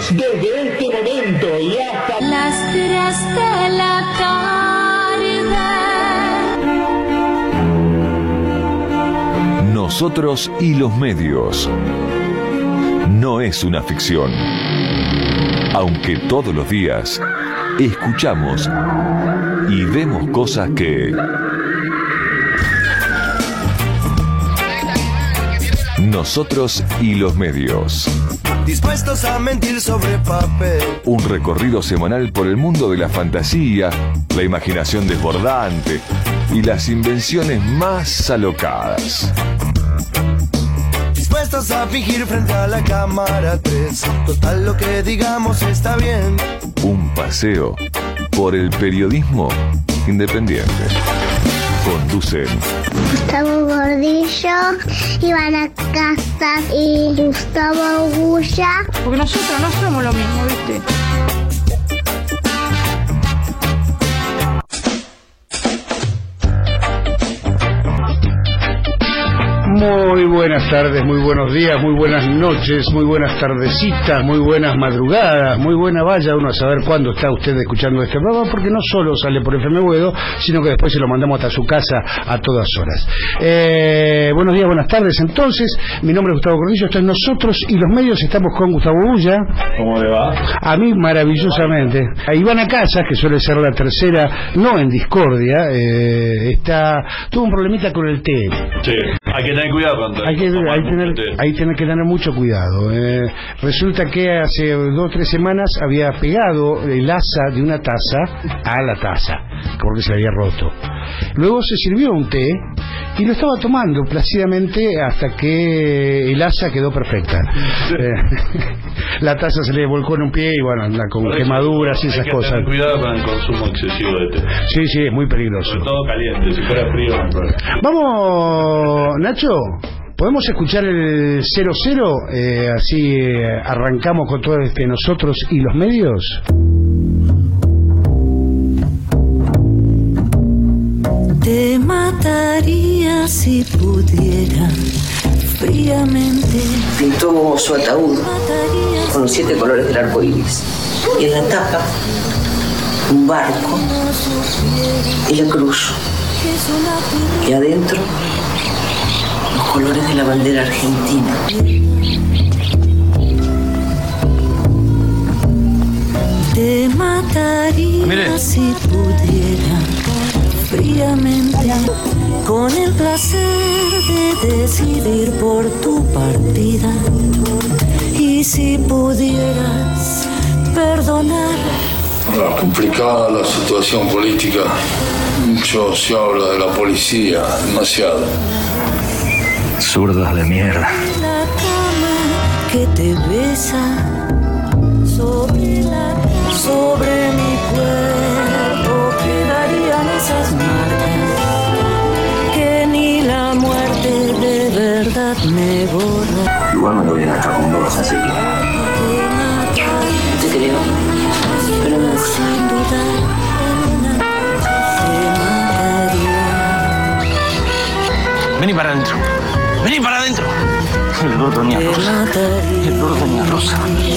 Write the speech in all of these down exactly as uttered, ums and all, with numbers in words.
desde este momento y hasta las tres de la tarde. Nosotros y los medios. No es una ficción. Aunque todos los días escuchamos y vemos cosas que Nosotros y los medios. Dispuestos a mentir sobre papel. Un recorrido semanal por el mundo de la fantasía, la imaginación desbordante y las invenciones más alocadas. Dispuestos a fingir frente a la cámara tres. Total, lo que digamos está bien. Un paseo por el periodismo independiente. Conducen Gustavo Gordillo, Ivana Castas y Gustavo Gulla. Porque nosotros no somos lo mismo, ¿viste? Muy buenas tardes, muy buenos días, muy buenas noches, muy buenas tardecitas, muy buenas madrugadas, muy buena vaya uno a saber cuándo está usted escuchando este programa, porque no solo sale por F M Boedo, sino que después se lo mandamos hasta su casa a todas horas. Eh, buenos días, buenas tardes. Entonces, mi nombre es Gustavo Gordillo, esto es Nosotros y los medios, estamos con Gustavo Gulla. ¿Cómo le va? A mí maravillosamente. A Ivana Casas, que suele ser la tercera, no en discordia, eh, está tuvo un problemita con el té. Sí, hay que tener cuidado con todo. Hay que, hay tener, hay tener que tener mucho cuidado. Eh, resulta que hace dos o tres semanas había pegado el asa de una taza a la taza, porque se había roto. Luego se sirvió un té y lo estaba tomando placidamente hasta que el asa quedó perfecta. Eh, la taza se le volcó en un pie y bueno, anda con quemaduras y esas cosas. Hay que tener cuidado con el consumo excesivo de té. Sí, sí, es muy peligroso. Sobre todo caliente, si fuera frío no hay problema. Vamos, Nacho. ¿Podemos escuchar el cero cero? Eh, así eh, arrancamos con todo este Nosotros y los medios. Te mataría si pudiera, fríamente. Pintó su ataúd con los siete colores del arco iris. Y en la tapa, un barco y la cruz. Y adentro, los colores de la bandera argentina. Te mataría Mire. si pudiera, fríamente, con el placer de decidir por tu partida. Y si pudieras perdonar. Ah, complicada la situación política. Mucho se habla de la policía, demasiado. Zurdos de mierda. La cama que te besa sobre la sobre mi cuerpo quedarían esas marcas que ni la muerte de verdad me borra. Igual me lo viene acá con vos, así que te creo, pero no sin dudar en una noche te mataría. Vení para adentro. Vení para adentro. El gordo ni a rosa. El gordo ni a rosa.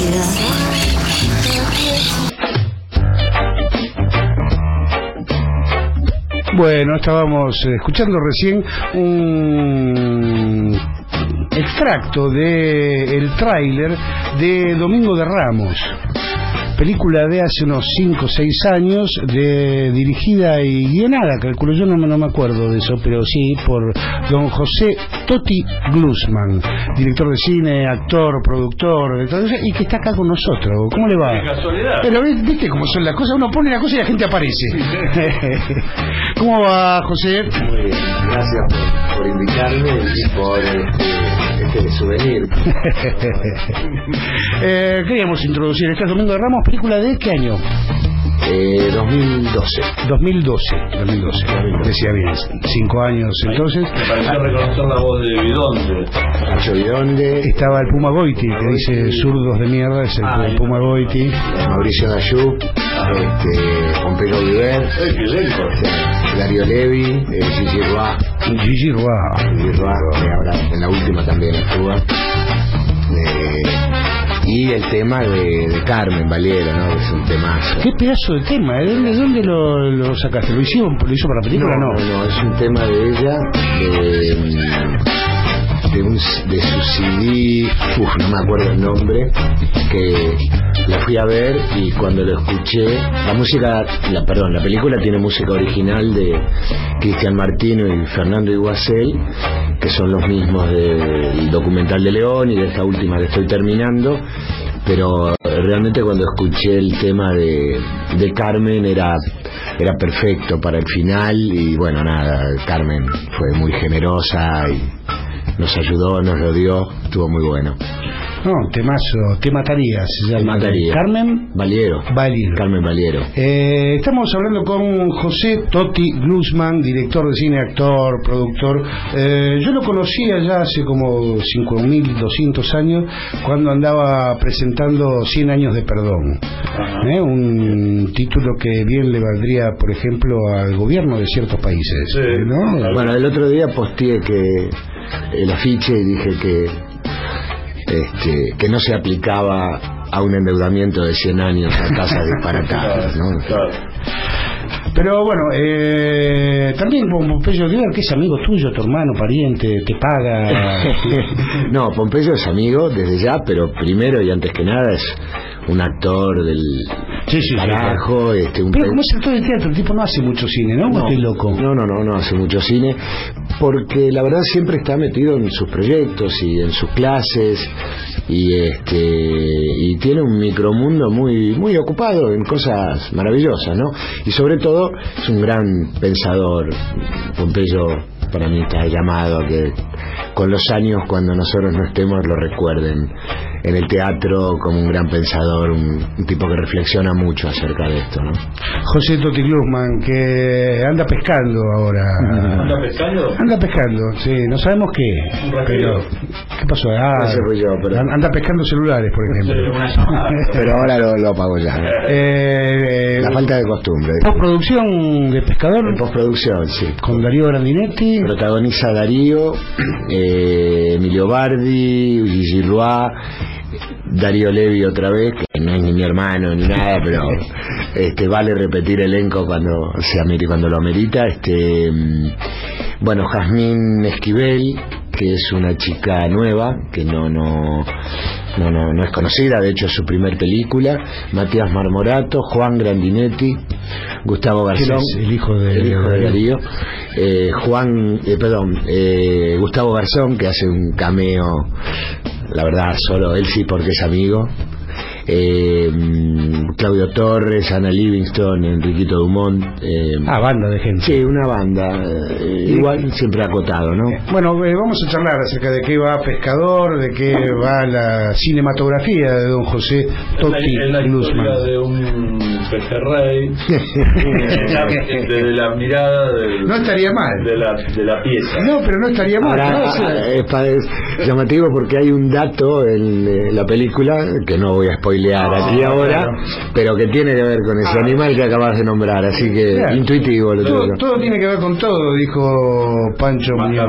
Bueno, estábamos escuchando recién un extracto de el tráiler de Domingo de Ramos, película de hace unos cinco o seis años, de, dirigida y guionada, calculo yo, no, no me acuerdo de eso, pero sí, por don José Toti Glusman, director de cine, actor, productor, de todo eso, y que está acá con nosotros. ¿Cómo le va? Qué casualidad. Pero viste cómo son las cosas, uno pone la cosa y la gente aparece. ¿Cómo va, José? Muy bien, gracias por, por invitarme y por este, este souvenir. eh, queríamos introducir este Domingo de Ramos, película de ¿qué año? Eh, dos mil doce. dos mil doce. dos mil doce. Decía bien, cinco años entonces. Me pareció reconocer la voz de Bidonde. Nacho Bidonde. Estaba el Puma Goiti, que dice zurdos de mierda, es el ah, Puma Goiti. Mauricio Dayup, este, Juan Pedro Oliver, Darío Levi, eh, Gigi Roa. Gigi Roa. Gigi Roa, que ahora en la última también actúa. Eh, y el tema de, de Carmen Valiero, ¿no? Es un temazo. Qué pedazo de tema, ¿de dónde, dónde lo, lo sacaste? ¿Lo hicieron, lo hizo para la película? No, no, no, es un tema de ella, de, de, un, de su C D, uf, no me acuerdo el nombre, que la fui a ver y cuando lo escuché, la música, la, perdón, la película tiene música original de Cristian Martino y Fernando Iguacel, que son los mismos del documental de León y de esta última que estoy terminando, pero realmente cuando escuché el tema de, de Carmen era era perfecto para el final y bueno, nada, Carmen fue muy generosa y nos ayudó, nos lo dio, estuvo muy bueno. No, temazo, te mataría, se llama. Mataría. Carmen Valiero. Valiero. Carmen Valiero. Eh, estamos hablando con José Totti Glusman, director de cine, actor, productor. Eh, yo lo conocía ya hace como cinco mil doscientos años, cuando andaba presentando cien años de perdón. ¿Eh? Un título que bien le valdría, por ejemplo, al gobierno de ciertos países. Sí. ¿No? Bueno, el otro día posteé que el afiche y dije que Este, que no se aplicaba a un endeudamiento de cien años a tasas disparatadas, ¿no? Claro. Pero bueno, eh, también Pompeyo Oliver, que es amigo tuyo, tu hermano, pariente, te paga. No, Pompeyo es amigo desde ya, pero primero y antes que nada es un actor del sí, sí, carajo. Sí, este, un pero como es actor de teatro, el tipo no hace mucho cine, ¿no? No, estoy loco. No, no, no, no hace mucho cine, porque la verdad siempre está metido en sus proyectos y en sus clases y este y tiene un micromundo muy muy ocupado en cosas maravillosas, ¿no? Y sobre todo es un gran pensador. Pompeyo para mí está llamado a que con los años, cuando nosotros no estemos, lo recuerden en el teatro como un gran pensador, un, un tipo que reflexiona mucho acerca de esto, ¿no? José Totti Glusman, que anda pescando ahora. ¿Anda pescando? Anda pescando, sí, no sabemos qué. Pero, ¿qué pasó? Ah, no sé yo, pero... Anda pescando celulares, por ejemplo. Pero ahora lo, lo apago ya. Eh, La falta de costumbre. Postproducción de Pescador. En postproducción, sí. Con Darío Grandinetti. Protagoniza Darío, eh, Emilio Bardi, Gigi Roy, Darío Levi otra vez, que no es ni mi hermano ni nada, pero este vale repetir elenco cuando se amerita, cuando lo amerita. Este, bueno, Jazmín Esquivel, que es una chica nueva, que no no no no, no es conocida, de hecho es su primer película. Matías Marmorato, Juan Grandinetti, Gustavo Garzón, el hijo de, el hijo de Darío, eh, Juan, eh, perdón, eh, Gustavo Garzón, que hace un cameo, la verdad solo él sí porque es amigo. Eh, Claudio Torres, Ana Livingston, Enriquito Dumont. Eh, ah, banda de gente. Sí, una banda. Eh, igual siempre acotado, ¿no? Bueno, eh, vamos a charlar acerca de qué va Pescador, de qué va la cinematografía de don José Totti Glusman. Es la historia de un pejerrey desde la mirada del, no estaría mal de la, de la pieza. No, pero no estaría mal. Ahora, no, es, es llamativo porque hay un dato en eh, la película que no voy a spoilear aquí ahora, claro, pero que tiene que ver con ese ah, animal que acabas de nombrar, así que claro, intuitivo lo todo, todo tiene que ver con todo, dijo Pancho Muñoz.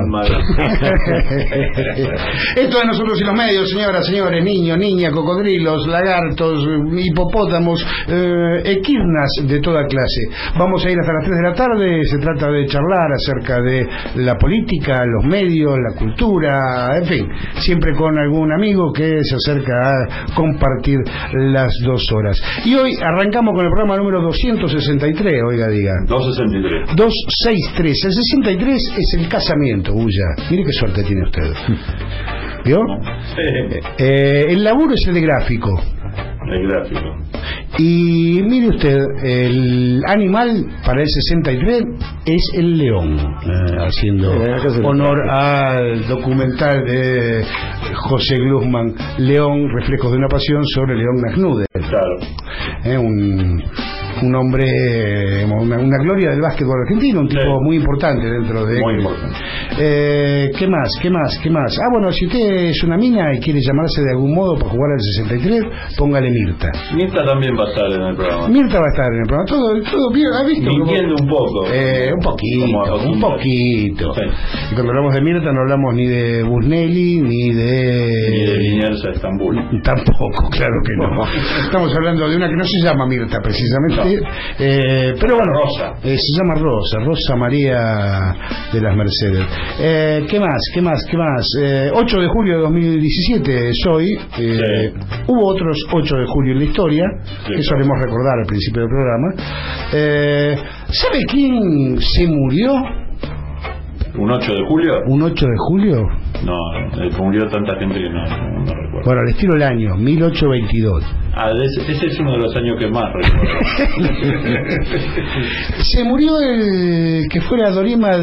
Esto de nosotros y los medios, señoras, señores, niños, niñas, cocodrilos, lagartos, hipopótamos, eh, equidnas de toda clase. Vamos a ir hasta las tres de la tarde. Se trata de charlar acerca de la política, los medios, la cultura, en fin, siempre con algún amigo que se acerca a compartir las dos horas. Y hoy arrancamos con el programa número doscientos sesenta y tres, oiga, diga. doscientos sesenta y tres. doscientos sesenta y tres. El sesenta y tres es el casamiento, Bulla. Mire qué suerte tiene usted. ¿Vio? Sí. Eh, el laburo es el de gráfico. El gráfico. Y mire usted, el animal para el sesenta y tres es el león, eh, haciendo honor al documental de José Glusman, León, Reflejos de una Pasión, sobre León Nasnude. Claro. Eh, un un hombre, una, una gloria del básquetbol argentino, un tipo sí. muy importante dentro de... Muy importante. Eh, ¿Qué más? ¿Qué más? ¿Qué más? Ah, bueno, si usted es una mina y quiere llamarse de algún modo para jugar al sesenta y tres, póngale Mirta. Mirta también va a estar en el programa. Mirta va a estar en el programa. Todo, todo bien, ¿ha visto? Mintiendo un poco. Eh, un poquito, un poquito. Sí. Y cuando hablamos de Mirta no hablamos ni de Busnelli, ni de... Ni de Liniers a Estambul. Tampoco, claro que no. Estamos hablando de una que no se llama Mirta, precisamente. No. Eh, pero bueno, Rosa. Eh, se llama Rosa, Rosa María de las Mercedes. Eh, ¿Qué más? ¿Qué más? ¿Qué más? Eh, ocho de julio de dos mil diecisiete es hoy. Eh, sí. Hubo otros ocho de julio en la historia, sí, que solemos recordar al principio del programa. Eh, ¿Sabe quién se murió? ¿Un ocho de julio? ¿Un ocho de julio? No, murió tanta gente que no, no, no recuerdo. Bueno, les tiro el año, mil ochocientos veintidós. Ah, ese, ese es uno de los años que más recuerdo. Se murió el que fuera dorima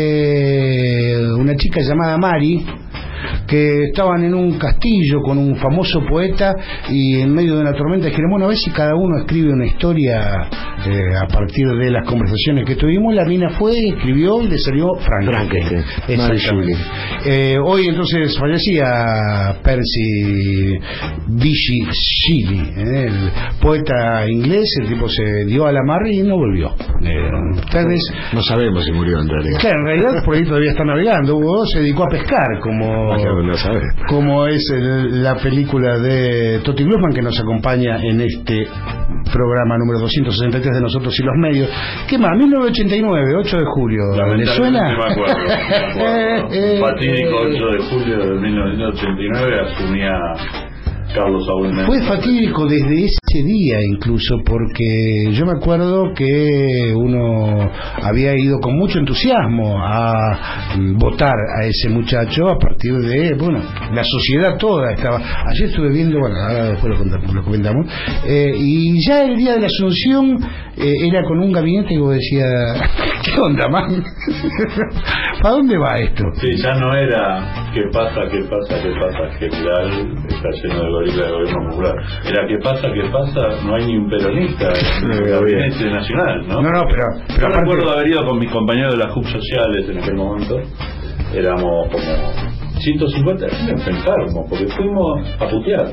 de una chica llamada Mari, que estaban en un castillo con un famoso poeta y en medio de una tormenta dijeron, bueno, a ver si cada uno escribe una historia eh, a partir de las conversaciones que tuvimos. La mina fue, escribió y le salió Frankenstein. Exactamente. Eh, hoy entonces fallecía Percy Bysshe Shelley, eh, el poeta inglés. El tipo se dio a la mar y no volvió. Eh, tal vez no sabemos si murió en realidad. Claro, en realidad por ahí todavía está navegando. Hugo se dedicó a pescar, como no sabe. como es el, la película de Toti Bluffman, que nos acompaña en este programa número doscientos sesenta y tres de Nosotros y los Medios. ¿Qué más? mil novecientos ochenta y nueve, ocho de julio. ¿Le suena? Me acuerdo, me acuerdo. Fatídico ocho de julio de mil novecientos ochenta y nueve asumía Carlos Saúl Menem. Fue fatídico desde ese día incluso, porque yo me acuerdo que uno había ido con mucho entusiasmo a votar a ese muchacho a partir de, bueno, la sociedad toda estaba. Ayer estuve viendo, bueno, ahora después lo comentamos, lo comentamos eh, y ya el día de la Asunción eh, era con un gabinete que vos decía, ¿qué onda, man? ¿Para dónde va esto? Sí, ya no era ¿qué pasa, qué pasa, qué pasa? General está lleno de gorila de gobierno popular. Era ¿qué pasa, qué pasa? No hay ni un peronista en el gabinete nacional, ¿no? No, no, pero... pero Yo aparte... recuerdo haber ido con mis compañeros de las H U B sociales en aquel momento. Éramos como ciento cincuenta enfermos, porque fuimos a putear.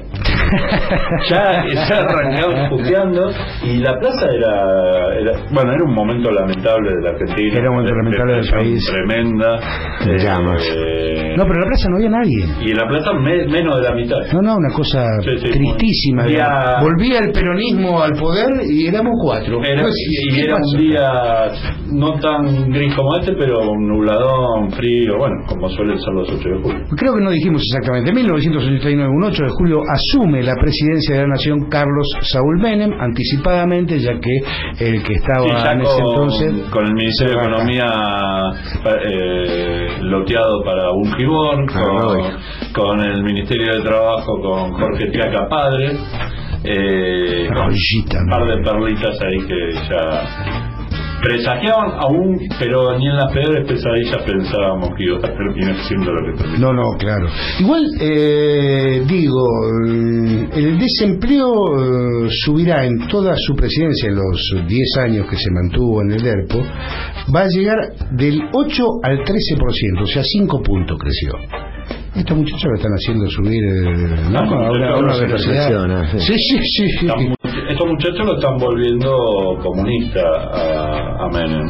ya, ya arrancamos puteando y la plaza era, era bueno, era un momento lamentable de la Argentina. Era un momento lamentable del país. Tremenda. De llamas. Eh, no, pero en la plaza no había nadie. Y en la plaza me, menos de la mitad. No, no, una cosa sí, sí, tristísima. Día... Volvía el peronismo al poder y éramos cuatro. Era, pues, y era pasó? Un día no tan gris como este, pero nubladón, frío, bueno, como suelen ser los ocho de julio. Creo que no dijimos exactamente. En mil novecientos ochenta y nueve, un ocho de julio, asume la presidencia de la Nación Carlos Saúl Menem, anticipadamente, ya que el que estaba sí, en ese con, entonces... Con el Ministerio de Economía eh, loteado para un gibón, con, con el Ministerio de Trabajo con Jorge Tiaca Padre, eh, con un par de perlitas ahí que ya... presagiaban aún, pero ni en las peores pesadillas pensábamos que iba a terminar siendo lo que terminó. No, no, claro. Igual, eh, digo, el desempleo eh, subirá en toda su presidencia, en los diez años que se mantuvo en el ERPO, va a llegar del ocho al trece por ciento, o sea, cinco puntos creció. Estos muchachos lo están haciendo subir eh, ¿no? No, ahora no, una no, reflexión. Sí, sí, sí. sí. Están, estos muchachos lo están volviendo comunista a, a Menem.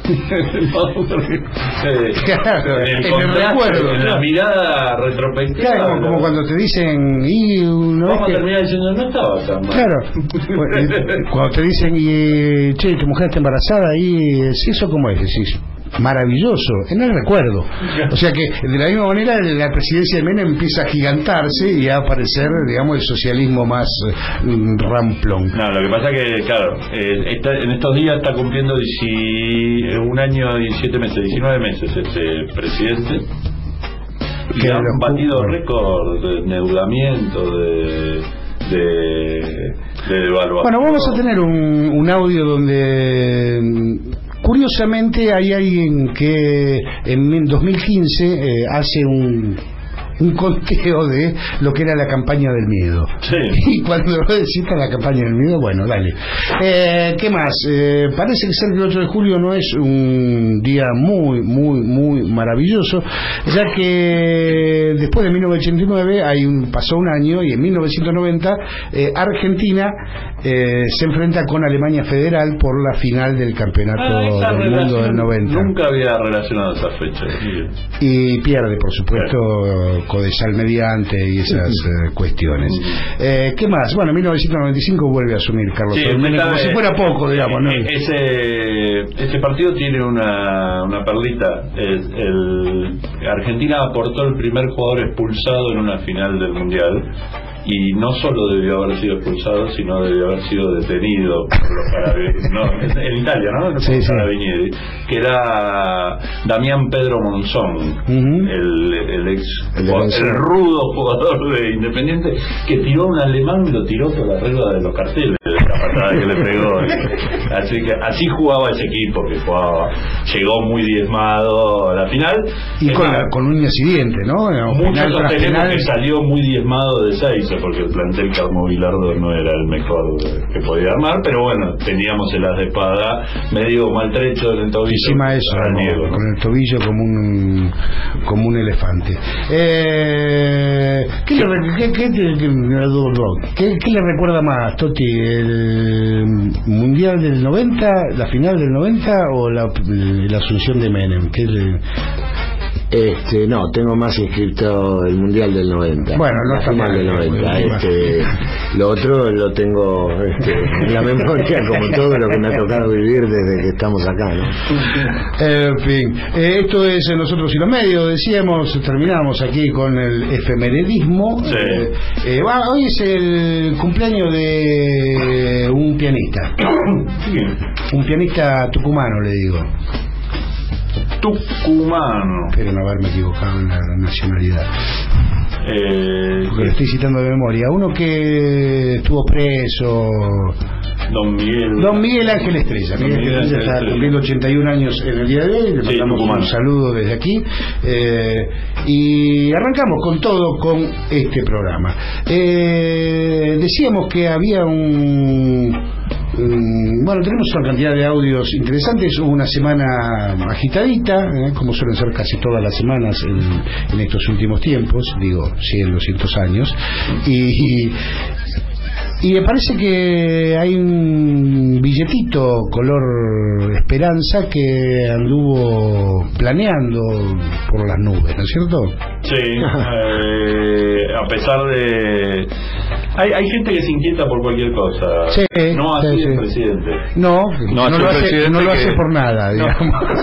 Claro, en el, en el recuerdo, en claro. La mirada retrospectiva. Claro, como, como cuando te dicen y una vamos vez que... a terminar diciendo no estaba tan mal. Claro. Cuando te dicen y che, tu mujer está embarazada y ¿sí, eso cómo es? Decís, maravilloso, en el recuerdo. O sea que de la misma manera la presidencia de Menem empieza a gigantarse y a aparecer, digamos, el socialismo más eh, ramplón. No, lo que pasa que, claro, eh, está, en estos días está cumpliendo un año y siete meses, diecinueve meses este presidente. Y han batido récord de endeudamiento, de... de, de devaluación. Bueno, vamos a tener un, un audio donde... Curiosamente hay alguien que en dos mil quince eh, hace un, un conteo de lo que era la campaña del miedo. Sí. Y cuando lo decís la campaña del miedo, bueno, dale. Eh, ¿Qué más? Eh, parece que ser que el ocho de julio no es un día muy, muy, muy maravilloso, ya que después de mil novecientos ochenta y nueve hay un, pasó un año y en mil novecientos noventa eh, Argentina eh, se enfrenta con Alemania Federal por la final del campeonato ah, del mundo del noventa. Nunca había relacionado esa fecha. Y pierde, por supuesto, Codesal mediante y esas eh, cuestiones. Eh, ¿Qué más? Bueno, en mil novecientos noventa y cinco vuelve a asumir Carlos sí, Saúl Menem, como si fuera poco, digamos, ¿no? Ese, ese partido tiene una, una perlita. El, el, Argentina aportó el primer jugador expulsado en una final del Mundial. Y no solo debió haber sido expulsado, sino debió haber sido detenido por los carabinieri, no, en Italia, ¿no? Sí, sí. Carabinieri, que era Damián Pedro Monzón, uh-huh. el, el ex el, jugador, el rudo jugador de Independiente, que tiró a un alemán y lo tiró por arriba de los carteles de la patada que le pegó. Así que así jugaba ese equipo, que jugaba, llegó muy diezmado a la final. Y con, la, con uñas y dientes, ¿no? Muchos sostenemos que salió muy diezmado de seis, porque el plantel que armó Bilardo no era el mejor que podía armar, pero bueno, teníamos el as de espada medio maltrecho en el tobillo. Encima eso, Niego, ¿no? Con el tobillo como un como un elefante. Eh, ¿qué, le, qué, qué, qué, ¿Qué le recuerda más, Toti? ¿El Mundial del noventa, la final del noventa o la, la asunción de Menem? ¿Qué le... Este, no, tengo más inscrito el Mundial del noventa. Bueno, no está mal del noventa. Este, lo otro lo tengo este, en la memoria, como todo lo que me ha tocado vivir desde que estamos acá, ¿no? En fin, eh, esto es Nosotros y los Medios, decíamos, terminamos aquí con el efemeridismo. Sí. Eh, eh, bueno, hoy es el cumpleaños de un pianista. Sí. Un pianista tucumano, le digo. Tucumano. Espero no haberme equivocado en la nacionalidad. Eh, Porque lo estoy citando de memoria. Uno que estuvo preso. Don Miguel. Don Miguel Ángel Estrella. Miguel Miguel Estrella está Estrella. cumpliendo ochenta y un años en el día de hoy. Le sí, mandamos Tucumano. un saludo desde aquí. Eh, y arrancamos con todo con este programa. Eh, decíamos que había un. Bueno, tenemos una cantidad de audios interesantes. Hubo una semana agitadita, ¿eh? como suelen ser casi todas las semanas en, en estos últimos tiempos, digo, cien, doscientos años. Y, y me parece que hay un billetito color esperanza que anduvo planeando por las nubes, ¿no es cierto? Sí, eh, a pesar de... Hay, hay gente que se inquieta por cualquier cosa. Sí, no así sí, el sí. presidente. No, no, no, lo, hace, no lo que... hace por nada, digamos.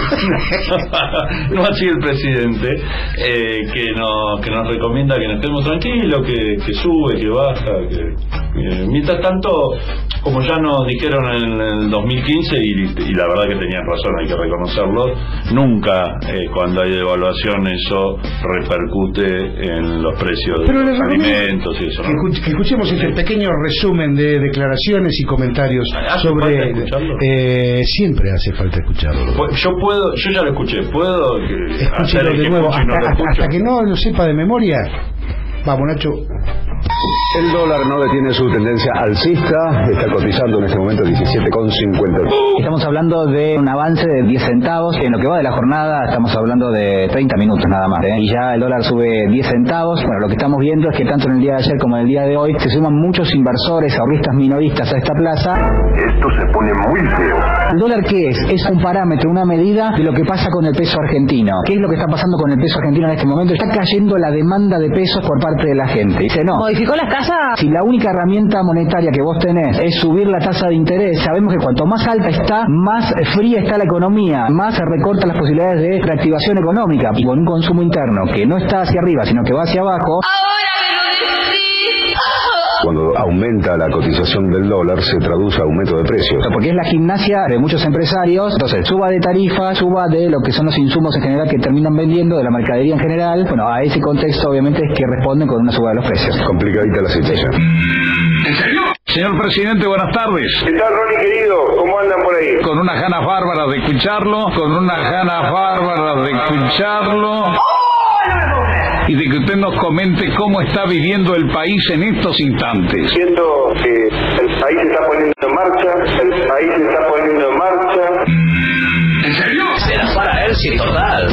No, no así el presidente, eh, que, nos, que nos recomienda que nos estemos tranquilos, que, que sube, que baja. Que, que... Mientras tanto, como ya nos dijeron en el dos mil quince, y, y la verdad que tenían razón, hay que reconocerlo, nunca eh, cuando hay devaluación eso repercute en los precios de Pero los alimentos y eso. Que, escuch- que escuchemos este sí. pequeño resumen de declaraciones y comentarios ¿Hace sobre falta escucharlo? Eh, siempre hace falta escucharlo. Yo puedo, yo ya lo escuché, puedo que, escúchelo de que nuevo hasta, no lo hasta, hasta que no lo sepa de memoria. Vamos, Nacho. El dólar no detiene su tendencia alcista, está cotizando en este momento diecisiete con cincuenta. Estamos hablando de un avance de diez centavos. En lo que va de la jornada estamos hablando de treinta minutos nada más, ¿eh? Y ya el dólar sube diez centavos. Bueno, lo que estamos viendo es que tanto en el día de ayer como en el día de hoy se suman muchos inversores, ahorristas minoristas a esta plaza. Esto se pone muy feo. ¿El dólar qué es? Es un parámetro, una medida de lo que pasa con el peso argentino. ¿Qué es lo que está pasando con el peso argentino en este momento? Está cayendo la demanda de pesos por parte de la gente. Dice, no. ¿Modificó las tasas? Si la única herramienta monetaria que vos tenés es subir la tasa de interés, sabemos que cuanto más alta está, más fría está la economía, más se recortan las posibilidades de reactivación económica. Y con un consumo interno que no está hacia arriba, sino que va hacia abajo... Cuando aumenta la cotización del dólar se traduce a aumento de precios. Porque es la gimnasia de muchos empresarios. Entonces, suba de tarifa, suba de lo que son los insumos en general que terminan vendiendo, de la mercadería en general. Bueno, a ese contexto obviamente es que responden con una suba de los precios. Complicadita la situación. ¿En serio? Señor presidente, buenas tardes. ¿Qué tal, Ronnie, querido? ¿Cómo andan por ahí? Con unas ganas bárbaras de escucharlo, con unas ganas bárbaras de escucharlo. y de que usted nos comente cómo está viviendo el país en estos instantes. Siento que el país se está poniendo en marcha, el país se está poniendo en marcha. ¿En serio? Será para él, sí, total.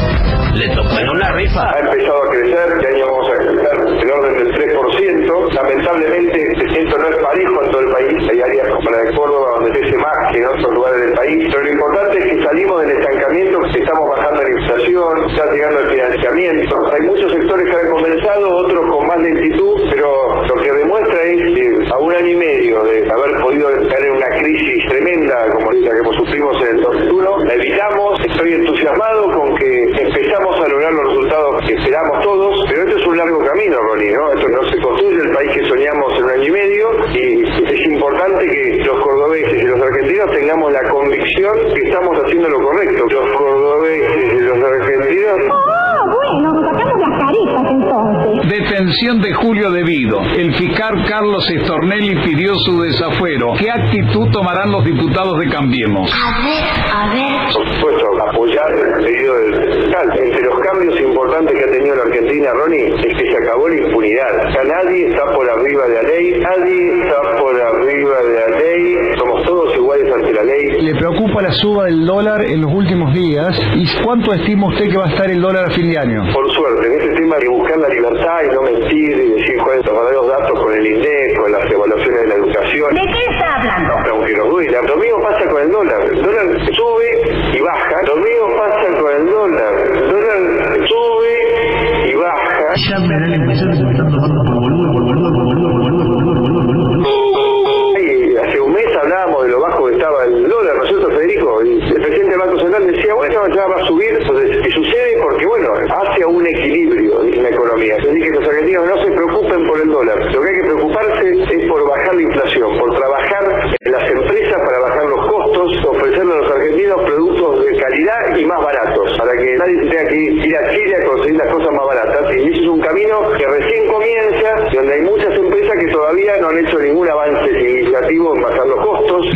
Le tocó en una rifa. Ha empezado a crecer, este año vamos a crecer en orden del tres por ciento. Lamentablemente, esto no es parejo en todo el país. Hay áreas como la de Córdoba donde crece más que en otros lugares del país. Pero lo importante es que salimos del estancamiento, que estamos bajando la inflación, está llegando el financiamiento. Hay muchos sectores que han comenzado, otros con más lentitud, pero lo que demuestra es que a un año y medio de haber podido tener una crisis tremenda como la que sufrimos en el dos mil uno, la evitamos. Estoy entusiasmado con que empezamos a lograr los resultados que esperamos todos, pero esto es un largo camino, Ronnie, ¿no? Esto no se construye el país que soñamos en un año y medio, y es importante que los cordobeses y los argentinos tengamos la convicción que estamos haciendo lo correcto. Los cordobeses y los argentinos... Ah, bueno, nos sacamos las caritas entonces. Detención de Julio Devido. El fiscal Carlos Stornelli pidió su desafuero. ¿Qué actitud tomarán los diputados de Cambiemos? A ver, a ver. Por supuesto, apoyar el pedido del fiscal. Entre los cambios importantes que ha tenido la Argentina, Ronnie, es que se acabó la impunidad. Ya nadie está por arriba de la ley, nadie está por arriba de la ley, somos todos iguales ante la ley. ¿Le preocupa la suba del dólar en los últimos días? ¿Y cuánto estima usted que va a estar el dólar a fin de año? Por suerte, en ese tema hay que buscar la libertad y no mentir y decir cuáles son los datos con el INDEC, con las evaluaciones de la educación. ¿De qué está hablando? Aunque nos duela, lo mismo pasa con el dólar. El dólar sube y baja. Lo mismo pasa con el dólar. El dólar sube y baja. Ya me da la impresión de que me están tomando por boludo, por boludo, por boludo, por boludo, por boludo, por boludo, por boludo. Y hace un mes hablábamos de lo bajo que estaba el dólar, ¿no es cierto, Federico? Y el presidente del Banco Central decía, bueno, ya va a subir. Entonces, ¿qué sucede? Porque, bueno, hace un equilibrio en la economía. Así que los argentinos no se preocupen por el dólar. Lo que hay que preocuparse es por bajar la inflación, por trabajar en las empresas para bajar los costos, ofrecerle a los argentinos productos de calidad y más baratos, para que nadie se tenga que ir a Chile a conseguir las cosas más baratas. Y ese es un camino que recién comienza, donde hay muchas empresas que todavía no han hecho ningún avance significativo en bajar los costos.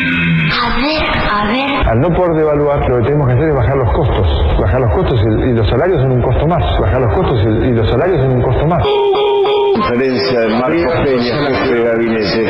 A ver, a ver. Al no poder devaluar, lo que tenemos que hacer es bajar los costos. Bajar los costos y, y los salarios en un costo más. Bajar los costos y, y los salarios en un costo más. Conferencia de Marcos Peña, jefe de gabinete.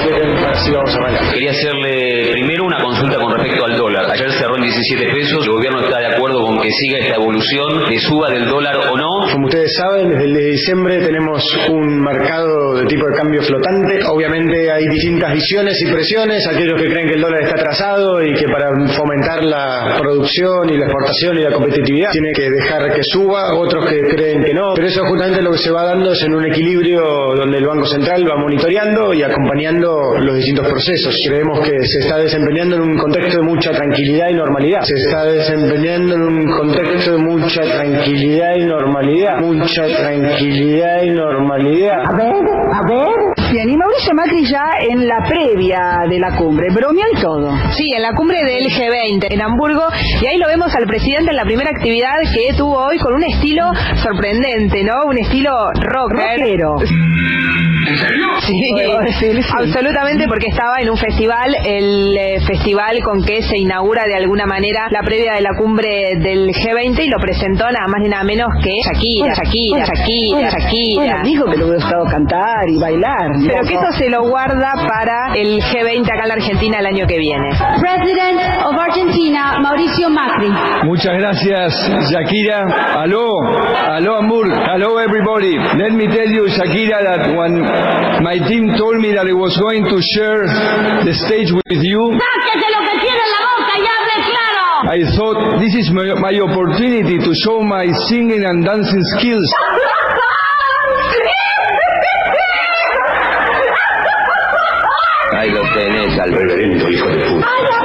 Quería hacerle primero una consulta con respecto al dólar. Ayer cerró en diecisiete pesos. ¿El gobierno está de acuerdo con que siga esta evolución, que suba del dólar o no? Como ustedes saben, desde el de diciembre tenemos un mercado de tipo de cambio flotante. Obviamente hay distintas visiones y presiones. Aquellos que creen que el dólar está atrasado y que para fomentar la producción y la exportación y la competitividad tiene que dejar que suba. Otros que creen que no. Pero eso justamente lo que se va dando es en un equilibrio donde el Banco Central va monitoreando y acompañando los distintos procesos. Creemos que se está desempeñando en un contexto de mucha tranquilidad y normalidad. Se está desempeñando en un contexto de mucha tranquilidad y normalidad. Mucha tranquilidad y normalidad. A ver, a ver. Bien, y Mauricio Macri ya en la previa de la cumbre, bromeó y todo. Sí, en la cumbre del G veinte en Hamburgo, y ahí lo vemos al presidente en la primera actividad que tuvo hoy con un estilo sorprendente, ¿no? Un estilo rocker. Rockero. ¿En serio? Sí, sí, sí, absolutamente, porque estaba en un festival, el eh, festival con que se inaugura de alguna manera la previa de la cumbre del G veinte, y lo presentó nada más ni nada menos que Shakira, Shakira, bueno, Shakira, bueno, Shakira. Bueno, dijo que le hubiera gustado cantar y bailar. Pero que eso se lo guarda para el G veinte acá en la Argentina el año que viene. President of Argentina, Mauricio Macri. Muchas gracias, Shakira. Aló, aló Hamburg, hello everybody. Let me tell you, Shakira, that when my team told me that I was going to share the stage with you, ¡Sáquese lo que tiene en la boca y hable claro! I thought this is my, my opportunity to show my singing and dancing skills. Ahí lo tenés, al reverendo hijo de puta.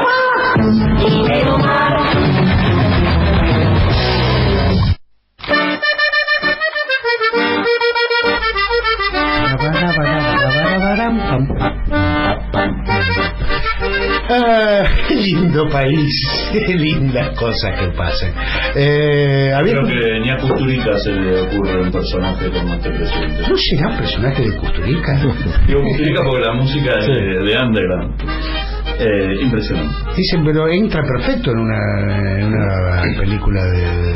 Ah, qué lindo país, qué lindas cosas que pasan. Eh, había Creo que ni a Kusturica se le ocurre un personaje como este presidente. ¿No será un personaje de Kusturica? Digo Kusturica porque la música es sí. de, de underground. Eh, impresionante. Dicen, pero entra perfecto en una, en una película de,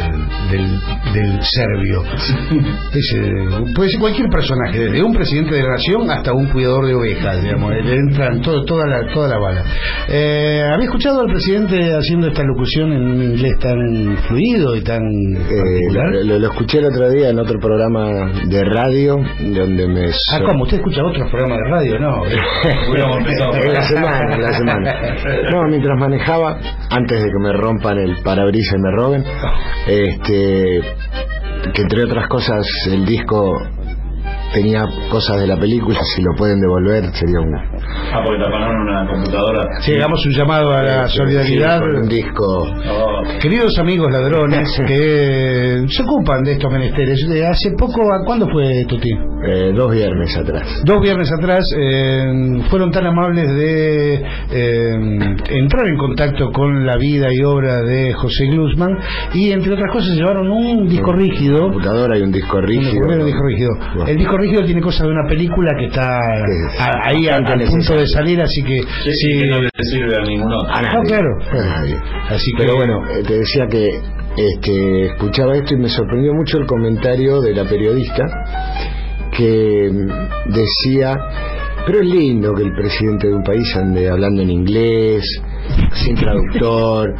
del, del serbio. Ese, puede ser cualquier personaje, desde un presidente de la nación hasta un cuidador de ovejas, digamos, le entran todo, toda la toda la bala. Eh, ¿Había escuchado al presidente haciendo esta locución en un inglés tan fluido y tan eh, lo, lo escuché el otro día en otro programa de radio donde me... Ah, ¿cómo? ¿Usted escucha otros programas de radio? No. en la semana, en la semana. No, mientras manejaba, antes de que me rompan el parabrisas y me roben, este, que entre otras cosas el disco tenía cosas de la película, si lo pueden devolver sería un... Ah, porque te apagaron una computadora. Sí, hagamos un llamado a la sí, solidaridad. Sí, un disco. Oh. Queridos amigos ladrones que se ocupan de estos menesteres. Hace poco, ¿cuándo fue, Tuti? Eh, dos viernes atrás. Dos viernes atrás eh, fueron tan amables de eh, entrar en contacto con la vida y obra de José Glusman y entre otras cosas llevaron un disco rígido. Una computadora y un disco rígido. Un disco rígido. Bueno. El disco rígido tiene cosas de una película que está a, ahí a, a punto de salir, así que sí, sí, que no le sirve a ninguno. A nadie. No, claro. A nadie. Así que, pero bueno, te decía que este, escuchaba esto y me sorprendió mucho el comentario de la periodista que decía, pero es lindo que el presidente de un país ande hablando en inglés, sin traductor.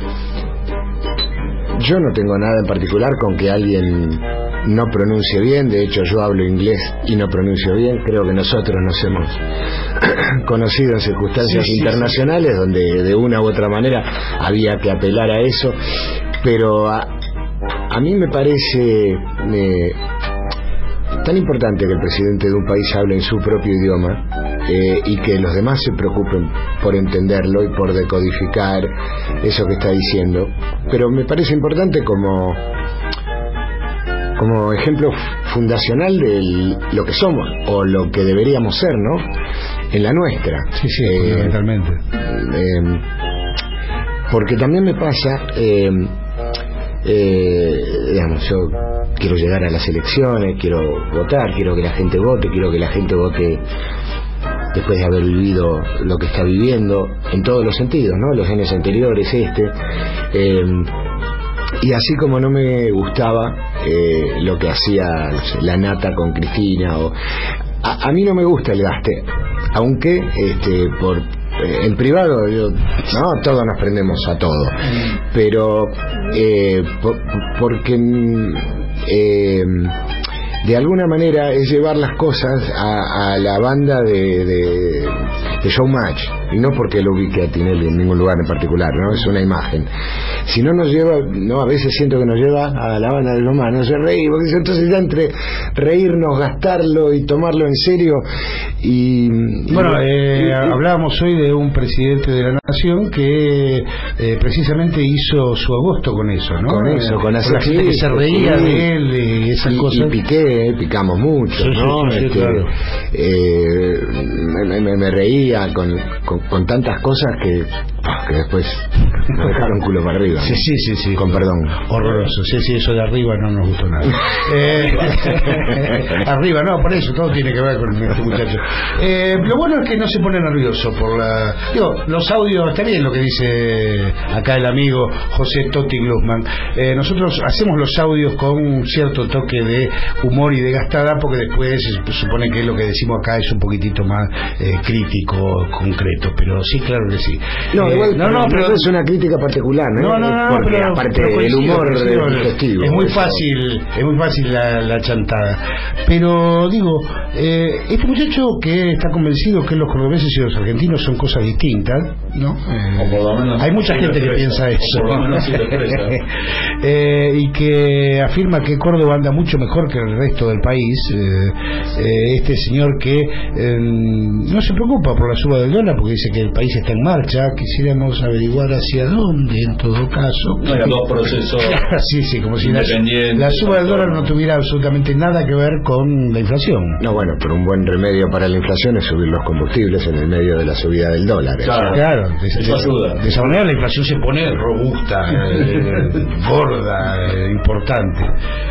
Yo no tengo nada en particular con que alguien no pronuncie bien, de hecho yo hablo inglés y no pronuncio bien, creo que nosotros nos hemos conocido en circunstancias sí, sí, internacionales sí. donde de una u otra manera había que apelar a eso, pero a, a mí me parece eh, tan importante que el presidente de un país hable en su propio idioma eh, y que los demás se preocupen por entenderlo y por decodificar eso que está diciendo, pero me parece importante como como ejemplo fundacional de lo que somos o lo que deberíamos ser, ¿no? En la nuestra. Sí, sí, eh, fundamentalmente. Eh, porque también me pasa, eh, eh, digamos, yo quiero llegar a las elecciones, quiero votar, quiero que la gente vote, quiero que la gente vote después de haber vivido lo que está viviendo, en todos los sentidos, ¿no? Los años anteriores, este... Eh, y así como no me gustaba eh, lo que hacía no sé, la Nata con Cristina o a, a mí no me gusta el gaste, aunque este por eh, en privado yo no todos nos prendemos a todo, pero eh, por, porque eh, de alguna manera es llevar las cosas a, a la banda de, de, de Showmatch, y no porque lo ubique a Tinelli en ningún lugar en particular, no es una imagen, si no nos lleva, no a veces siento que nos lleva a la banda de Showmatch, no se reír, porque entonces ya entre reírnos, gastarlo y tomarlo en serio y bueno, y, eh, y, hablábamos hoy de un presidente de la nación que eh, precisamente hizo su agosto con eso, ¿no? Con eso, con la gente que se reía sí, de él y esas y, cosas. Y Piqué, eh, picamos mucho, sí, ¿no? Sí, sí, este, claro. eh, me, me, me reía con, con, con tantas cosas que, que después me dejaron culo para arriba. Sí, sí, sí, sí. Con perdón. Horroroso. Sí, sí, eso de arriba no nos gustó nada. eh, arriba, no, por eso, todo tiene que ver con este muchacho. Eh, lo bueno es que no se pone nervioso por la... Digo, los audios, está bien lo que dice acá el amigo José Toti Glusman. Eh, nosotros hacemos los audios con un cierto toque de humor y de gastada, porque después se supone que lo que decimos acá es un poquitito más eh, crítico, concreto, pero sí, claro que sí. No, eh, igual, no, no, pero no es una crítica particular, ¿no? No, no, no, porque pero, aparte pero del humor digestivo, es muy eso. fácil, es muy fácil la, la chantada. Pero digo, eh, este muchacho que está convencido que los cordobeses y los argentinos son cosas distintas, ¿no? Eh, o por lo menos hay mucha gente que piensa eso. Por lo menos sí eh, y que afirma que Córdoba anda mucho mejor que el resto del país. Eh, eh, este señor que eh, no se preocupa por la suba del dólar porque dice que el país está en marcha. Quisiéramos averiguar hacia dónde, en todo caso. No hay dos procesos sí, sí, como si la, la suba del dólar no tuviera absolutamente nada que ver con la inflación. No, bueno, pero un buen remedio para la inflación es subir los combustibles en el medio de la subida del dólar. Claro, claro. De, eso de, ayuda. De esa manera la inflación se pone robusta, eh, gorda, eh, importante.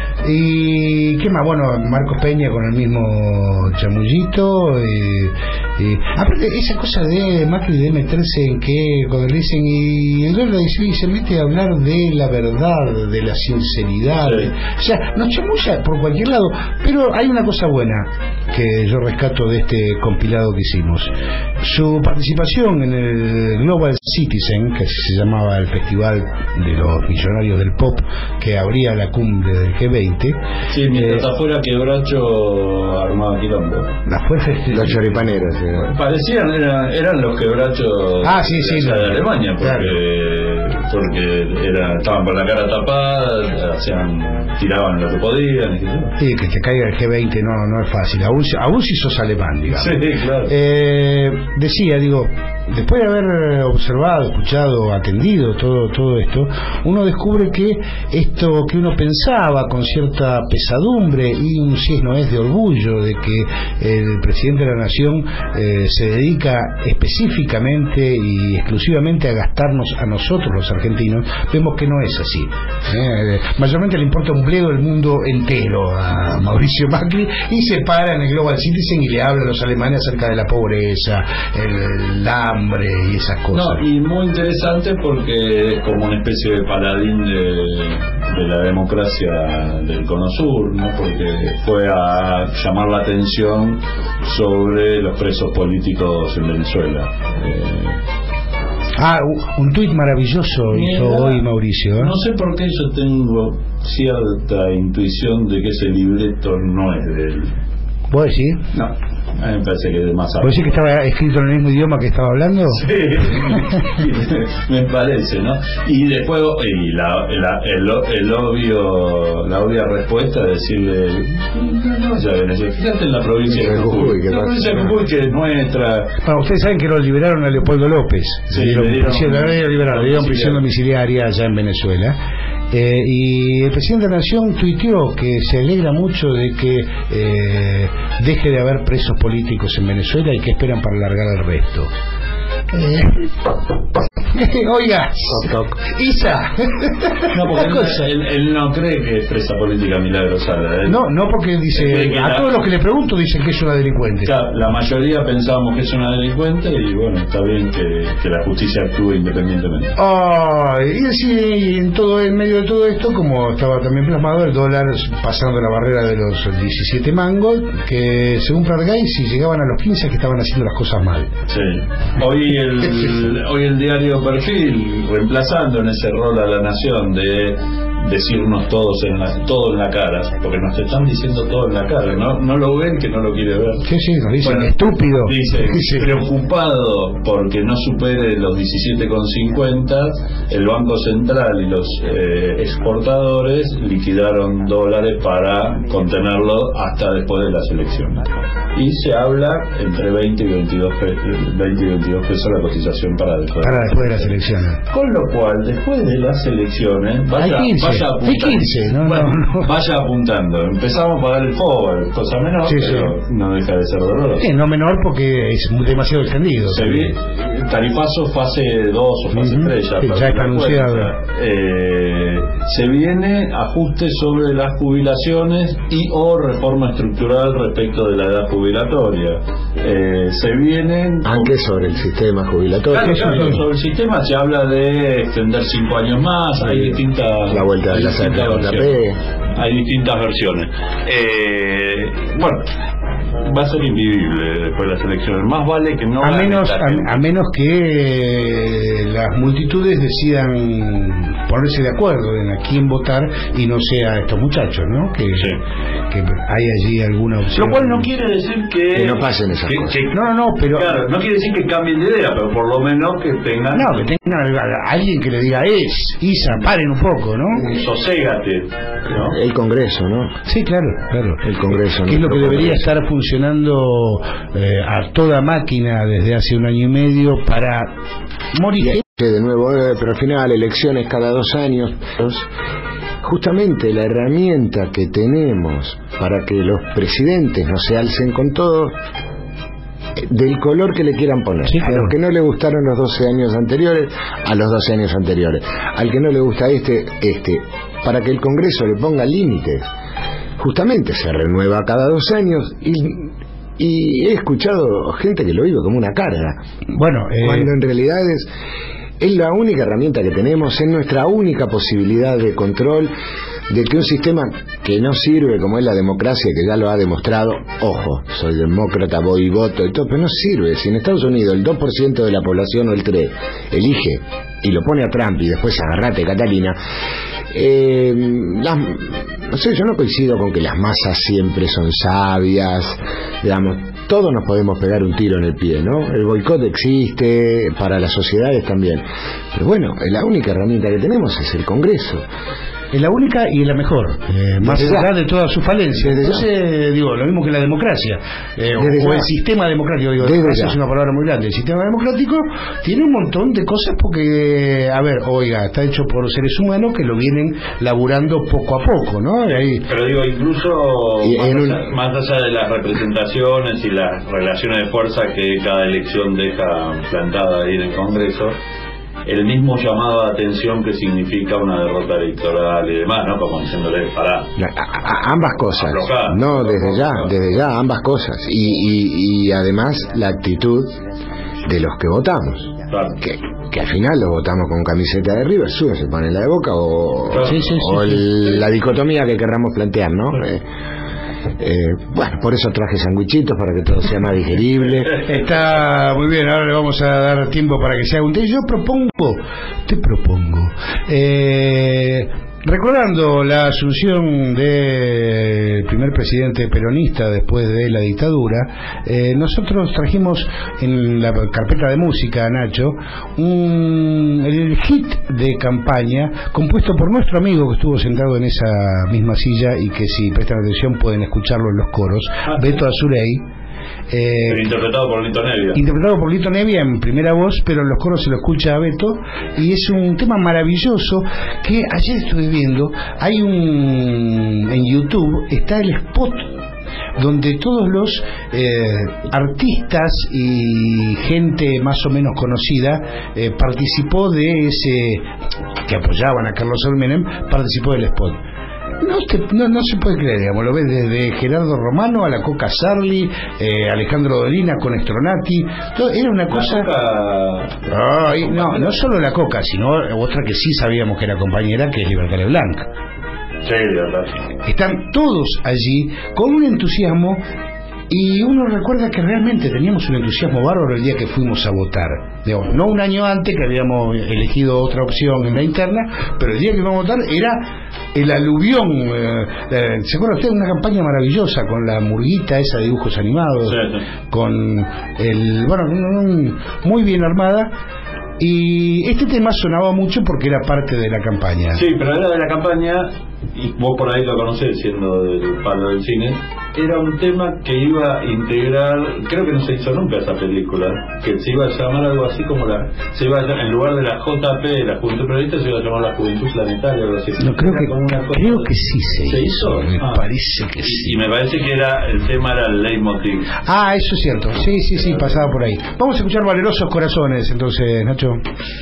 ¿Y qué más? Bueno, Marcos Peña con el mismo chamullito, y, Y, aparte, esa cosa de Macri de meterse en que, cuando le dicen, y el dólar dice, y se mete a hablar de la verdad, de la sinceridad, sí. de, o sea, nos chamulla por cualquier lado, pero hay una cosa buena que yo rescato de este compilado que hicimos. Su participación en el Global Citizen, que se llamaba el Festival de los Millonarios del Pop, que abría la cumbre del G veinte. Sí, mientras eh, afuera Quebracho armaba quilombo. Las fuerzas los choripaneros. Sí. Parecían, eran, eran los Quebrachos ah, sí, sí, de, no, de Alemania, porque, claro. porque era, estaban con la cara tapada, hacían, tiraban lo que podían. Y sí, que te caiga el G veinte no, no es fácil, aún, aún si sos alemán, digamos. Sí, claro. Eh, decía, digo, después de haber observado, escuchado, atendido todo todo esto, uno descubre que esto que uno pensaba con cierta pesadumbre y un si es no es de orgullo de que el presidente de la nación eh, se dedica específicamente y exclusivamente a gastarnos a nosotros los argentinos, vemos que no es así. Eh, mayormente le importa un bledo el mundo entero a Mauricio Macri y se para en el Global Citizen y le habla a los alemanes acerca de la pobreza, el, la hambre y esas cosas. No, y muy interesante porque es como una especie de paladín de, de la democracia del Cono Sur, ¿no? Porque fue a llamar la atención sobre los presos políticos en Venezuela. Eh, Ah, un tuit maravilloso hizo hoy Mauricio, ¿eh? No sé por qué yo tengo cierta intuición de que ese libreto no es de él. ¿Vos decís? No, a mí me parece que es de más ¿Vos decís que estaba escrito en el mismo idioma que estaba hablando? Sí, me parece, ¿no? Y después y la, la, el, el obvio, la obvia respuesta es decirle, no vaya a Venezuela, fíjate en la provincia de Jujuy, la provincia de Jujuy que es nuestra. Bueno, ustedes saben que lo liberaron a Leopoldo López, sí, le dieron, le dieron, prisión, le liberaron, le dieron prisión domiciliaria allá en Venezuela. Eh, y el presidente de la Nación tuiteó que se alegra mucho de que eh, deje de haber presos políticos en Venezuela y que esperan para largar el resto. Eh, oiga, Isa, no, porque él, él, él no cree que es presa política Milagro Sala. No, no, porque dice, que a la, todos los que le pregunto dicen que es una delincuente. Claro, la mayoría pensábamos que es una delincuente y bueno, está bien que, que la justicia actúe independientemente. Oh, y así en todo, en medio de todo esto, como estaba también plasmado, el dólar pasando la barrera de los diecisiete mangos, que según Pratgay, si llegaban a los quince que estaban haciendo las cosas mal. Sí. Hoy el, hoy el diario Perfil, reemplazando en ese rol a La Nación de decirnos todos en la, todo en la cara, porque nos están diciendo todo en la cara, no, no lo ven que no lo quiere ver. Sí, sí, nos dicen bueno, estúpido. Dice, dice, preocupado porque no supere los diecisiete con cincuenta, el Banco Central y los eh, exportadores liquidaron dólares para contenerlo hasta después de las elecciones. Y se habla entre veinte y veintidós pesos la cotización para después, para después de las elecciones. Con lo cual, después de las elecciones, vaya, vaya apuntando. quince, ¿no? Bueno, no, no. Vaya apuntando. Empezamos a pagar el forward, cosa menor, sí, pero sí. no deja de ser doloroso. Sí, no menor porque es demasiado extendido. Se ve tarifazo fase dos o fase uh-huh. tres ya, sí, ya está anunciado. Eh, se viene ajuste sobre las jubilaciones y o reforma estructural respecto de la edad jubilatoria. Eh, se vienen... Aunque sobre el sistema jubilatorio. Claro, claro, sobre el sistema se habla de extender cinco años más, hay distintas... La vuelta de la C J P. Hay distintas versiones. Eh, bueno... va a ser invivible después de las elecciones. Más vale que no a menos a, a menos que las multitudes decidan ponerse de acuerdo en a quién votar y no sea estos muchachos, ¿no? Que, sí. que hay allí alguna opción. Lo cual no quiere decir que que no pasen esas que, cosas. Que, no, no, no, pero claro, no quiere decir que cambien de idea, pero por lo menos que tengan no, que tengan a alguien que le diga es Isa, paren un poco, ¿no? Soségate, ¿no? El Congreso, ¿no? Sí, claro, claro. El Congreso. Que es lo que debería Congreso. estar funcionando eh, a toda máquina desde hace un año y medio para morir. De nuevo, eh, pero al final elecciones cada dos años. Justamente la herramienta que tenemos para que los presidentes no se alcen con todo, del color que le quieran poner. Sí, claro. A los que no le gustaron los doce años anteriores, a los doce años anteriores. Al que no le gusta este, este. Para que el Congreso le ponga límites. Justamente se renueva cada dos años y Y he escuchado gente que lo vive como una carga. Bueno, eh... cuando en realidad es, es la única herramienta que tenemos, es nuestra única posibilidad de control de que un sistema que no sirve como es la democracia, que ya lo ha demostrado, ojo, soy demócrata, voy y voto y todo, pero no sirve. Si en Estados Unidos el dos por ciento de la población o el tres por ciento elige y lo pone a Trump y después agarrate Catalina, eh, las, no sé, yo no coincido con que las masas siempre son sabias, digamos, todos nos podemos pegar un tiro en el pie, ¿no? El boicot existe, para las sociedades también, pero bueno, la única herramienta que tenemos es el Congreso. Es la única y la mejor, eh, más allá de todas sus falencias. Entonces, digo, lo mismo que la democracia, eh, o, o el sistema democrático, digo, democracia es una palabra muy grande. El sistema democrático tiene un montón de cosas porque, a ver, oiga, está hecho por seres humanos que lo vienen laburando poco a poco, ¿no? Ahí... Pero digo, incluso más, un... allá, más allá de las representaciones y las relaciones de fuerza que cada elección deja plantada ahí en el Congreso, el mismo llamado de atención que significa una derrota electoral y demás, ¿no? Como diciéndole, pará. A, a, ambas cosas. Aflojá, no, desde aflojá. ya, desde ya, ambas cosas. Y, y, y además la actitud de los que votamos. Claro. Que, que al final lo votamos con camiseta de River, sube, se pone la de Boca, o, claro. sí, sí, o sí, el, sí. la dicotomía que querramos plantear, ¿no? Claro. Eh, Eh, bueno, por eso traje sandwichitos para que todo sea más digerible. Está muy bien, ahora le vamos a dar tiempo para que se haga un té. Yo propongo, te propongo, eh, recordando la asunción del primer presidente peronista después de la dictadura, eh, nosotros trajimos en la carpeta de música, Nacho, un, el hit de campaña compuesto por nuestro amigo que estuvo sentado en esa misma silla y que si prestan atención pueden escucharlo en los coros, ah, Beto Azurey. Eh, pero interpretado por Lito Nevia. Interpretado por Lito Nevia en primera voz, pero en los coros se lo escucha a Beto, y es un tema maravilloso que ayer estuve viendo. Hay un... en YouTube está el spot donde todos los eh, artistas y gente más o menos conocida eh, participó de ese, que apoyaban a Carlos Saúl Menem, participó del spot. No, te, no, no se puede creer, digamos, lo ves desde Gerardo Romano a la Coca Sarli, eh, Alejandro Dolina con Estronati, todo, era una cosa... Coca... Ay, no, no solo la Coca, sino otra que sí sabíamos que era compañera, que es Libertad Leblanc. Sí, verdad. Están todos allí con un entusiasmo, y uno recuerda que realmente teníamos un entusiasmo bárbaro el día que fuimos a votar. Digamos, no un año antes, que habíamos elegido otra opción en la interna, pero el día que íbamos a votar era el aluvión. Eh, eh, ¿Se acuerda usted? Una campaña maravillosa con la murguita esa de dibujos animados, sí, sí. Con el... bueno, muy bien armada. Y este tema sonaba mucho porque era parte de la campaña. Sí, pero era de la campaña, y vos por ahí lo conocés siendo del palo del cine. Era un tema que iba a integrar, creo que no se hizo nunca esa película, que se iba a llamar algo así como la, se iba a llamar, en lugar de la J P, la Juventud Peronista, se iba a llamar la Juventud Planetaria, algo así. No, creo que, creo que sí se, ¿se hizo, hizo? me ah. parece que y, sí. Y me parece que era, el tema era el leitmotiv. Ah, eso es cierto, sí, sí, sí, pasaba por ahí. Vamos a escuchar Valerosos Corazones, entonces, Nacho.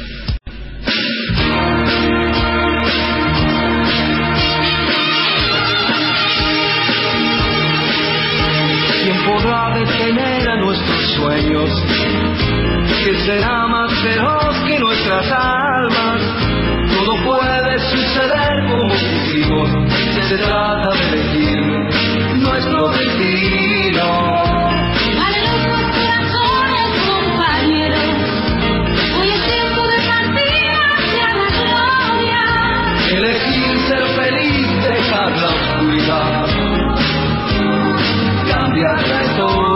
Detener a nuestros sueños, que será más feroz que nuestras almas. Todo puede suceder como pusimos, se trata de elegir nuestro destino. Elegir ser feliz, dejar la oscuridad, cambiar la historia.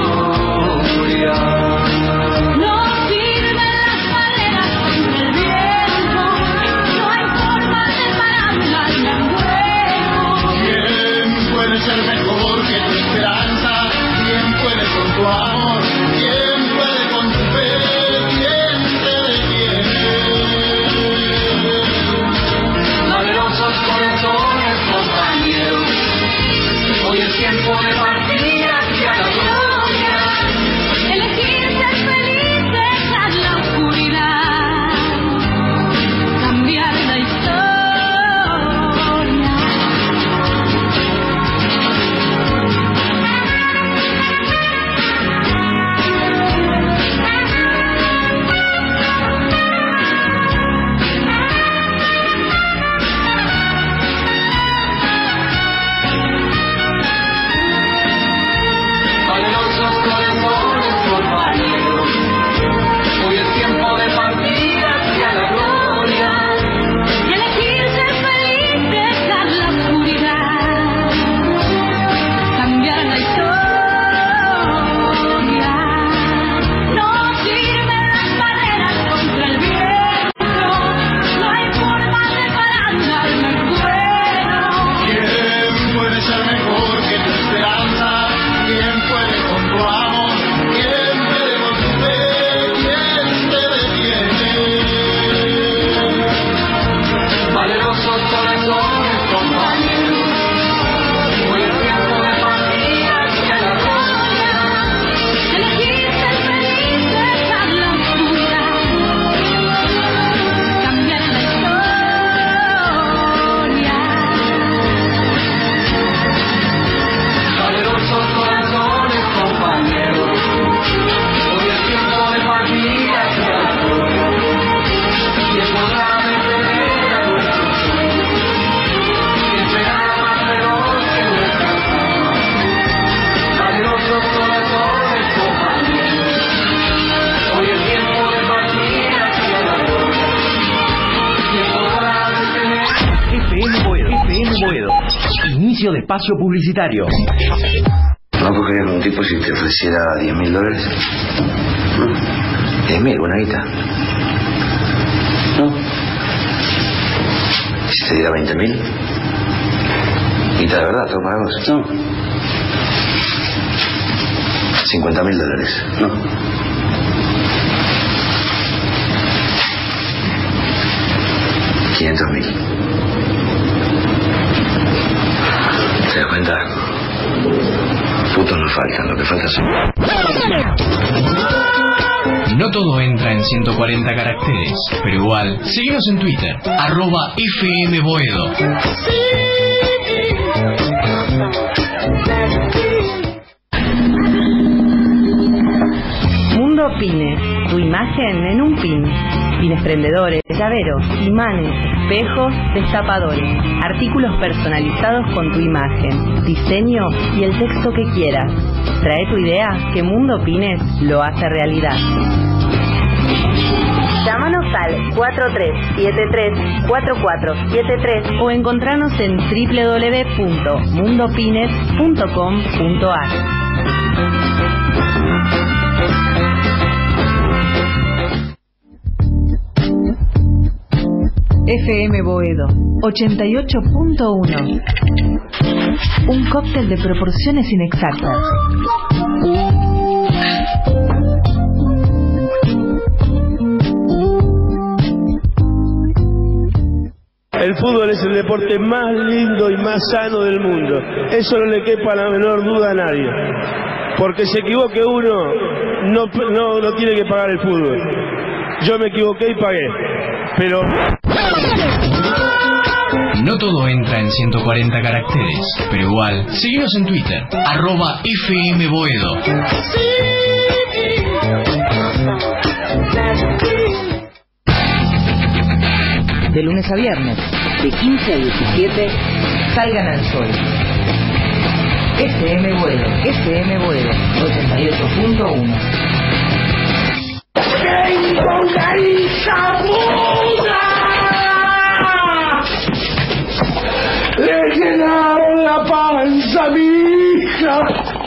No sirven las maneras con el viento, no hay forma de pararlas en fuego. ¿Quién puede ser mejor que tu esperanza? ¿Quién puede con tu amor? ¿Quién puede con tu fe? ¿Quién te detiene? Valerosos corazones, compañeros, hoy es tiempo de partir hacia la gloria. Elegir ser feliz, dejar la oscuridad, cambiar la historia. inicio de espacio publicitario. ¿No cogerías con un tipo si te ofreciera diez mil dólares? ¿No? diez mil, buena guita. ¿No? Si te diera veinte mil. Guita de verdad, todo para vos. No. cincuenta mil dólares. No. quinientos mil. ¿Te das cuenta? Putos no faltan, lo que falta son... No todo entra en ciento cuarenta caracteres, pero igual, síguenos en Twitter, arroba F M Boedo. Mundo Pines, tu imagen en un pin. Pines prendedores, llaveros, imanes, espejos, destapadores. Artículos personalizados con tu imagen, diseño y el texto que quieras. Trae tu idea que Mundo Pines lo hace realidad. Llámanos al cuatro tres siete tres, cuatro cuatro siete tres o encontranos en doble u doble u doble u punto mundo pines punto com punto a r. F M Boedo ochenta y ocho punto uno. Un cóctel de proporciones inexactas. El fútbol es el deporte más lindo y más sano del mundo. Eso no le quepa la menor duda a nadie. Porque se equivoque uno, no, no, no tiene que pagar el fútbol. Yo me equivoqué y pagué. Pero... No todo entra en ciento cuarenta caracteres, pero igual, síguenos en Twitter, arroba F M Boedo. De lunes a viernes, de quince a diecisiete, salgan al sol. F M Boedo, F M Boedo, ochenta y ocho punto uno. ¡Tengo una hija puta! ¡Le llenaron la panza a mi hija!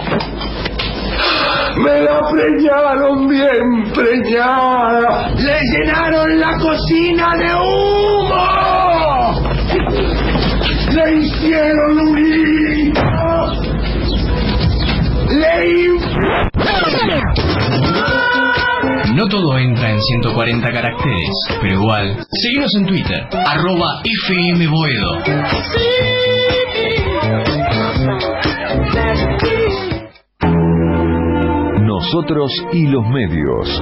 ¡Me la preñaron bien preñada! ¡Le llenaron la cocina de humo! ¡Le hicieron un hijo! ¡Le... No todo entra en ciento cuarenta caracteres, pero igual, síguenos en Twitter, arroba F M Boedo. Nosotros y los medios.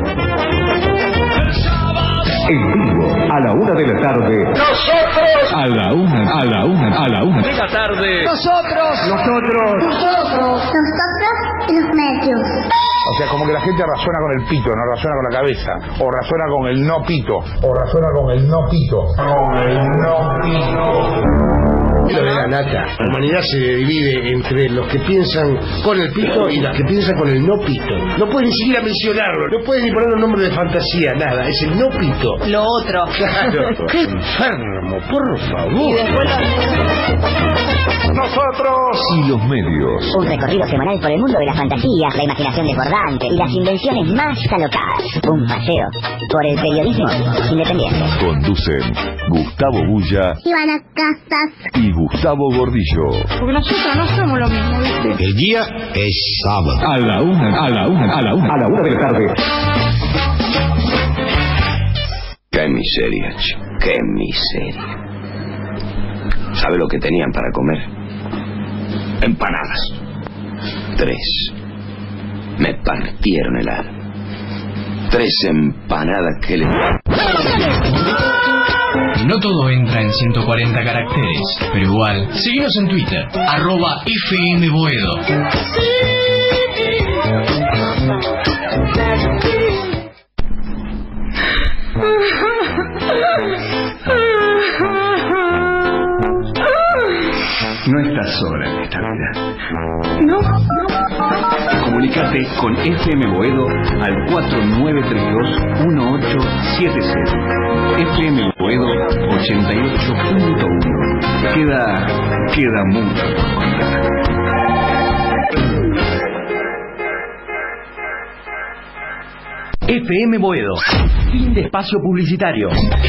En vivo, a la una de la tarde. ¡Nosotros! A la una, a la una, a la una de la tarde. ¡Nosotros! ¡Nosotros! Nosotros. Nosotros y los medios. O sea, como que la gente razona con el pito, no razona con la cabeza. O razona con el no pito. O razona con el no pito. Con el no pito. Lo de la nata. La humanidad se divide entre los que piensan con el pito y los que piensan con el no pito. No puedes ni siquiera mencionarlo, no puedes ni poner un nombre de fantasía, nada. Es el no pito. Lo otro. Claro. ¡Qué enfermo, por favor! Y después los... Nosotros y los medios. Un recorrido semanal por el mundo de la fantasía, la imaginación desbordante y las invenciones más alocadas. Un paseo por el periodismo independiente. Conducen Gustavo Bulla Ivana Casas y Gustavo Gordillo. Porque nosotros no somos lo mismo, ¿viste? El día es sábado. A la una, a la una, a la una, a la una de la tarde. Qué miseria, chico. Qué miseria. ¿Sabe lo que tenían para comer? Empanadas. Tres. Me partieron el alma. Tres empanadas que le... No todo entra en ciento cuarenta caracteres, pero igual, síguenos en Twitter, arroba F M Boedo. No estás sola en esta vida. No, no. Comunicate con F M Boedo al cuatro nueve tres dos uno ocho siete cero. F M Boedo Boedo ochenta y ocho punto uno. Queda, queda mucho por contar. F M Boedo. Fin de espacio publicitario.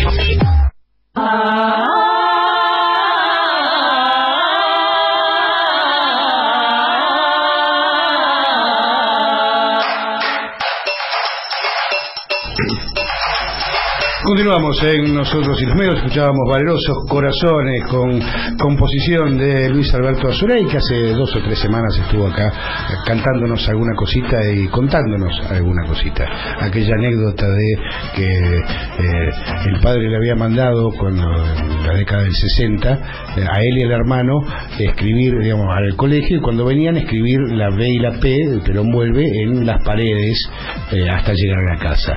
Continuamos en Nosotros y los Medios. Escuchábamos Valerosos Corazones con composición de Luis Alberto Azurey, que hace dos o tres semanas estuvo acá cantándonos alguna cosita y contándonos alguna cosita. Aquella anécdota de que eh, el padre le había mandado cuando en la década del sesenta eh, a él y al hermano escribir, digamos, al colegio, y cuando venían escribir la B y la P del Perón Vuelve en las paredes eh, hasta llegar a la casa.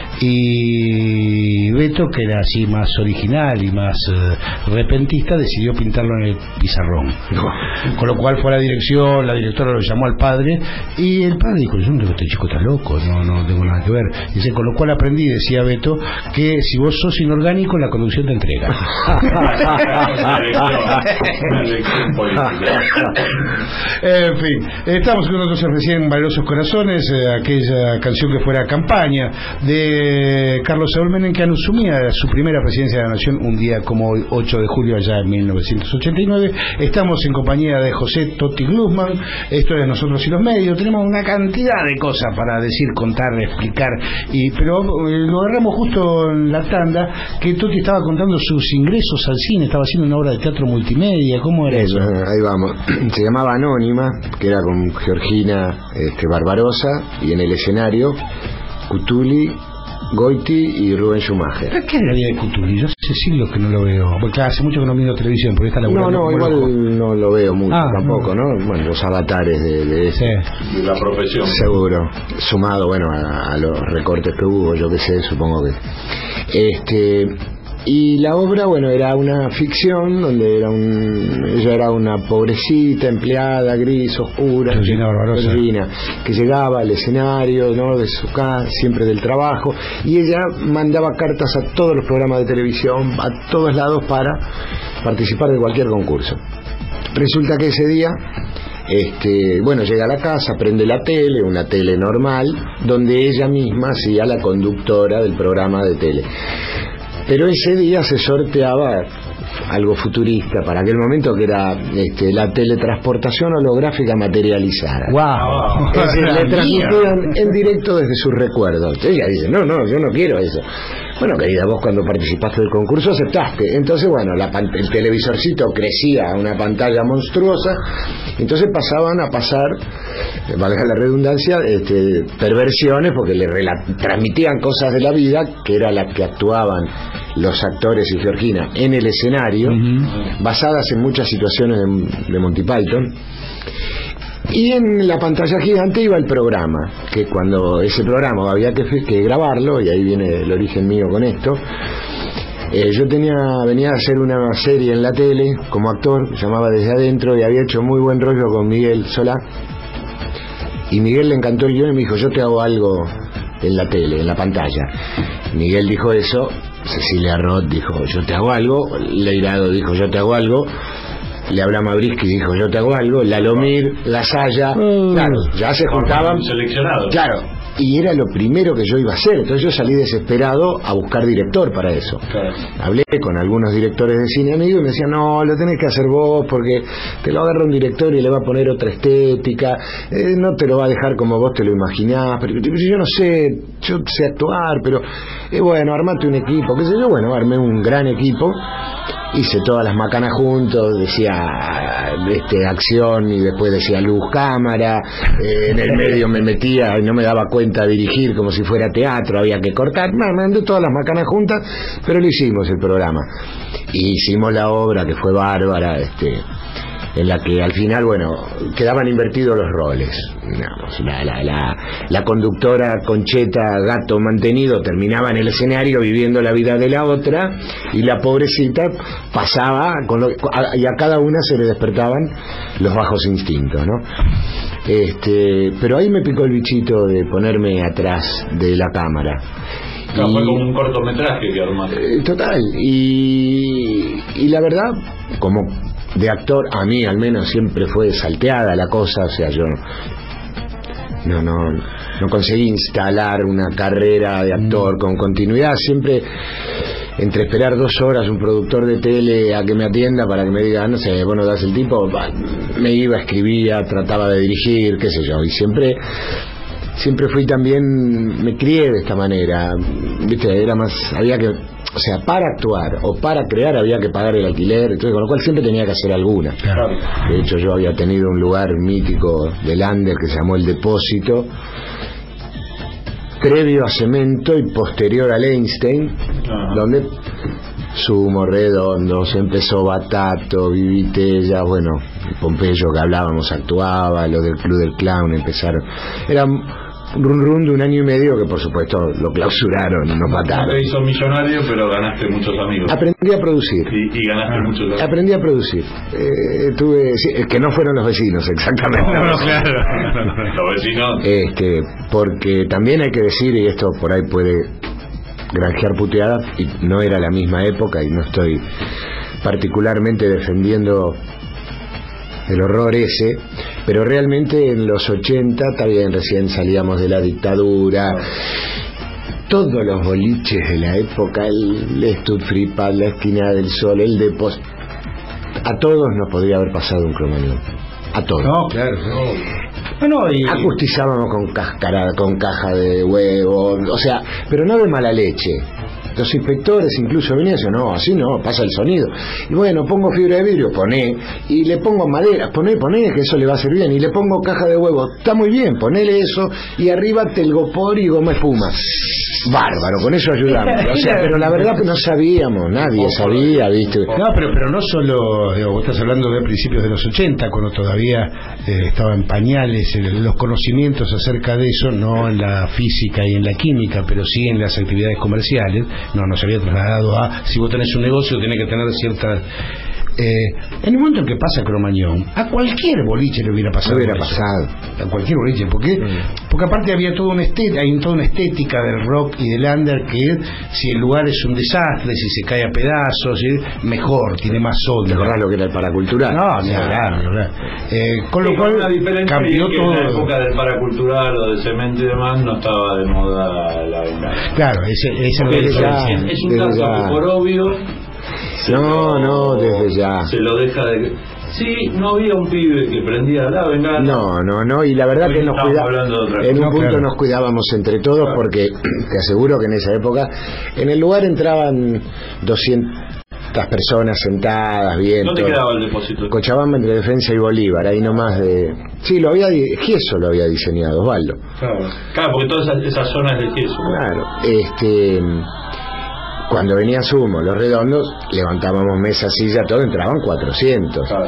Y Beto, que era así más original y más eh, repentista, decidió pintarlo en el pizarrón. Con lo cual fue a la dirección, la directora lo llamó al padre y el padre dijo: yo no tengo, este chico está loco, no, no tengo nada que ver. Dice: con lo cual aprendí, decía Beto, que si vos sos inorgánico, la conducción te entrega. En fin, estamos con nosotros recién Valerosos Corazones, eh, aquella canción que fuera campaña de Carlos Saúl Menem, que asumía su primera presidencia de la Nación un día como hoy, ocho de julio, allá en mil novecientos ochenta y nueve. Estamos en compañía de José Toti Glusman. Esto es Nosotros y los Medios. Tenemos una cantidad de cosas para decir, contar, explicar, y pero eh, lo agarramos justo en la tanda, que Toti estaba contando sus ingresos al cine. Estaba haciendo una obra de teatro multimedia. ¿Cómo era eso? eso? Ahí vamos. Se llamaba Anónima, que era con Georgina este, Barbarosa, y en el escenario Cutuli, Goiti y Rubén Schumacher. ¿Pero qué era la vida de Cutuli? Yo hace siglos que no lo veo. Porque hace mucho que no miro televisión, porque está laburando. No, no, igual loco. No lo veo mucho ah, tampoco, ¿no? ¿no? Bueno, los avatares de, de, sí. de la profesión. Seguro. Sumado, bueno, a, a los recortes que hubo, yo qué sé, supongo que. Este. Y la obra, bueno, era una ficción donde era un, ella era una pobrecita, empleada, gris, oscura, Georgina Barbarosa, Georgina, que llegaba al escenario, ¿no?, de su casa, siempre del trabajo, y ella mandaba cartas a todos los programas de televisión, a todos lados, para participar de cualquier concurso. Resulta que ese día, este, bueno, llega a la casa, prende la tele, una tele normal, donde ella misma hacía la conductora del programa de tele. Pero ese día se sorteaba algo futurista para aquel momento, que era este, la teletransportación holográfica materializada. ¡Wow! Es decir, le transmitían en directo desde sus recuerdos. Ella dice: no, no, yo no quiero eso. Bueno, querida, vos cuando participaste del concurso aceptaste. Entonces, bueno, la, el televisorcito crecía a una pantalla monstruosa. Entonces pasaban a pasar, valga la redundancia, este, perversiones, porque le transmitían cosas de la vida, que era las que actuaban los actores y Georgina en el escenario, uh-huh. basadas en muchas situaciones de, de Monty Python. Y en la pantalla gigante iba el programa, que cuando ese programa había que, que grabarlo, y ahí viene el origen mío con esto, eh, yo tenía venía a hacer una serie en la tele como actor, se llamaba Desde Adentro, y había hecho muy buen rollo con Miguel Solá, y Miguel le encantó el guión y me dijo: yo te hago algo en la tele, en la pantalla. Miguel dijo eso, Cecilia Roth dijo: yo te hago algo, Leirado dijo: yo te hago algo, le habló a Mabrisky y dijo: yo te hago algo, Lalomir, La Saya, uh, claro, ya se juntaban, seleccionados. Claro, y era lo primero que yo iba a hacer. Entonces yo salí desesperado a buscar director para eso. Claro. Hablé con algunos directores de cine amigos y me decían: no, lo tenés que hacer vos, porque te lo agarra un director y le va a poner otra estética, eh, no te lo va a dejar como vos te lo imaginás. Pero yo no sé, yo sé actuar, pero eh, bueno, armate un equipo, qué sé yo. Bueno, armé un gran equipo, hice todas las macanas juntos, decía este, acción, y después decía luz, cámara, eh, en el medio me metía y no me daba cuenta de dirigir, como si fuera teatro, había que cortar, me mandé todas las macanas juntas, pero lo hicimos el programa, y hicimos la obra, que fue bárbara, este, en la que al final, bueno, quedaban invertidos los roles, digamos, la, la, la, la conductora Concheta Gato Mantenido terminaba en el escenario viviendo la vida de la otra, y la pobrecita pasaba con lo, a, y a cada una se le despertaban los bajos instintos, ¿no? Este, pero ahí me picó el bichito de ponerme atrás de la cámara. No, y, fue como un cortometraje que armaste. Eh, total, y, y la verdad, como de actor, a mí al menos siempre fue salteada la cosa, o sea, yo no, no, no conseguí instalar una carrera de actor con continuidad, siempre entre esperar dos horas un productor de tele a que me atienda para que me diga, no sé, bueno, das el tipo, me iba, escribía, trataba de dirigir, qué sé yo, y siempre siempre fui también, me crié de esta manera, viste, era más, había que, o sea, para actuar o para crear había que pagar el alquiler, entonces con lo cual siempre tenía que hacer alguna. Claro. De hecho yo había tenido un lugar mítico del under que se llamó El Depósito, previo a Cemento y posterior al Einstein, uh-huh. donde Sumo, Redondos, empezó Batato, Vivitella, bueno, Pompeyo que hablábamos actuaba, los del Club del Clown empezaron, era un run run de un año y medio que por supuesto lo clausuraron, nos mataron. Te hizo millonario, pero ganaste muchos amigos. Aprendí a producir. Y, y ganaste ah. muchos amigos. Aprendí a producir. Eh, tuve, sí, que no fueron los vecinos, exactamente. No, no, claro. Los vecinos. Este, porque también hay que decir, y esto por ahí puede granjear puteadas, y no era la misma época, y no estoy particularmente defendiendo el horror ese, pero realmente en los ochenta, también recién salíamos de la dictadura, todos los boliches de la época, el Stud Free Pad, la Esquina del Sol, el Depósito, a todos nos podría haber pasado un cromañón, a todos. No, claro, no. No, y... Acustizábamos con cáscara, con caja de huevo, o sea, pero no de mala leche. Los inspectores incluso venían y decían, no, así no, pasa el sonido. Y bueno, pongo fibra de vidrio, poné. Y le pongo madera, poné, poné, que eso le va a hacer bien. Y le pongo caja de huevo, está muy bien, ponele eso. Y arriba telgopor y goma espuma. Bárbaro, con eso ayudamos. O sea, pero la verdad que no sabíamos, nadie sabía, ¿viste? No, pero pero no solo, digo, vos estás hablando de principios de los ochenta, cuando todavía eh, estaba en pañales el, los conocimientos acerca de eso, no en la física y en la química, pero sí en las actividades comerciales. No, no se había trasladado a, si vos tenés un negocio, tenés que tener ciertas... Eh, en el momento en que pasa Cromañón, a cualquier boliche le hubiera pasado. Le hubiera pasado. A cualquier boliche, ¿por qué? Mm. Porque aparte había toda una estética, hay toda una estética del rock y del under que si el lugar es un desastre, si se cae a pedazos, ¿sí? Mejor, tiene más sol. ¿Te acordás lo que era el paracultural? No, ni hablar, ni hablar. Eh, con sí, lo cual cambió todo. En la época del paracultural o del cemento y demás no estaba de moda la venta. Claro, ese, ese es, ya, es un caso ya... que por obvio. No, no, desde ya. Se lo deja de... Sí, no había un pibe que prendía la bengala. No, no, no, y la verdad que nos cuidábamos, en un no, punto claro. nos cuidábamos entre todos, claro. porque te aseguro que en esa época, en el lugar entraban doscientas personas sentadas, bien. ¿Dónde todo. Quedaba el depósito? Cochabamba entre Defensa y Bolívar, ahí nomás de... Sí, lo había, Gieso lo había diseñado, Osvaldo. Claro, claro, porque todas esas, esas zonas de Gieso. Claro, este... Cuando venía Sumo, Los Redondos, levantábamos mesa, silla, todo, entraban cuatrocientos. Claro.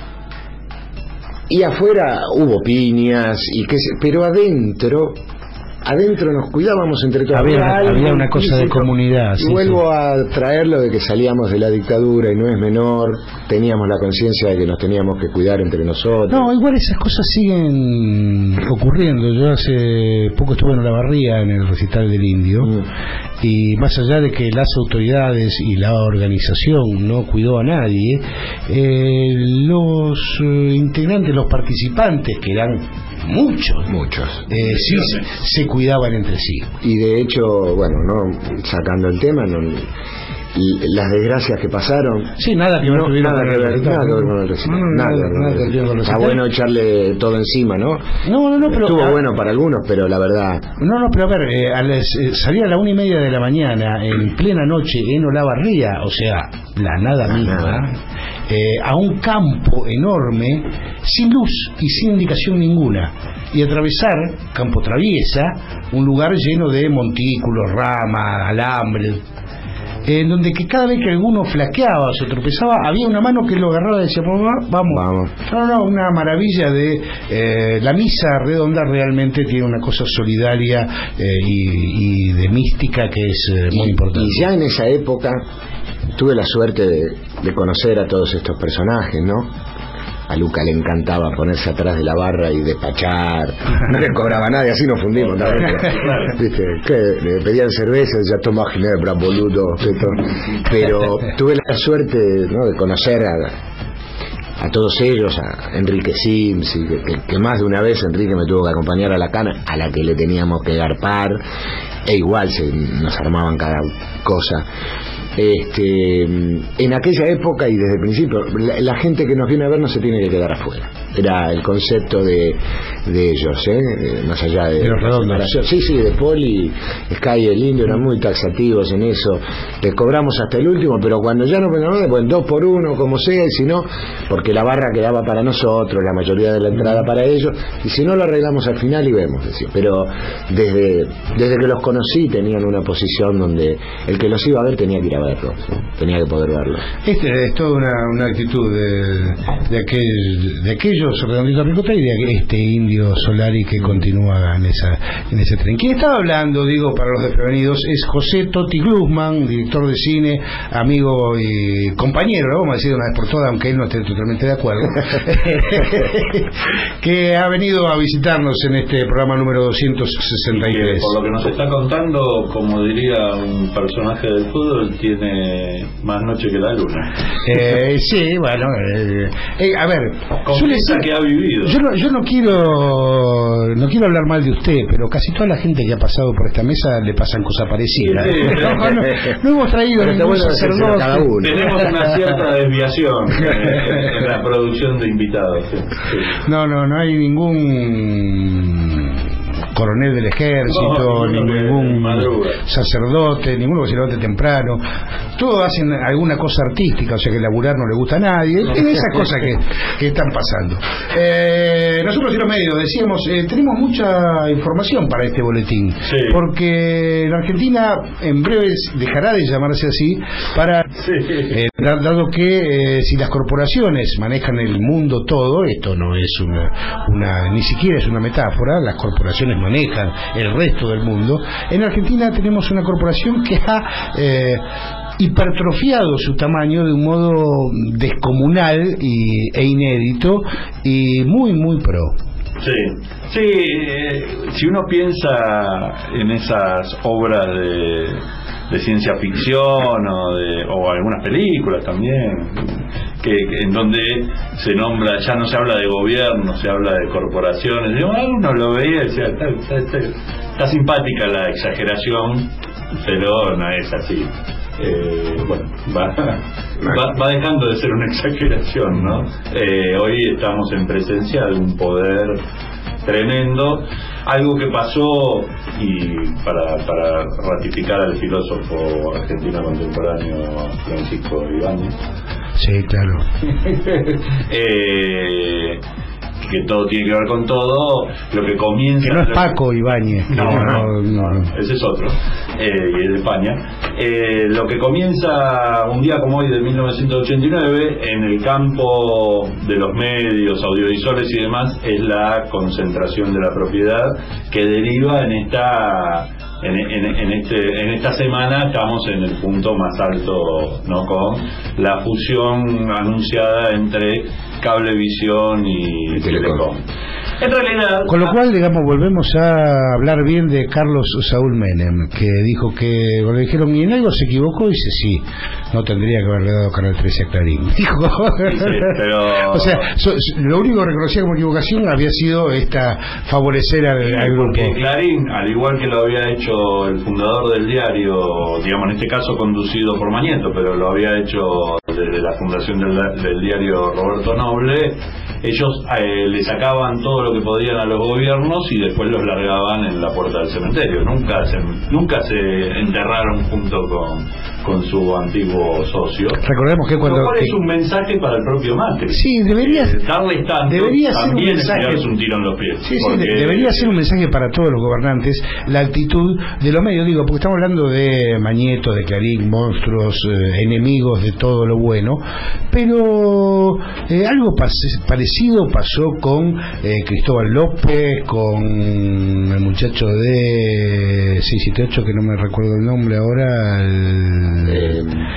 Y afuera hubo piñas, y qué sé, pero adentro, adentro nos cuidábamos entre todos. Había, había, había una cosa de comunidad. Y sí, vuelvo sí. a traerlo de que salíamos de la dictadura y no es menor, teníamos la conciencia de que nos teníamos que cuidar entre nosotros. No, igual esas cosas siguen ocurriendo. Yo hace poco estuve en Olavarría, en el recital del Indio, mm. y más allá de que las autoridades y la organización no cuidó a nadie, eh, los eh, integrantes, los participantes, que eran muchos, muchos, eh, sí se, se cuidaban entre sí. Y de hecho, bueno, no sacando el tema, no, las desgracias que pasaron, sí, nada que no, ver, nada que ver, nada que ver con el recital, no, no, nada, nada, nada, nada, nada, nada. Está bueno echarle todo encima, ¿no? No, no, no, pero estuvo a, bueno para algunos, pero la verdad. No, no, pero a ver, eh, a les, eh, salía a la una y media de la mañana, en plena noche, en Olavarría, o sea, la nada misma, eh, a un campo enorme, sin luz y sin indicación ninguna, y atravesar Campo Traviesa, un lugar lleno de montículos, ramas, alambres, en donde que cada vez que alguno flaqueaba o se tropezaba, había una mano que lo agarraba y decía, vamos, vamos. No, no, una maravilla de... Eh, la misa redonda realmente tiene una cosa solidaria eh, y, y de mística que es eh, muy y, importante. Y ya en esa época tuve la suerte de, de conocer a todos estos personajes, ¿no? A Luca le encantaba ponerse atrás de la barra y despachar. No le cobraba nadie, así nos fundimos también. ¿Viste? ¿Qué? Le pedían cerveza, ya tomaba ginebra, boludo. Pero tuve la suerte, ¿no?, de conocer a, a todos ellos, a Enrique Sims, y que, que, que más de una vez Enrique me tuvo que acompañar a la cana, a la que le teníamos que garpar, e igual se nos armaban cada cosa. Este, en aquella época y desde el principio, la, la gente que nos viene a ver no se tiene que quedar afuera. Era el concepto de, de ellos, ¿eh? Más allá de, de los redondos. Sí, sí, de Poli, Sky y el Indio eran muy taxativos en eso. Les cobramos hasta el último, pero cuando ya no me pues dos por uno, como sea, y si no, porque la barra quedaba para nosotros, la mayoría de la entrada para ellos, y si no lo arreglamos al final y vemos, decir. Pero desde, desde que los conocí tenían una posición donde el que los iba a ver tenía que ir a verlos, ¿no? Tenía que poder verlos. Este es toda una, una actitud de, de aquel, de aquellos redonditos Ricota y de este Indio Solari que continúa en esa en ese tren. Quien estaba hablando, digo para los desprevenidos, es José Totti Glusman, director de cine, amigo y compañero, ¿no? Vamos a decir de una vez por todas, aunque él no esté totalmente de acuerdo, que ha venido a visitarnos en este programa número doscientos sesenta y tres. Por lo que nos está contando, como diría un personaje del fútbol, tiene más noche que la luna. Eh, sí, bueno, eh, eh, a ver, suele ser que ha vivido. Yo no, yo no quiero no quiero hablar mal de usted, pero casi toda la gente que ha pasado por esta mesa le pasan cosas parecidas. Sí, sí. No, no, no hemos traído ningún bueno sacerdote. Cada uno. Tenemos una cierta desviación en, en la producción de invitados. Sí, sí. No, no, no hay ningún coronel del ejército, no, ni ningún madruga. sacerdote, ninguno que se levante temprano. Todos hacen alguna cosa artística, o sea que laburar no le gusta a nadie. No. Es esas cosas que, que están pasando. Eh, nosotros y los medios decíamos, eh, tenemos mucha información para este boletín, sí. porque la Argentina en breve dejará de llamarse así, para sí. eh, dado que eh, si las corporaciones manejan el mundo todo, esto no es una, una ni siquiera es una metáfora, las corporaciones manejan el resto del mundo. En Argentina tenemos una corporación que ha eh, hipertrofiado su tamaño de un modo descomunal y, e inédito y muy muy pro. Sí, sí, eh, si uno piensa en esas obras de, de ciencia ficción o, de, o algunas películas también, que, que en donde se nombra, ya no se habla de gobierno, se habla de corporaciones, y uno lo veía y decía, está, está, está, está simpática la exageración, pero no es así. Eh, bueno, va, va, va dejando de ser una exageración, ¿no? Eh, hoy estamos en presencia de un poder tremendo, algo que pasó, y para, para ratificar al filósofo argentino contemporáneo Francisco Ibáñez. Sí, claro. eh, que todo tiene que ver con todo, lo que comienza... Que no es Paco Ibáñez. No, no, no, no, ese es otro, eh, y es de España. Eh, lo que comienza un día como hoy de mil novecientos ochenta y nueve, en el campo de los medios audiovisuales y demás, es la concentración de la propiedad, que deriva en esta... En, en, en, este, en esta semana estamos en el punto más alto, ¿no?, con la fusión anunciada entre Cablevisión y, y Telecom. En realidad, con lo cual, digamos, volvemos a hablar bien de Carlos Saúl Menem, que dijo que, cuando le dijeron, ¿y en algo se equivocó? Dice, sí, no tendría que haberle dado Canal trece a Clarín. Dijo, sí, pero... o sea, so, lo único que reconocía como equivocación había sido esta favorecer al, sí, al grupo. Porque Clarín, al igual que lo había hecho el fundador del diario, digamos, en este caso conducido por Mañeto, pero lo había hecho desde la fundación del, del diario Roberto Noble, ellos eh, le sacaban todo lo que podían a los gobiernos y después los largaban en la puerta del cementerio. Nunca se, nunca se enterraron junto con, con su antiguo socio. Recordemos que cuando... Lo cual es un mensaje para el propio Macri. Sí, debería, eh, darles tanto, debería ser un también mensaje... es un tiro en los pies. Sí, porque... sí, debería ser un mensaje para todos los gobernantes, la actitud de los medios, digo, porque estamos hablando de Mañeto, de Clarín, monstruos, eh, enemigos de todo lo bueno, pero eh, algo parecido pasó con eh, Cristóbal López, con el muchacho de seiscientos setenta y ocho, que no me recuerdo el nombre ahora, el...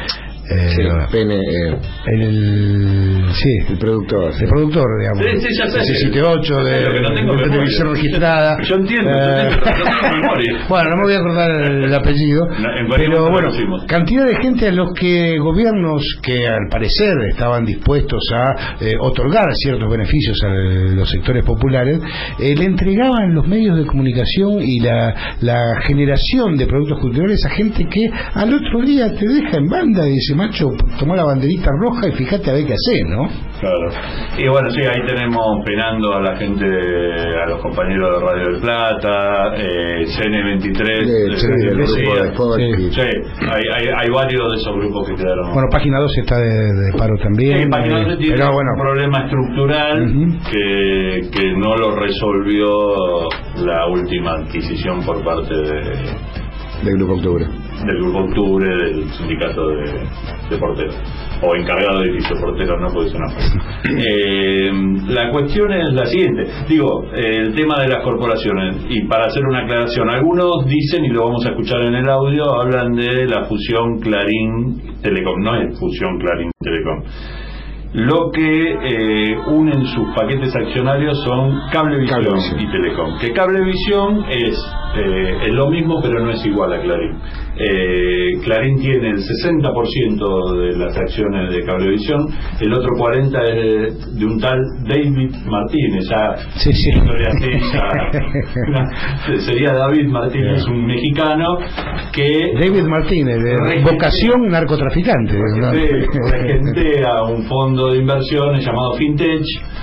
Eh, sí, pene, eh, el, sí, el productor. El productor, digamos. Sí, sí, ya sé. C siete ocho de, Lo que no tengo de televisión registrada. Yo entiendo, Eh, yo entiendo, pero no tengo memoria. Bueno, no me voy a acordar el, el apellido, No, en cualquier pero momento bueno, lo decimos. cantidad de gente a los que gobiernos que al parecer estaban dispuestos a eh, otorgar ciertos beneficios a los sectores populares, eh, le entregaban los medios de comunicación y la, la generación de productos culturales a gente que al otro día te deja en banda y dice, macho, tomá la banderita roja y fíjate a ver qué haces, ¿no? Claro. Y bueno, sí, ahí tenemos penando a la gente, a los compañeros de Radio del Plata, eh, C N veintitrés, Sí, sí, el grupo de Spotify. sí, hay, hay, hay varios de esos grupos que quedaron. Bueno, Página doce está de, de paro también. Sí, Página doce eh, tiene pero un bueno, problema estructural Ujú. que, que no lo resolvió la última adquisición por parte de, del Grupo Octubre. del Grupo Octubre, del sindicato de, de porteros, o encargado de edificio porteros, no puede ser una cosa. Eh, la cuestión es la siguiente, digo, eh, el tema de las corporaciones, y para hacer una aclaración, algunos dicen, y lo vamos a escuchar en el audio, hablan de la fusión Clarín-Telecom, no es fusión Clarín-Telecom. Lo que eh, unen sus paquetes accionarios son Cablevisión, Cablevisión. y Telecom. Que Cablevisión es, eh, es lo mismo, pero no es igual a Clarín. Eh, Clarín tiene el sesenta por ciento de las acciones de Cablevisión, el otro cuarenta por ciento es de, de un tal David Martínez. Ya, sí, sí. Así, ya, sería David Martínez, sí. Un mexicano que... David Martínez, de regente, vocación narcotraficante. Regentea un fondo de inversiones llamado Fintech,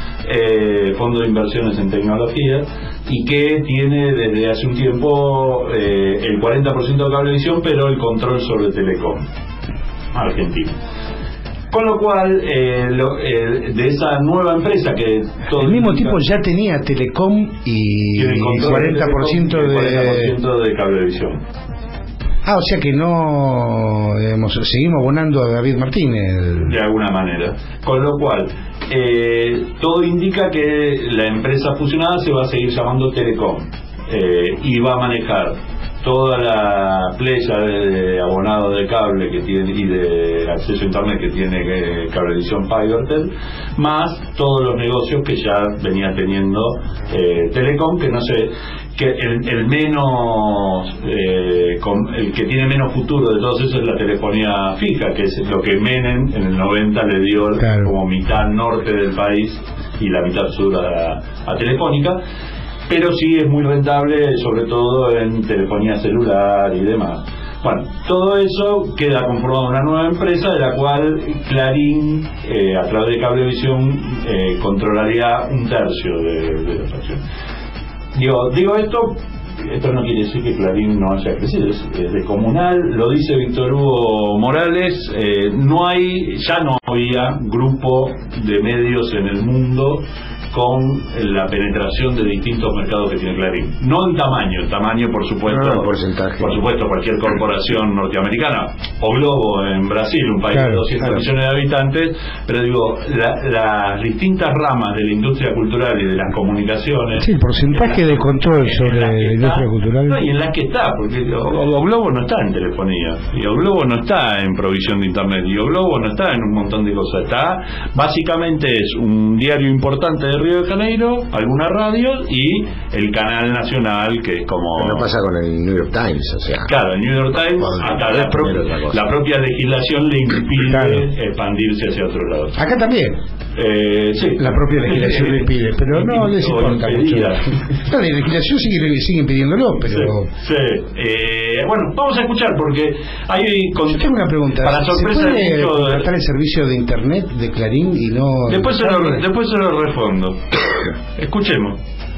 eh, fondo de inversiones en tecnología, y que tiene desde hace un tiempo eh, el cuarenta por ciento de Cablevisión, pero el control sobre Telecom Argentina. Con lo cual, eh, lo, eh, de esa nueva empresa que... Todo el mismo indica, tipo ya tenía Telecom y el cuarenta por ciento de... cuarenta por ciento de Cablevisión. Ah, o sea que no, digamos, seguimos abonando a David Martínez. De alguna manera. Con lo cual, eh, todo indica que la empresa fusionada se va a seguir llamando Telecom eh, y va a manejar toda la playa de, de abonados de cable que tiene y de acceso a internet que tiene eh, Cablevisión Fibertel, más todos los negocios que ya venía teniendo eh, Telecom, que no sé, que el, el menos eh, con, el que tiene menos futuro de todos esos es la telefonía fija, que es lo que Menem en el noventa le dio, claro, como mitad norte del país y la mitad sur a, a Telefónica. Pero sí es muy rentable, sobre todo en telefonía celular y demás. Bueno, todo eso queda conformado en una nueva empresa de la cual Clarín, eh, a través de Cablevisión, eh, controlaría un tercio de, de las acciones. Digo, digo esto, esto no quiere decir que Clarín no haya crecido, es, es descomunal, lo dice Víctor Hugo Morales, eh, no hay, ya no había grupo de medios en el mundo con la penetración de distintos mercados que tiene Clarín. No en tamaño, el tamaño por supuesto, no, porcentaje. Por supuesto, cualquier corporación norteamericana, o Globo en Brasil, un país claro, de doscientos claro. millones de habitantes, pero digo, la, las distintas ramas de la industria cultural y de las comunicaciones... Sí, el porcentaje la, de control sobre la industria está, cultural... No, y en las que está, porque o, o Globo no está en telefonía, y o Globo no está en provisión de internet, y o Globo no está en un montón de cosas. Está, básicamente es un diario importante de Río de Janeiro, alguna radio y el canal nacional, que es como... Pero no pasa con el New York Times, o sea... Claro, el New York Times, hasta la, pro la propia legislación le impide claro. expandirse hacia otro lado. Acá también. Eh, sí. La propia legislación le impide, pero no les importa mucho. La legislación sigue, sigue impidiéndolo, pero... Sí, sí. Eh, bueno, vamos a escuchar porque hay... Con... Yo tengo una pregunta. Para sorpresa ¿se puede de contratar el servicio de internet de Clarín y no... Después se lo, después se lo respondo. Escuchemos.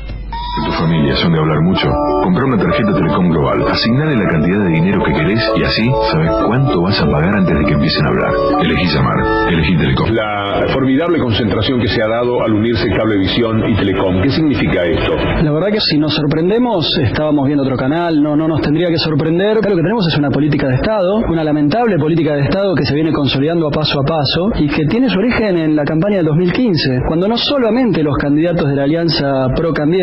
¿Tu familia son de hablar mucho? Compra una tarjeta Telecom Global, asignale la cantidad de dinero que querés y así sabes cuánto vas a pagar antes de que empiecen a hablar. Elegí llamar, elegí Telecom. La formidable concentración que se ha dado al unirse Cablevisión y Telecom, ¿qué significa esto? La verdad que si nos sorprendemos, estábamos viendo otro canal, no, no nos tendría que sorprender. Lo que tenemos es una política de Estado, una lamentable política de Estado que se viene consolidando a paso a paso y que tiene su origen en la campaña del dos mil quince, cuando no solamente los candidatos de la Alianza Pro Cambiemos, sino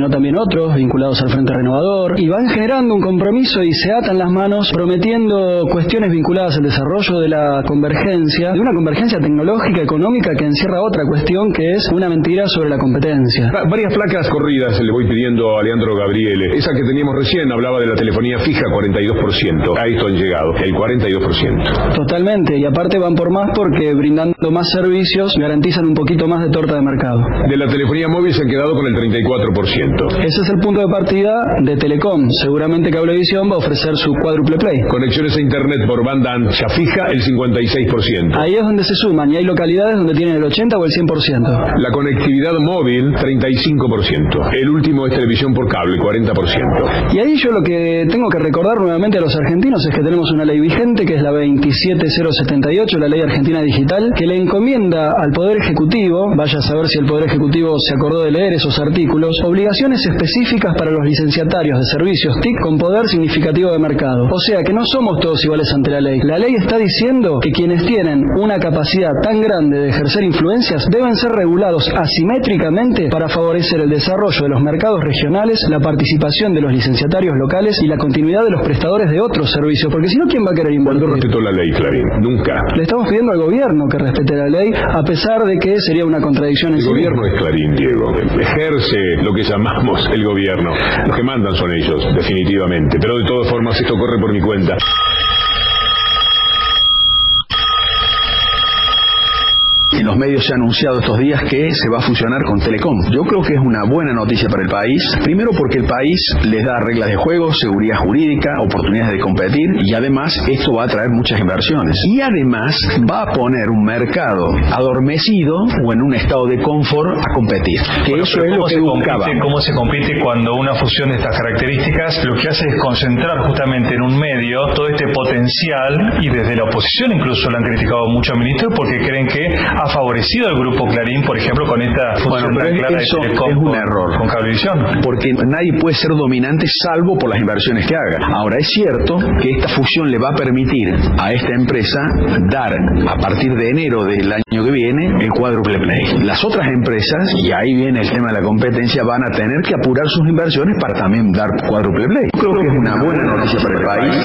sino también otros vinculados al Frente Renovador, y van generando un compromiso y se atan las manos prometiendo cuestiones vinculadas al desarrollo de la convergencia, de una convergencia tecnológica, económica, que encierra otra cuestión que es una mentira sobre la competencia. Va- Varias placas corridas le voy pidiendo a Leandro Gabriele. Esa que teníamos recién hablaba de la telefonía fija, cuarenta y dos por ciento. A esto han llegado, el cuarenta y dos por ciento. Totalmente, y aparte van por más porque brindando más servicios garantizan un poquito más de torta de mercado. De la telefonía móvil se han quedado con el treinta y cuatro por ciento. Ese es el punto de partida de Telecom. Seguramente Cablevisión va a ofrecer su cuádruple play. Conexiones a internet por banda ancha fija, el cincuenta y seis por ciento. Ahí es donde se suman, y hay localidades donde tienen el ochenta o el cien por ciento. La conectividad móvil, treinta y cinco por ciento. El último es televisión por cable, cuarenta por ciento. Y ahí yo lo que tengo que recordar nuevamente a los argentinos es que tenemos una ley vigente, que es la veintisiete mil setenta y ocho, la Ley Argentina Digital, que le encomienda al Poder Ejecutivo, vaya a saber si el Poder Ejecutivo se acordó de leer esos artículos, obligaciones específicas para los licenciatarios de servicios T I C con poder significativo de mercado. O sea que no somos todos iguales ante la ley. La ley está diciendo que quienes tienen una capacidad tan grande de ejercer influencias deben ser regulados asimétricamente para favorecer el desarrollo de los mercados regionales, la participación de los licenciatarios locales y la continuidad de los prestadores de otros servicios, porque si no, ¿quién va a querer invertir? ¿Cuándo respetó la ley, Clarín? Nunca. Le estamos pidiendo al gobierno que respete la ley, a pesar de que sería una contradicción en El sí gobierno mismo. es Clarín, Diego. Ejerce lo que llamamos el gobierno. Los que mandan son ellos, definitivamente. Pero de todas formas, esto corre por mi cuenta. En los medios se ha anunciado estos días que se va a fusionar con Telecom. Yo creo que es una buena noticia para el país. Primero porque el país les da reglas de juego, seguridad jurídica, oportunidades de competir, y además esto va a traer muchas inversiones. Y además va a poner un mercado adormecido o en un estado de confort a competir. Que Bueno, eso pero es lo ¿cómo que se buscaba. compite, ¿Cómo se compite cuando una fusión de estas características lo que hace es concentrar justamente en un medio todo este potencial? Y desde la oposición incluso lo han criticado mucho al ministro porque creen que ha favorecido al grupo Clarín, por ejemplo, con esta fusión Bueno, pero tan es- clara eso de Telecom es un con, error. con Cablevisión. Porque nadie puede ser dominante salvo por las inversiones que haga. Ahora, es cierto que esta fusión le va a permitir a esta empresa dar, a partir de enero del año que viene, el cuádruple play. Las otras empresas, y ahí viene el tema de la competencia, van a tener que apurar sus inversiones para también dar cuádruple play. Creo que es una buena noticia para el país.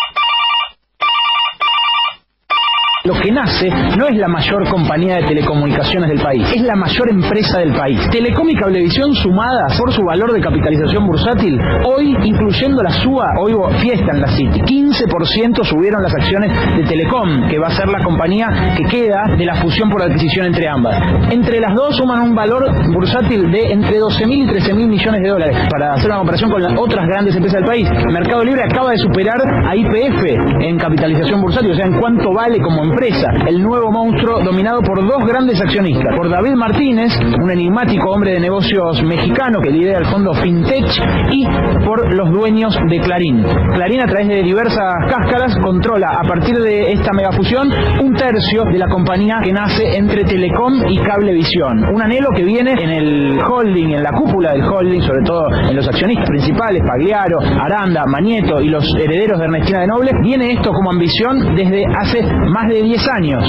Lo que nace no es la mayor compañía de telecomunicaciones del país, es la mayor empresa del país. Telecom y Cablevisión sumadas por su valor de capitalización bursátil, hoy, incluyendo la SUA, hoy hubo fiesta en la City. quince por ciento subieron las acciones de Telecom, que va a ser la compañía que queda de la fusión por adquisición entre ambas. Entre las dos suman un valor bursátil de entre doce mil y trece mil millones de dólares para hacer una comparación con las otras grandes empresas del país. Mercado Libre acaba de superar a Y P F en capitalización bursátil, o sea, en cuánto vale como empresa. El nuevo monstruo dominado por dos grandes accionistas, por David Martínez, un enigmático hombre de negocios mexicano que lidera el fondo FinTech, y por los dueños de Clarín. Clarín, a través de diversas cáscaras, controla a partir de esta megafusión un tercio de la compañía que nace entre Telecom y Cablevisión. Un anhelo que viene en el holding, en la cúpula del holding, sobre todo en los accionistas principales, Pagliaro, Aranda, Mañeto y los herederos de Ernestina de Noble. Viene esto como ambición desde hace más de diez años.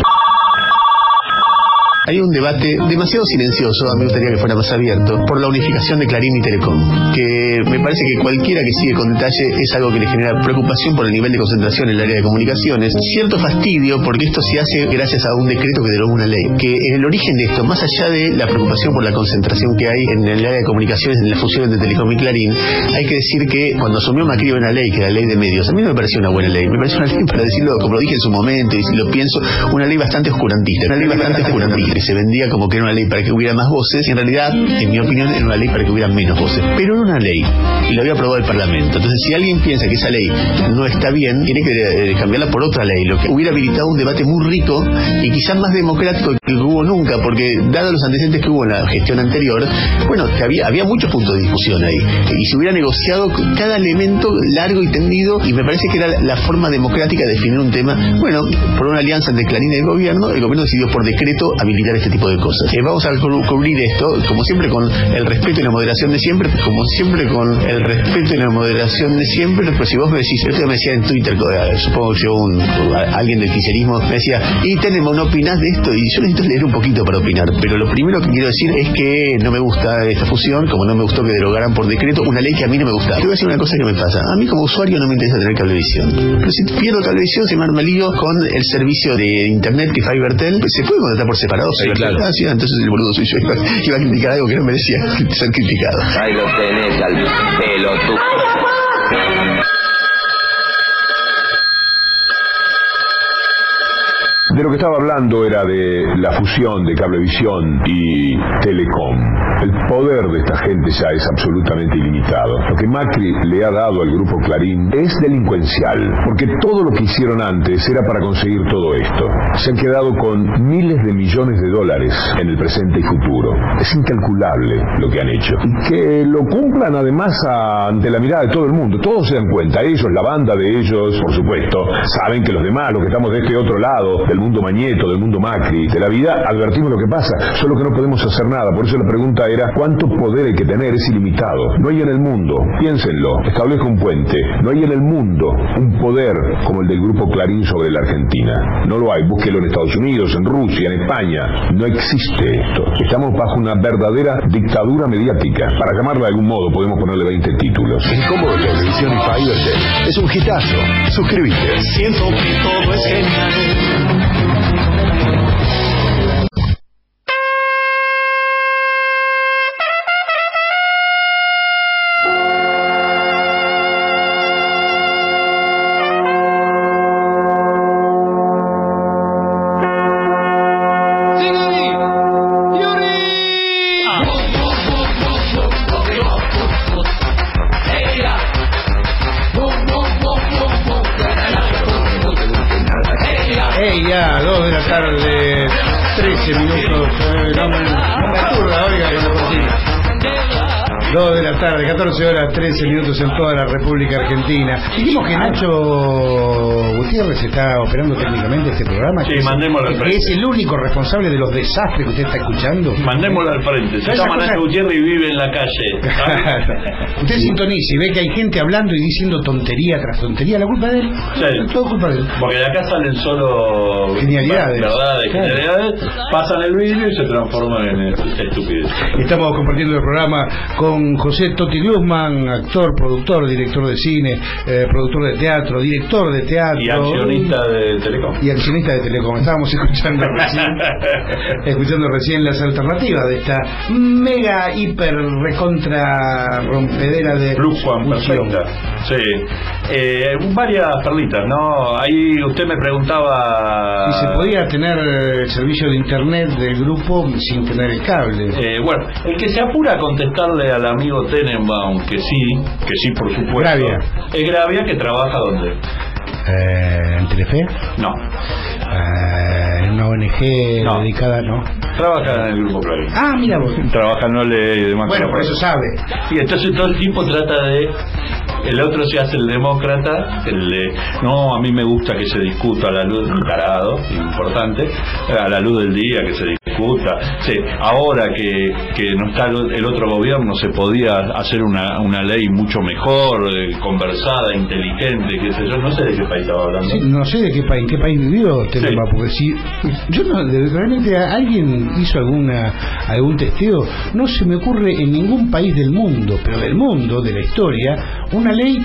Hay un debate demasiado silencioso, a mí me gustaría que fuera más abierto, por la unificación de Clarín y Telecom, que me parece que cualquiera que sigue con detalle es algo que le genera preocupación por el nivel de concentración en el área de comunicaciones, cierto fastidio porque esto se hace gracias a un decreto que derogó una ley, que en el origen de esto, más allá de la preocupación por la concentración que hay en el área de comunicaciones, en la fusión de Telecom y Clarín, hay que decir que cuando asumió Macri una ley, que era la ley de medios, a mí no me pareció una buena ley, me pareció una ley, para decirlo como lo dije en su momento y si lo pienso, una ley bastante oscurantista, una ley bastante oscurantista, que se vendía como que era una ley para que hubiera más voces, y en realidad, en mi opinión, era una ley para que hubiera menos voces, pero era una ley, y lo había aprobado el Parlamento. Entonces, si alguien piensa que esa ley no está bien, tiene que eh, cambiarla por otra ley, lo que hubiera habilitado un debate muy rico y quizás más democrático que hubo nunca, porque dado los antecedentes que hubo en la gestión anterior, bueno, que había, había muchos puntos de discusión ahí, y se hubiera negociado cada elemento largo y tendido, y me parece que era la, la forma democrática de definir un tema. Bueno, por una alianza entre Clarín y el gobierno, el gobierno decidió por decreto habilitar evitar este tipo de cosas. Eh, vamos a cubrir esto, como siempre, con el respeto y la moderación de siempre, como siempre, con el respeto y la moderación de siempre. Pues si vos me decís, esto me decía en Twitter, supongo que yo, un, alguien del kirchnerismo, me decía, y tenemos, ¿no opinás de esto? Y yo necesito leer un poquito para opinar, pero lo primero que quiero decir es que no me gusta esta fusión, como no me gustó que derogaran por decreto una ley que a mí no me gusta. Te voy a decir una cosa que me pasa. A mí como usuario no me interesa tener cablevisión. Pero si pierdo cablevisión, se me arma lío con el servicio de internet que Fivertel. Pues se puede contratar por separado. Sí, claro. Ah, sí, entonces el boludo soy yo. Iba, iba a criticar algo que no merecía ser criticado. Ahí lo tenés al pelotudo. De lo que estaba hablando era de la fusión de Cablevisión y Telecom. El poder de esta gente ya es absolutamente ilimitado. Lo que Macri le ha dado al Grupo Clarín es delincuencial, porque todo lo que hicieron antes era para conseguir todo esto. Se han quedado con miles de millones de dólares en el presente y futuro. Es incalculable lo que han hecho. Y que lo cumplan además a, ante la mirada de todo el mundo. Todos se dan cuenta, ellos, la banda de ellos, por supuesto, saben que los demás, los que estamos de este otro lado, del mundo Mañeto, del mundo Macri, de la vida, advertimos lo que pasa, solo que no podemos hacer nada. Por eso la pregunta era, ¿cuánto poder hay que tener? Es ilimitado. No hay en el mundo, piénsenlo, establezca un puente, no hay en el mundo un poder como el del Grupo Clarín sobre la Argentina. No lo hay, búsquelo en Estados Unidos, en Rusia, en España. No existe esto. Estamos bajo una verdadera dictadura mediática. Para llamarla de algún modo, podemos ponerle veinte títulos. En Cómodo Televisión y Fivertel es un hitazo. Suscríbete. Siento que todo es genial. dos de la tarde, catorce horas, trece minutos en toda la República Argentina. Dijimos que Nacho Gutiérrez está operando técnicamente este programa. Sí, mandémoslo al frente. Que es el único responsable de los desastres que usted está escuchando. Mandémoslo al frente. Se llama Nacho Gutiérrez y vive en la calle. Usted sintoniza y ve que hay gente hablando y diciendo tontería tras tontería. ¿La culpa de él? Sí. Todo culpa de él. Porque de acá salen solo genialidades. Verdades, claro. Genialidades. Pasan el vídeo y se transforman en estupidez. Estamos compartiendo el programa con José Totti Glusman, actor, productor, director de cine, eh, productor de teatro, director de teatro. Y accionista de Telecom. Y accionista de Telecom. Estábamos escuchando recién, escuchando recién las alternativas de esta mega, hiper, recontra, rompedera de Pluscuam perfecta. Sí. Eh, varias perlitas, ¿no? Ahí usted me preguntaba si se podía tener el servicio de internet del grupo sin tener el cable. Eh, bueno, el que se apura a contestarle al amigo Tenenbaum que sí, que sí por supuesto. Gravia. Es Gravia, que trabaja ¿dónde? Eh, ¿En Telefe? No. Eh, ¿En una O N G no. dedicada? No. Trabaja en el Grupo Clarín. Ah, mira vos. Trabaja, no le... Bueno, por eso sabe. Y entonces todo el tiempo trata de... El otro se hace el demócrata, el de, no, a mí me gusta que se discuta a la luz, un tarado, importante, a la luz del día, que se discuta. Sí, ahora que, que no está el otro gobierno, se podía hacer una, una ley mucho mejor, eh, conversada, inteligente, qué sé yo, no sé de qué país estaba hablando. Sí, no sé de qué país, en qué país vivió Telema, sí. Porque si yo no, realmente alguien hizo alguna algún testeo, no se me ocurre en ningún país del mundo, pero del mundo, de la historia, una ley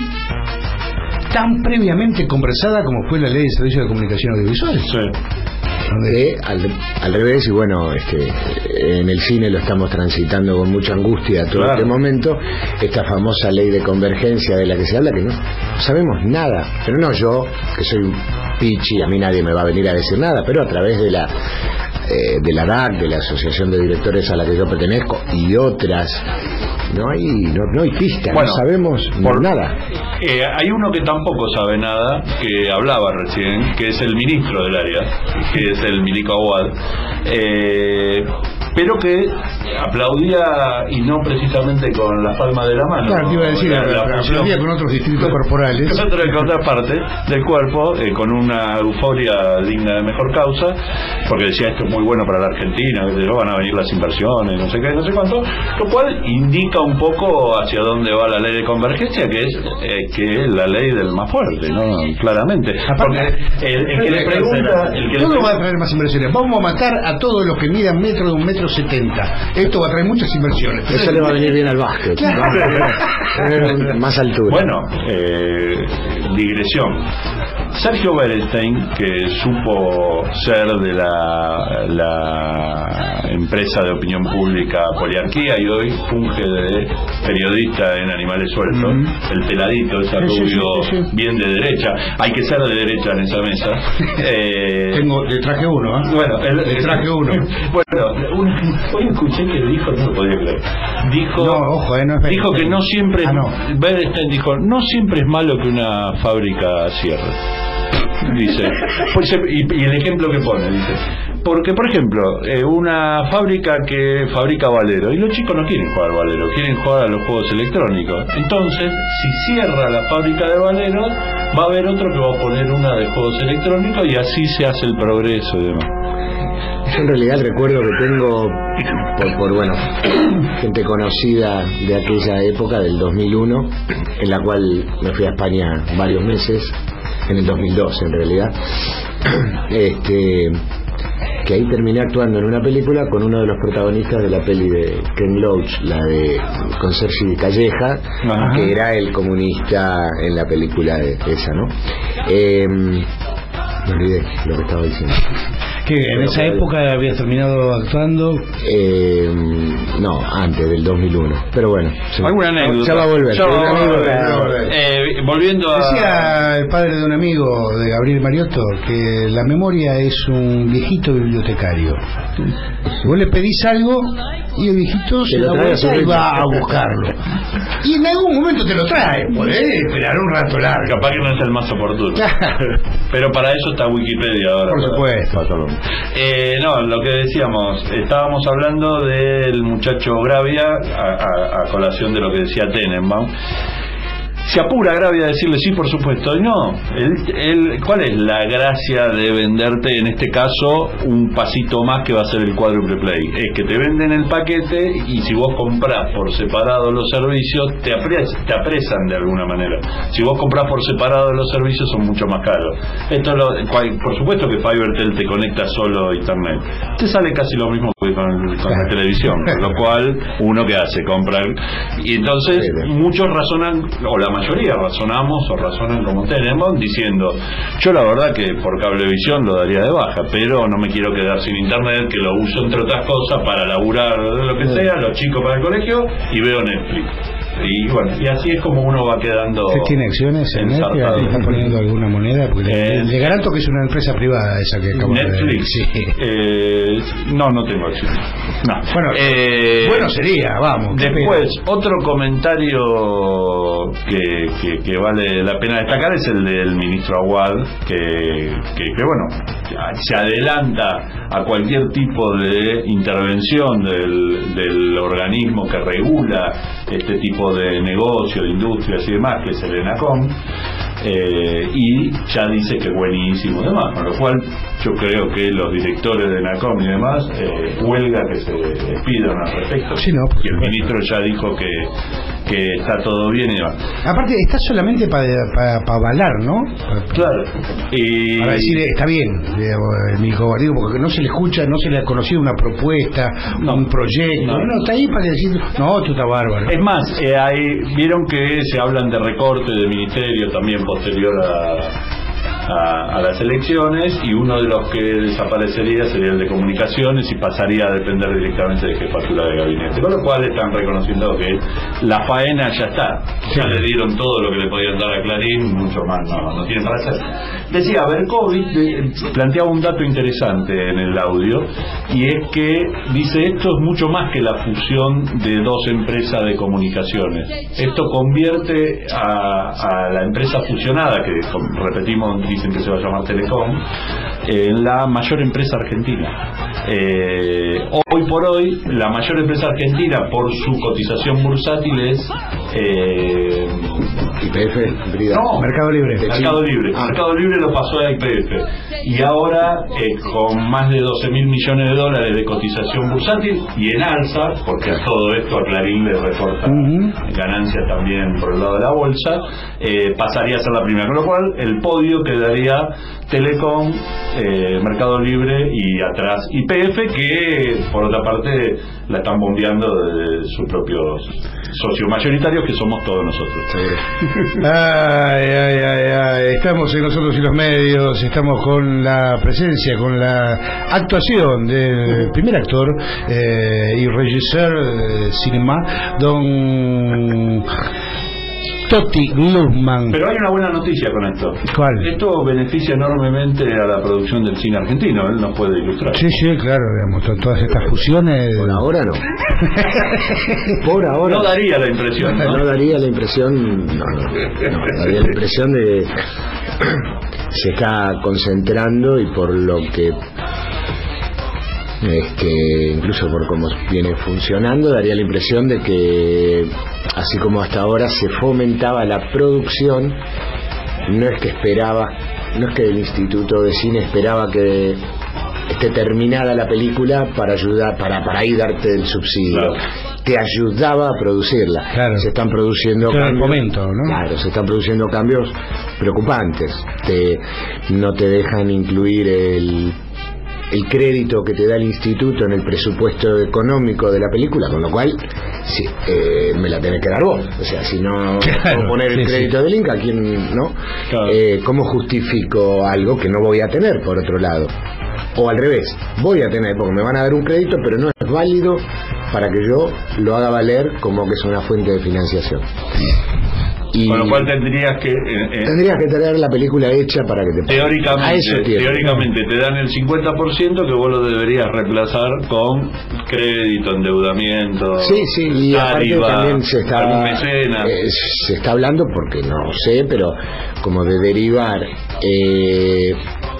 tan previamente conversada como fue la ley de servicios de comunicación audiovisual. Sí. Eh, al, al revés, y bueno, este, en el cine lo estamos transitando con mucha angustia todo claro. este momento, esta famosa ley de convergencia de la que se habla, que no sabemos nada, pero no yo, que soy un pichi, a mí nadie me va a venir a decir nada, pero a través de la eh, de la D A C, de la Asociación de Directores a la que yo pertenezco, y otras, no hay no, no hay pista, bueno, no sabemos por nada. Eh, hay uno que tampoco sabe nada, que hablaba recién, que es el ministro del área, que es el Milico Aguad. Eh, pero que aplaudía, y no precisamente con las palmas de la mano. Claro, te iba a decir, la, la aplaudía con otros distritos corporales. Con otra, con otra parte del cuerpo, eh, con una euforia digna de mejor causa, porque decía esto es muy bueno para la Argentina, que van a venir las inversiones, no sé qué, no sé cuánto, lo cual indica un poco hacia dónde va la ley de convergencia, que es eh, que es la ley del más fuerte, ¿no? Claramente. Porque el, el que le pregunta, el que todo le va a traer más inversiones. Vamos a matar a todos los que midan metro de un metro setenta. Esto va a traer muchas inversiones. Eso le va a venir bien al básquet. Claro. Más altura. Bueno, eh, digresión. Sergio Berenstein, que supo ser de la, la empresa de opinión pública Poliarquía y hoy funge de periodista en Animales Sueltos, mm-hmm. el peladito, ese rubio sí, sí, sí, sí. bien de derecha, hay que ser de derecha en esa mesa. Eh, Tengo, le traje uno, ¿eh? Bueno, el, le traje uno. Bueno, un, hoy escuché que dijo, no lo podía creer, dijo, no, ojo, eh, no es dijo que no siempre, ah, no. Berenstein dijo, no siempre es malo que una fábrica cierre. Dice, pues, y, y el ejemplo que pone, dice, porque por ejemplo, eh, una fábrica que fabrica Valero, y los chicos no quieren jugar Valero, quieren jugar a los juegos electrónicos. Entonces, si cierra la fábrica de Valero, va a haber otro que va a poner una de juegos electrónicos y así se hace el progreso y demás. Yo en realidad el recuerdo que tengo por, por bueno, gente conocida de aquella época, del dos mil uno, en la cual me fui a España varios meses, en el dos mil dos en realidad, este, que ahí terminé actuando en una película con uno de los protagonistas de la peli de Ken Loach, la de con Sergi Calleja, ajá, que era el comunista en la película de esa, ¿no? Eh, me olvidé lo que estaba diciendo. ¿Que en esa época habías terminado actuando? Eh, no, antes del dos mil uno. Pero bueno. ¿Alguna anécdota? Ya va a volver. Ya va a volver. Eh, volviendo a... Decía el padre de un amigo, de Gabriel Mariotto, que la memoria es un viejito bibliotecario. Vos le pedís algo y el viejito se la vuelta y va a buscarlo. Y en algún momento te lo trae. Podés esperar un rato largo. Capaz que no es el más oportuno. Pero para eso está Wikipedia ahora. Por supuesto. Eh, no, lo que decíamos, estábamos hablando del muchacho Gravia a, a, a colación de lo que decía Tenenbaum. Se apura Gravia a decirle sí, por supuesto, y no. Él, él, ¿cuál es la gracia de venderte, en este caso, un pasito más que va a ser el cuádruple play? Es que te venden el paquete y si vos comprás por separado los servicios, te, apres, te apresan de alguna manera. Si vos comprás por separado los servicios, son mucho más caros. Esto lo, por supuesto que Fivertel te conecta solo a internet. Te sale casi lo mismo que con, con la televisión, con lo cual, uno que hace, compra. Y entonces, muchos razonan, o la mayoría razonamos o razonan como tenemos, diciendo, yo la verdad que por Cablevisión lo daría de baja, pero no me quiero quedar sin internet, que lo uso entre otras cosas para laburar lo que sea, los chicos para el colegio, y veo Netflix. Y bueno, y así es como uno va quedando. ¿Usted tiene acciones en Netflix? ¿Está poniendo alguna moneda? Porque eh, le garanto que es una empresa privada esa que acabo Netflix, de ver. Sí. Eh, no, no tengo acciones. No. Bueno, eh, bueno sería, vamos. Después, otro comentario que, que, que vale la pena destacar es el del ministro Aguad, que, que, que bueno, se adelanta a cualquier tipo de intervención del, del organismo que regula este tipo de negocio, de industrias y demás, que es el ENACOM, eh, y ya dice que es buenísimo y demás, con lo cual yo creo que los directores de ENACOM y demás, eh, huelga que se despidan al respecto, sí, no, y el ministro ya dijo que, que está todo bien y demás. Aparte está solamente para pa, pa avalar, ¿no? Claro. Y... para decir, está bien, mi hijo, digo, porque no se le escucha, no se le ha conocido una propuesta, no, un proyecto, no. no, está ahí para decir, no, esto está bárbaro. Es más, eh, hay, vieron que se hablan de recorte de ministerio también posterior a... A, a las elecciones, y uno de los que desaparecería sería el de comunicaciones y pasaría a depender directamente de jefatura de gabinete, con lo cual están reconociendo que la faena ya está, ya le dieron todo lo que le podían dar a Clarín, mucho más no, no tienen para hacer. Decía, Berkovich planteaba un dato interesante en el audio, y es que dice, esto es mucho más que la fusión de dos empresas de comunicaciones. Esto convierte a, a la empresa fusionada, que repetimos, dicen que se va a llamar Telecom, en la mayor empresa argentina. Eh, hoy por hoy, la mayor empresa argentina por su cotización bursátil es eh, I P F, no, Mercado Libre. Mercado Libre. Ah. Mercado Libre lo pasó a I P F. Y ahora, eh, con más de doce mil millones de dólares de cotización bursátil y en alza, porque a todo esto a Clarín le recorta uh-huh. ganancias también por el lado de la bolsa, eh, pasaría a ser la primera. Con lo cual, el podio quedaría Telecom, eh, Mercado Libre y atrás I P F, que por otra parte la están bombeando de sus propios socios mayoritarios, que somos todos nosotros. Sí. Ay, ay, ay, ay, estamos en Nosotros y los Medios, estamos con la presencia, con la actuación del primer actor eh, y regisseur de cinema, don Toti Gluckman. Pero hay una buena noticia con esto. ¿Cuál? Esto beneficia enormemente a la producción del cine argentino, él nos puede ilustrar. Sí, sí, claro, digamos, todas estas fusiones. Por ahora no. Por ahora. No daría la impresión, ¿no? No daría la impresión, no, no, no daría la impresión de se está concentrando, y por lo que este, incluso por cómo viene funcionando, daría la impresión de que así como hasta ahora se fomentaba la producción, no es que esperaba, no es que el Instituto de Cine esperaba que esté terminada la película para ayudar, para, para ahí darte el subsidio. Claro. Te ayudaba a producirla. Claro. Se están produciendo Todo cambios, el momento, ¿no? Claro, se están produciendo cambios preocupantes. Te, no te dejan incluir el el crédito que te da el instituto en el presupuesto económico de la película, con lo cual si, eh, me la tenés que dar vos. O sea, si no claro, puedo poner el sí, crédito sí. del Inca, ¿quién no? Claro. Eh, ¿Cómo justifico algo que no voy a tener por otro lado? O al revés, voy a tener, porque me van a dar un crédito, pero no es válido para que yo lo haga valer como que es una fuente de financiación. Y con lo cual tendrías que eh, eh, tendrías que tener la película hecha para que te teóricamente, a eso teóricamente te dan el cincuenta por ciento que vos lo deberías reemplazar con crédito, endeudamiento, sí, sí, y aparte dádiva, también se está eh, se está hablando, porque no sé, pero como de derivar eh,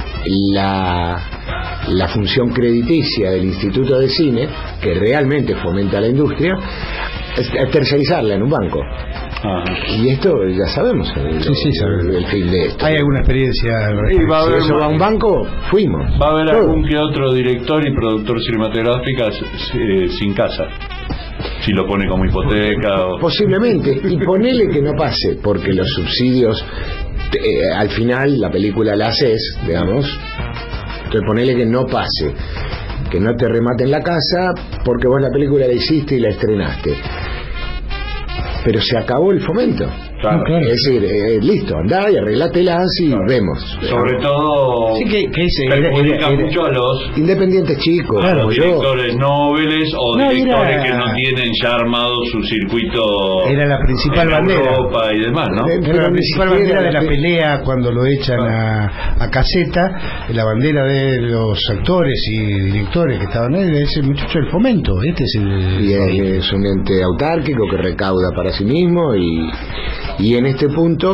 la la función crediticia del Instituto de Cine, que realmente fomenta la industria, es tercerizarla en un banco. Ah. Y esto ya sabemos el, sí, sí, el, el fin de esto. Hay alguna experiencia. Sí, va a haber si eso va a un banco, fuimos. Va a haber Todo. algún que otro director y productor cinematográfico eh, sin casa, si lo pone como hipoteca o... Posiblemente, y ponele que no pase, porque los subsidios eh, al final la película la haces, digamos, entonces ponele que no pase, que no te rematen la casa porque vos la película la hiciste y la estrenaste, pero se acabó el fomento. Claro. Es decir, eh, listo, andá y arreglátelas y claro. vemos. Sobre todo, sí, que, que se perjudica mucho a los independientes chicos, a los yo. directores nobles o no, directores era... que no tienen ya armado su circuito. Era la principal en bandera. Europa y demás, ¿no? Era la principal bandera de la pelea cuando lo echan a, a caseta. La bandera de los actores y directores que estaban ahí es el muchacho del fomento. Este es el. Y es, es un ente autárquico que recauda para sí mismo y. Y en este punto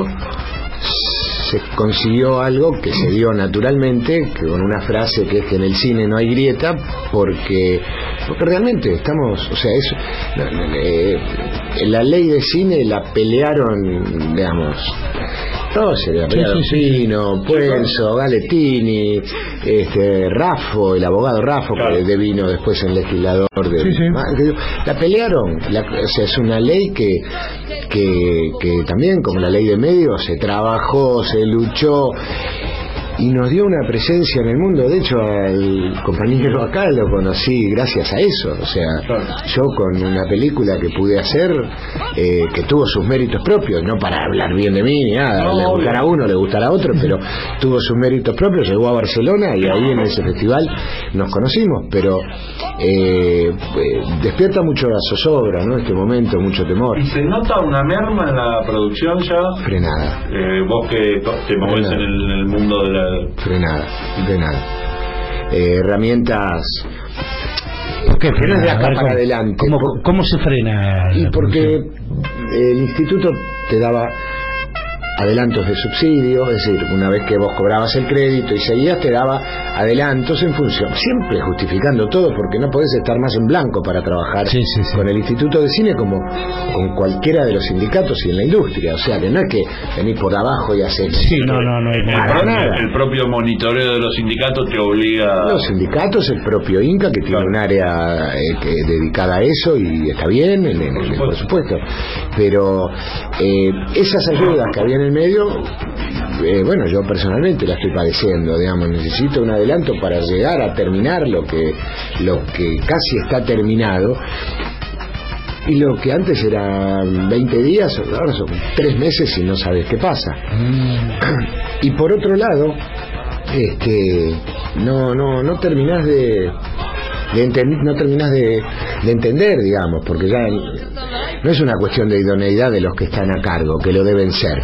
se consiguió algo que se dio naturalmente, que con una frase que es que en el cine no hay grieta, porque porque realmente estamos, o sea, es eh, la ley de cine la pelearon, digamos, todos se la pelearon, sí, sí, Pino, sí. Puenzo, Galettini, este, Raffo, el abogado Raffo, claro. que devino después en legislador de, sí, sí. la pelearon, la, o sea, es una ley que que, que también, como la ley de medios, se trabajó, se luchó, y nos dio una presencia en el mundo. De hecho, al compañero acá lo conocí gracias a eso. O sea, yo con una película que pude hacer, eh, que tuvo sus méritos propios, no para hablar bien de mí ni nada, no, le gustará a uno, le gustará a otro, pero tuvo sus méritos propios, llegó a Barcelona y ahí en ese festival nos conocimos. Pero eh, despierta mucho la zozobra, ¿no? Este momento, mucho temor. ¿Y se nota una merma en la producción ya? Frenada. Eh, vos que te movés en el, en el mundo de la... Frenada, frenada. Eh, herramientas... ¿Por qué frenas de acá ver, para ¿cómo, adelante? ¿cómo, Por, ¿Cómo se frena? Y porque el instituto te daba adelantos de subsidio, es decir, una vez que vos cobrabas el crédito y seguías, te daba adelantos en función, siempre justificando todo, porque no podés estar más en blanco para trabajar sí, sí, sí. con el Instituto de Cine como con cualquiera de los sindicatos y en la industria. O sea, que no es que venís por abajo y hacer... Sí, no, no, no. El, para propio, nada. el propio monitoreo de los sindicatos te obliga... Los sindicatos, el propio Inca, que tiene claro. un área eh, que, dedicada a eso, y está bien, en, en, por, supuesto. por supuesto. Pero eh, esas ayudas que había en el medio, eh, bueno, yo personalmente la estoy padeciendo, digamos, necesito un adelanto para llegar a terminar lo que lo que casi está terminado, y lo que antes eran veinte días, ahora son tres meses y no sabes qué pasa. Mm. Y por otro lado, este, no no no terminás de, de entender, no terminás de, de entender, digamos, porque ya no es una cuestión de idoneidad de los que están a cargo, que lo deben ser.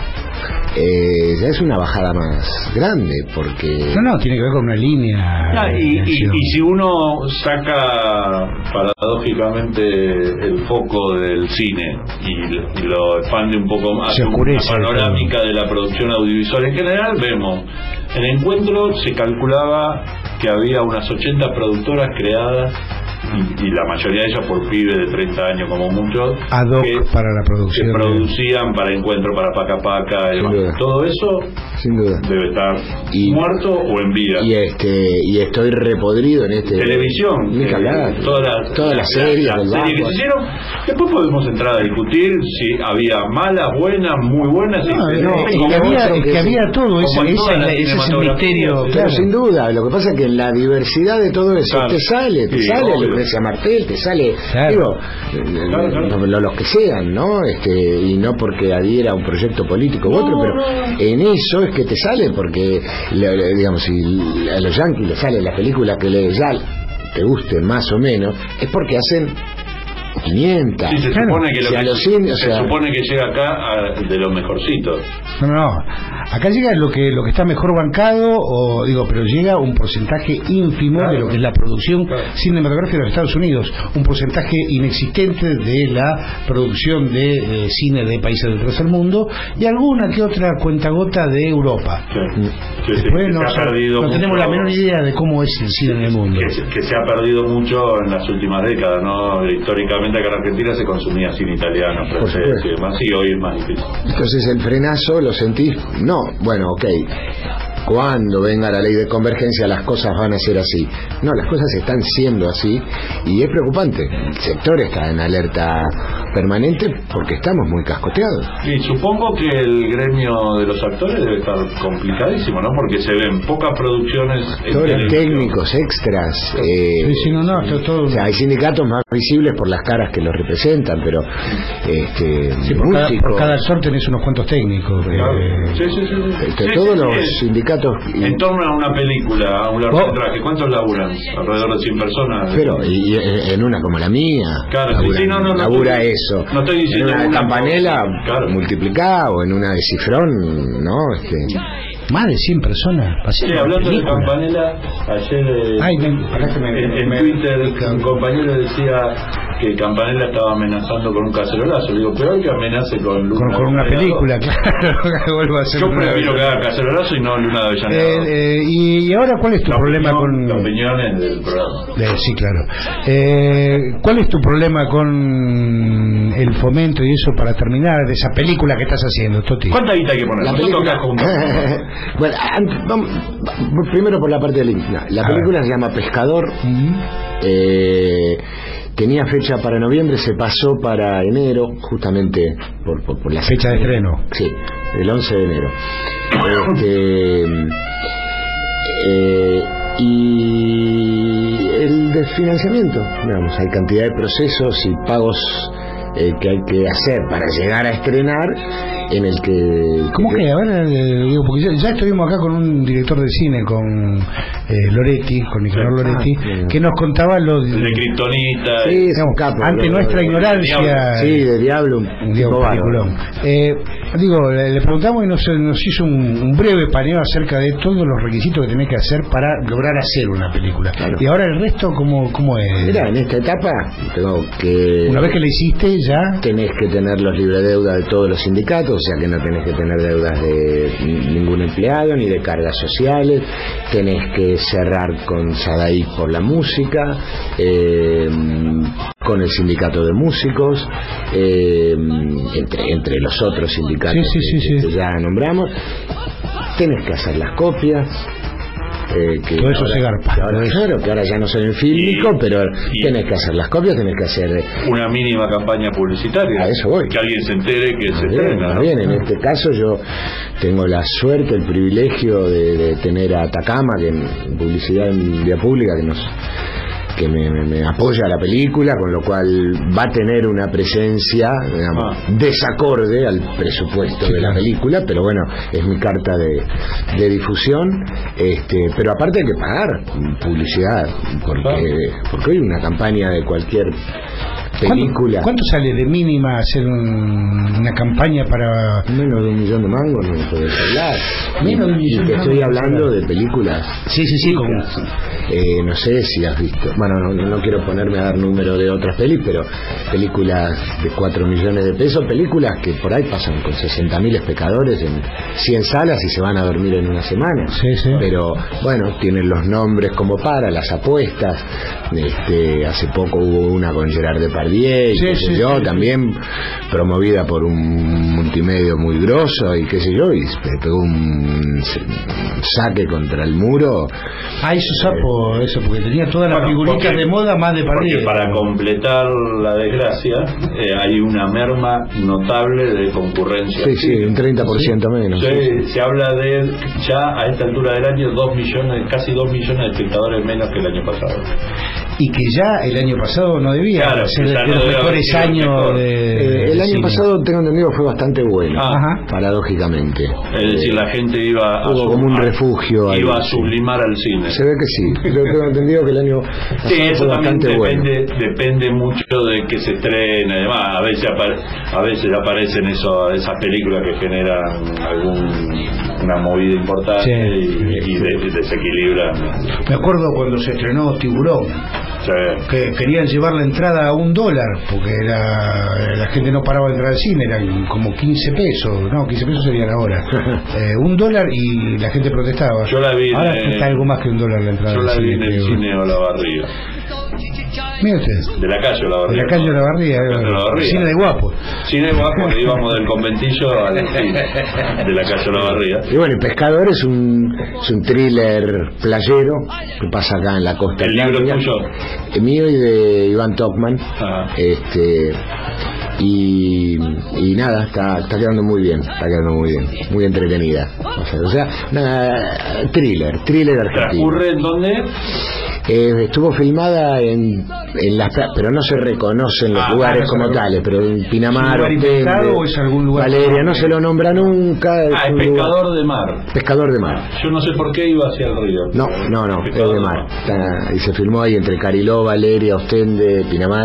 Eh, ya es una bajada más grande, porque... No, no, tiene que ver con una línea... No, y, y, y si uno saca paradójicamente el foco del cine y, y lo expande un poco más, se oscurece, una panorámica todo. De la producción audiovisual en general, vemos, en Encuentro se calculaba que había unas ochenta productoras creadas, y, y la mayoría de ellas por pibes de treinta años como muchos, ad hoc que, para la producción, que producían para Encuentro, para Paca Paca, todo eso sin duda debe estar y, muerto o en vida. Y este y estoy repodrido en este televisión, ni que hablar, todas las todas las series la, la serie que se hicieron. Después podemos entrar a discutir si había malas, buenas, muy buenas. No, y, no, y, que había, que, que había todo ese, ese, ese es el misterio. Claro, sin duda. Lo que pasa es que en la diversidad de todo eso claro. te sale, te sí, sale obvio. Lucrecia Martel, te sale, claro. digo, claro, claro. Los, los que sean, ¿no? Este, y no porque adhiera a un proyecto político u otro, no, pero no. en eso es que te sale, porque digamos, si a los yanquis les sale la película que les ya te guste más o menos, es porque hacen quinientas. Sí, se claro. supone que, lo si que los cien, se o sea, supone que llega acá a, de los mejorcitos. No, no, acá llega lo que lo que está mejor bancado, o digo, pero llega un porcentaje ínfimo claro, de lo que es la producción claro. cinematográfica de los Estados Unidos, un porcentaje inexistente de la producción de, de cine de países del tercer mundo, y alguna que otra cuentagota de Europa. Sí. Sí, Después sí, no, se ha perdido no mucho, tenemos la menor idea de cómo es el cine en el mundo. Que, que se ha perdido mucho en las últimas décadas, ¿no? Históricamente acá en Argentina se consumía cine italiano, francés y demás, y hoy es más difícil. Entonces el frenazo lo sentís, no, bueno, ok, cuando venga la ley de convergencia las cosas van a ser así. No, las cosas están siendo así y es preocupante. El sector está en alerta permanente porque estamos muy cascoteados. Y supongo que el gremio de los actores debe estar complicadísimo, ¿no? Porque se ven pocas producciones actores técnicos, extras. Eh, sí, sí, no, no, esto, todo... O sea, hay sindicatos más visibles por las caras que los representan, pero este, sí, por, músico, cada, por cada actor tenés unos cuantos técnicos. Claro. Eh, sí, sí, sí, sí. Este, sí, todos sí, los sí. sindicatos. Y... En torno a una película, a un largometraje, oh. ¿cuántos laburan? Alrededor de cien personas. Pero, y, y en una como la mía, claro, labura, sí, sí, no, no, labura no, eso. No estoy diciendo en una de Campanella, claro. multiplicado, o en una de Cifrón, ¿no? Este... Más de cien personas. Sí, hablando película. de Campanella, ayer eh, Ay, me, en, en me, Twitter un compañero decía que Campanella estaba amenazando con un cacerolazo. Le digo, pero hay que amenace con Luna con, con una película, claro. Vuelvo a hacer Yo prefiero que haga cacerolazo y no Luna de Avellaneda. Eh, eh, y ahora, ¿cuál es tu la problema opinión, con...? La opinión es del programa. Eh, sí, claro. Eh, ¿Cuál es tu problema con el fomento y eso para terminar de esa película que estás haciendo, Toti? ¿Cuánta guita hay que poner? La película... Bueno, vamos, primero por la parte del Inca. La película ah. se llama Pescador. Uh-huh. eh, tenía fecha para noviembre, se pasó para enero, justamente por, por, por la fecha de estreno. Sí, el once de enero. Este, Eh, y el desfinanciamiento, digamos, hay cantidad de procesos y pagos eh, que hay que hacer para llegar a estrenar, en el que... ¿Cómo que? A ver, eh, digo, porque ya, ya estuvimos acá con un director de cine, con eh, Loretti, con Nicolás Sí. Loretti, Ah, que nos contaba lo El de Kryptonita. Sí, es un capo. ante lo- nuestra lo- ignorancia. Sí, de Diablo, un un tipo bárbaro. peliculón. Eh, digo, le, le preguntamos y nos, nos hizo un, un breve paneo acerca de todos los requisitos que tenés que hacer para lograr hacer una película. Claro. Y ahora el resto, ¿cómo, cómo es? Mira, en esta etapa tengo que... Una vez que la hiciste, ya... Tenés que tener los libres de deuda de todos los sindicatos, o sea que no tenés que tener deudas de ningún empleado ni de cargas sociales. Tenés que cerrar con Sadaí por la música, eh, con el sindicato de músicos, eh, entre, entre los otros sindicatos Sí, sí, que, sí, que- sí. que ya nombramos. Tenés que hacer las copias. Eh, que Todo eso ahora- se garpa. que ahora, claro, que ahora ya no soy en fílmico, pero y- tenés que hacer las copias, tenés que hacer... eh, Una mínima campaña publicitaria. A eso voy. Que alguien se entere que se Muy bien, estrena. muy ¿no? bien, en este caso yo tengo la suerte, el privilegio de, de tener a Atacama, que en publicidad en vía pública, que nos que me, me- me apoya la película, con lo cual va a tener una presencia, digamos, Ah. desacorde al presupuesto de la película, pero bueno, es mi carta de, de difusión. Este, pero aparte hay que pagar publicidad, porque, porque hoy una campaña de cualquier película... ¿Cuánto, cuánto sale de mínima hacer un- una campaña para...? Menos de un millón de mangos no me puedes hablar. Menos de un Y millón te de estoy mangos, hablando claro. de películas. Sí, sí, sí, como... Eh, no sé si has visto, bueno, no, no quiero ponerme a dar número de otras pelis, pero películas de cuatro millones de pesos, películas que por ahí pasan con sesenta mil espectadores en cien salas y se van a dormir en una semana. Sí, sí. Pero bueno, tienen los nombres como para, las apuestas. Este, hace poco hubo una con Gerard Depardieu, y Sí, qué sé sí, yo, sí, también promovida por un multimedio muy grosso y qué sé yo, y se pegó un saque contra el muro. Ah, hizo sapo eso, porque tenía todas las Bueno, figuritas porque- de moda más de Porque Pardieu. para completar la desgracia eh, hay una merma notable de concurrencia. Sí, sí, un treinta por ciento menos. Se, Sí, sí. se habla de ya a esta altura del año dos millones, casi dos millones de espectadores menos que el año pasado. Y que ya el año pasado no debía Claro, ser ya de no los debe haber mejores sido el años mejor. de, Eh, el de año cine. pasado, tengo entendido, fue bastante bueno, Ah. paradójicamente. Es decir, la gente iba a, Hubo como un a- refugio ahí, iba a sí. sublimar al cine. Se ve que sí. Yo tengo entendido que el año pasado Sí, eso fue también bastante bueno. depende, depende mucho de que se estrene, además a veces apare- a veces aparecen eso, esas películas que generan algún una movida importante Sí. y, y de- desequilibran. Me acuerdo cuando se estrenó Tiburón, Sí. que querían llevar la entrada a un dólar, porque era, la gente no paraba de entrar al cine, eran como quince pesos, no, quince pesos serían ahora. Eh, un dólar y la gente protestaba. Yo la vi en- Ahora está algo más que un dólar la entrada Yo al la vi cine, en el creo. cine Olavarría. Mira usted, De la calle de Olavarría. la calle Olavarría, De la calle Olavarría. cine de guapo. Cine guapo, que íbamos del conventillo al cine de la calle Olavarría. Y bueno, y Pescador es un, es un thriller playero que pasa acá en la costa El libro atlántica. tuyo. Eh, mío y de Iván Topman. Ah. Este y, y nada, está, está quedando muy bien, está quedando muy bien, muy entretenida. O sea, o sea una, thriller, thriller argentino. ¿Transcurre en dónde? Eh, estuvo filmada en, en las pla- pero no se reconocen los Ah, lugares no se como reconoce. tales, pero en Pinamar, ¿Es un lugar Ostende, inventado o es algún lugar? Valeria, no se lo nombra nunca. Ah, es un lugar- pescador de mar. pescador de mar. Yo no sé por qué iba hacia el río. No, no, no, es Pescador de mar. Está- y se filmó ahí entre Cariló, Valeria, Ostende, Pinamar.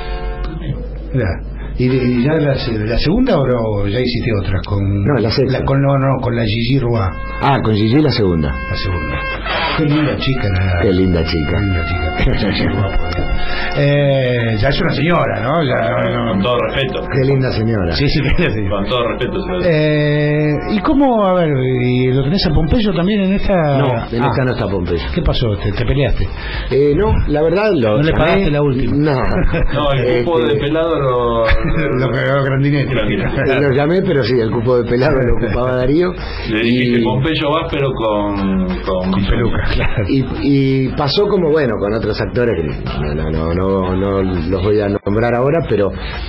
Mira. ¿Y, de- y ya la, la segunda o no, ya hiciste otras? Con, No, la sexta. con, no, no, con la Gigi Roa, Ah, con Gigi la segunda. la segunda. Qué linda chica la... Qué linda Qué chica. linda chica. Gigi Roa, por Dios. eh, ya es una señora, ¿no? Ya, no, Con no. todo respeto. Qué linda señora. Sí, sí, qué linda. Con todo respeto se lo digo. Eh, ¿Y cómo, a ver, y lo tenés a Pompeyo también en esta? No, en Ah, esta no está Pompeyo. ¿Qué pasó? ¿Te, te peleaste? Eh, no, la verdad lo No le llamé- pagaste la última. No. No, el cupo Este, de pelado lo... Lo que lo Grandinetti. Grandinetti. Lo llamé, pero sí, el cupo de pelado lo ocupaba Darío. Le dijiste Pompeyo vas, pero con... Con, Con peluca, claro. Y, y pasó como bueno con otros actores que no, no, no, no, no los voy a nombrar ahora, pero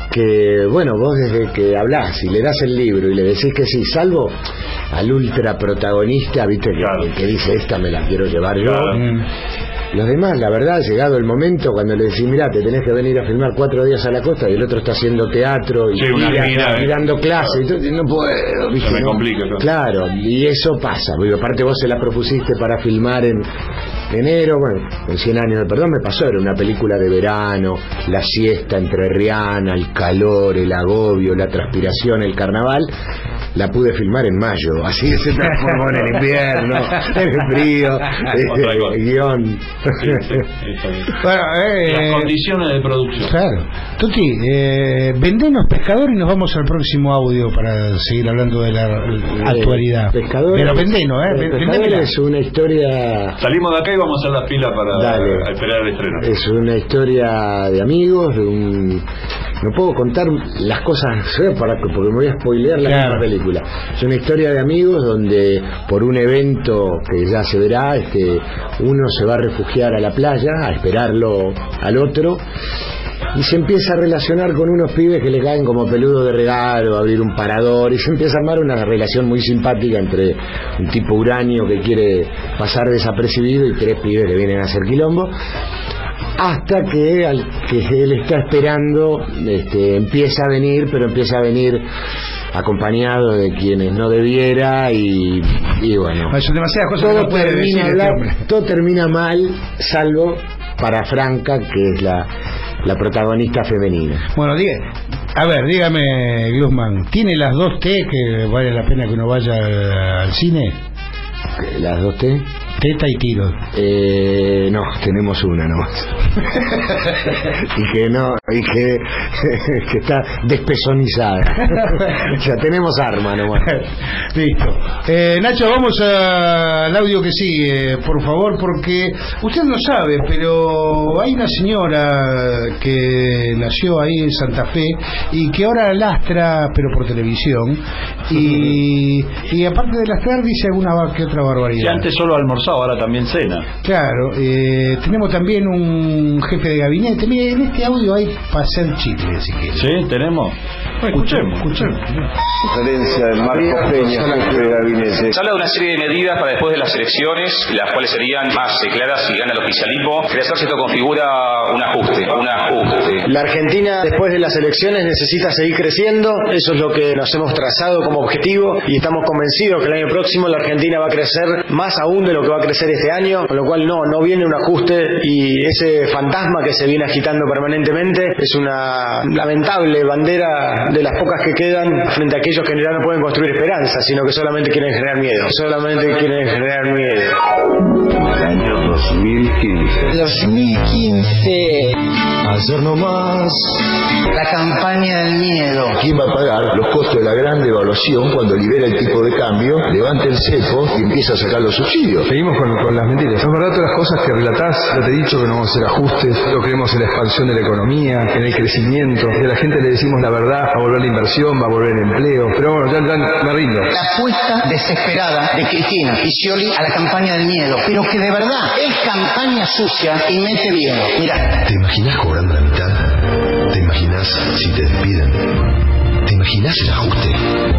que, bueno, vos desde que hablás y le das el libro y le decís que sí, salvo al ultra protagonista, viste, que, claro. que dice, esta me la quiero llevar yo. Claro. Mm. Los demás, la verdad, llegado el momento, cuando le decís, mirá, te tenés que venir a filmar cuatro días a la costa y el otro está haciendo teatro y, sí, una y, vida, y dando clases, claro. y no puedo, ¿viste? Se me ¿no? complica. Claro. claro, y eso pasa, porque aparte vos se la propusiste para filmar en enero, bueno, en cien años de perdón me pasó, era una película de verano, la siesta entrerriana, el calor, el agobio, la transpiración, el carnaval. La pude filmar en mayo, así se transformó en el invierno, en el frío, el, el guión. Sí, sí, bueno, eh, las condiciones de producción. Claro. Tuti, eh, vendenos Pescador y nos vamos al próximo audio para seguir hablando de la, la actualidad. Pescador. Pero vendenos, ¿eh? Pescador es una historia. Salimos de acá y vamos a hacer la fila para Dale. a esperar el estreno. Es una historia de amigos, de un. No puedo contar las cosas para porque me voy a spoilear la claro. película. Es una historia de amigos donde por un evento que ya se verá, este, uno se va a refugiar a la playa a esperarlo al otro y se empieza a relacionar con unos pibes que le caen como peludo de regalo, a abrir un parador, y se empieza a armar una relación muy simpática entre un tipo uranio que quiere pasar desapercibido y tres pibes que vienen a hacer quilombo. Hasta que al que él está esperando este, empieza a venir, pero empieza a venir acompañado de quienes no debiera y, y bueno, son demasiadas cosas todo, que no puede termina decir hablar, este todo termina mal, salvo para Franca, que es la, la protagonista femenina. Bueno, diga, a ver, dígame, Glusman, ¿tiene las dos T que vale la pena que uno vaya al cine? ¿Las dos T? Teta y tiro. Eh, no, tenemos una nomás. y que no, y que, que está despezonizada. O sea, tenemos arma nomás. Listo. Eh, Nacho, vamos a, al audio que sigue, por favor, porque usted no sabe, pero hay una señora que nació ahí en Santa Fe y que ahora lastra, pero por televisión, y, y aparte de lastrar dice alguna que otra barbaridad. Que antes solo almorzaba, ahora también cena. Claro, eh, tenemos también un jefe de gabinete. Mire, en este audio hay para hacer chicle, si quiere. Sí, tenemos. Bueno, escuchemos, escuchemos. Conferencia de Marcos Peña, jefe de gabinete. Se habla de una serie de medidas para después de las elecciones, las cuales serían más claras si gana el oficialismo. Quería saber si esto configura un ajuste, un ajuste. La Argentina después de las elecciones necesita seguir creciendo, eso es lo que nos hemos trazado como objetivo y estamos convencidos que el año próximo la Argentina va a crecer más aún de lo que va a crecer este año, con lo cual no, no viene un ajuste y ese fantasma que se viene agitando permanentemente es una lamentable bandera de las pocas que quedan frente a aquellos que ya no pueden construir esperanza, sino que solamente quieren generar miedo, solamente quieren generar miedo. El año dos mil quince. dos mil quince. Ayer nomás. La campaña del miedo. ¿Quién va a pagar los costos de la gran devaluación cuando libera el tipo de cambio, levanta el cepo y empieza a sacar los subsidios? Seguimos con, con las mentiras. Es verdad todas las cosas que relatás. Ya te he dicho que no vamos a hacer ajustes. No creemos en la expansión de la economía, en el crecimiento. Y a la gente le decimos la verdad. Va a volver la inversión, va a volver el empleo. Pero bueno, ya, ya me rindo. La apuesta desesperada de Cristina y Scioli a la campaña del miedo. Pero que de verdad es campaña sucia y mete miedo. Mirá. ¿Te imaginas cobrando la mitad? ¿Te imaginas si te despiden? ¿Te imaginas el ajuste?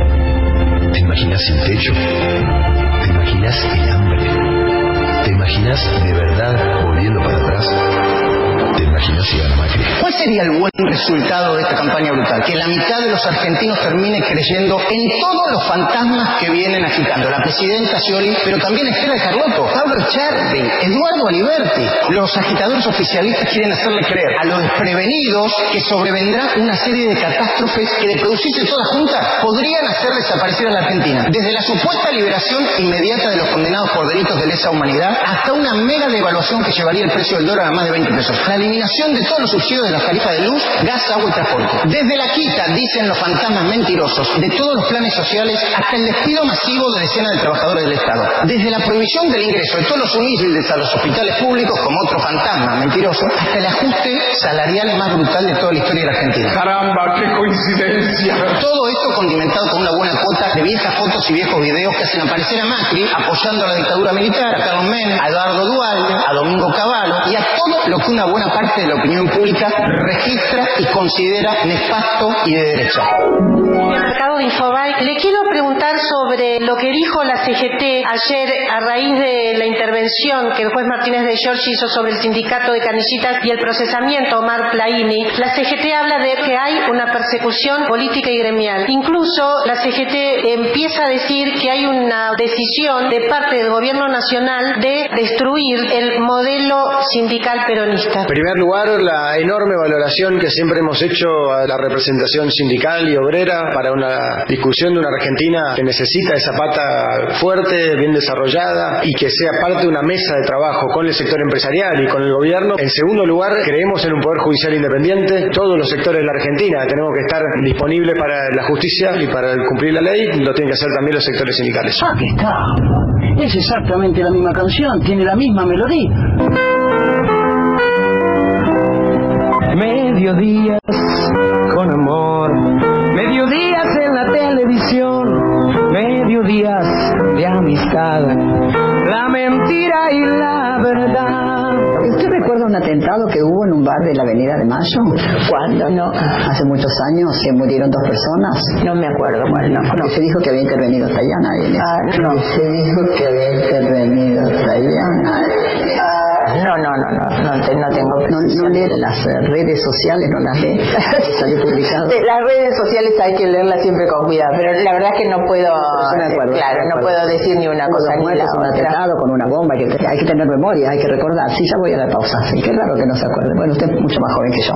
¿Te imaginas el techo? ¿Te imaginas el hambre? ¿Te imaginas de verdad volviendo para atrás? ¿Te imaginas si gana Macri? ¿Cuál sería el buen resultado de esta campaña brutal? Que la mitad de los argentinos termine creyendo en todos los fantasmas que vienen agitando. La presidenta Scioli, pero también Estela de Carlotto, Pablo Echarri, Eduardo Aliberti. Los agitadores oficialistas quieren hacerle creer a los desprevenidos que sobrevendrá una serie de catástrofes que de producirse todas juntas podrían hacer desaparecer a la Argentina. Desde la supuesta liberación inmediata de los condenados por delitos de lesa humanidad hasta una mega devaluación que llevaría el precio del dólar a más de veinte pesos. La eliminación de todos los subsidios de las tarifas de luz, gas, agua y transporte. Desde la quita, dicen los fantasmas mentirosos, de todos los planes sociales hasta el despido masivo de decenas de trabajadores del Estado. Desde la prohibición del ingreso de todos los humildes a los hospitales públicos, como otro fantasma mentiroso, hasta el ajuste salarial más brutal de toda la historia de la Argentina. ¡Caramba, qué coincidencia! Todo esto condimentado con una buena cuota de viejas fotos y viejos videos que hacen aparecer a Macri apoyando a la dictadura militar, a Carlos Menem, a Eduardo Duhalde, a Domingo Cavallo y a todo lo que una buena parte de la opinión pública registra y considera nefasto y de derecha. Mercado de Infobae, le quiero preguntar sobre lo que dijo la C G T ayer a raíz de la intervención que el juez Martínez de Giorgi hizo sobre el sindicato de canillitas y el procesamiento Omar Plaini. La C G T habla de que hay una persecución política y gremial. Incluso la C G T empieza a decir que hay una decisión de parte del gobierno nacional de destruir el modelo sindical peronista. En primer lugar, la enorme valoración que siempre hemos hecho a la representación sindical y obrera para una discusión de una Argentina que necesita esa pata fuerte, bien desarrollada y que sea parte de una mesa de trabajo con el sector empresarial y con el gobierno. En segundo lugar, creemos en un poder judicial independiente. Todos los sectores de la Argentina tenemos que estar disponibles para la justicia y para cumplir la ley. Lo tienen que hacer también los sectores sindicales. Aquí está. Es exactamente la misma canción, tiene la misma melodía. Mediodías con amor, mediodías en la televisión, mediodías de amistad, la mentira y la verdad. ¿Usted recuerda un atentado que hubo en un bar de la Avenida de Mayo? ¿Cuándo? No. Hace muchos años que murieron dos personas. No me acuerdo, bueno, no. No, se dijo que había intervenido Tayana. Ah, no. Se dijo que había intervenido Tayana. No, no, no, no, no, no tengo. No, no lee las redes sociales, no las lee. Salió publicado. Las redes sociales hay que leerlas siempre con cuidado, pero la verdad es que no puedo, no acuerdo, claro, no puedo decir ni una cosa ni la otra. Un atentado con una bomba, que hay que tener memoria, hay que recordar. Sí, ya voy a la pausa. Sí, qué raro que no se acuerde. Bueno, usted es mucho más joven que yo.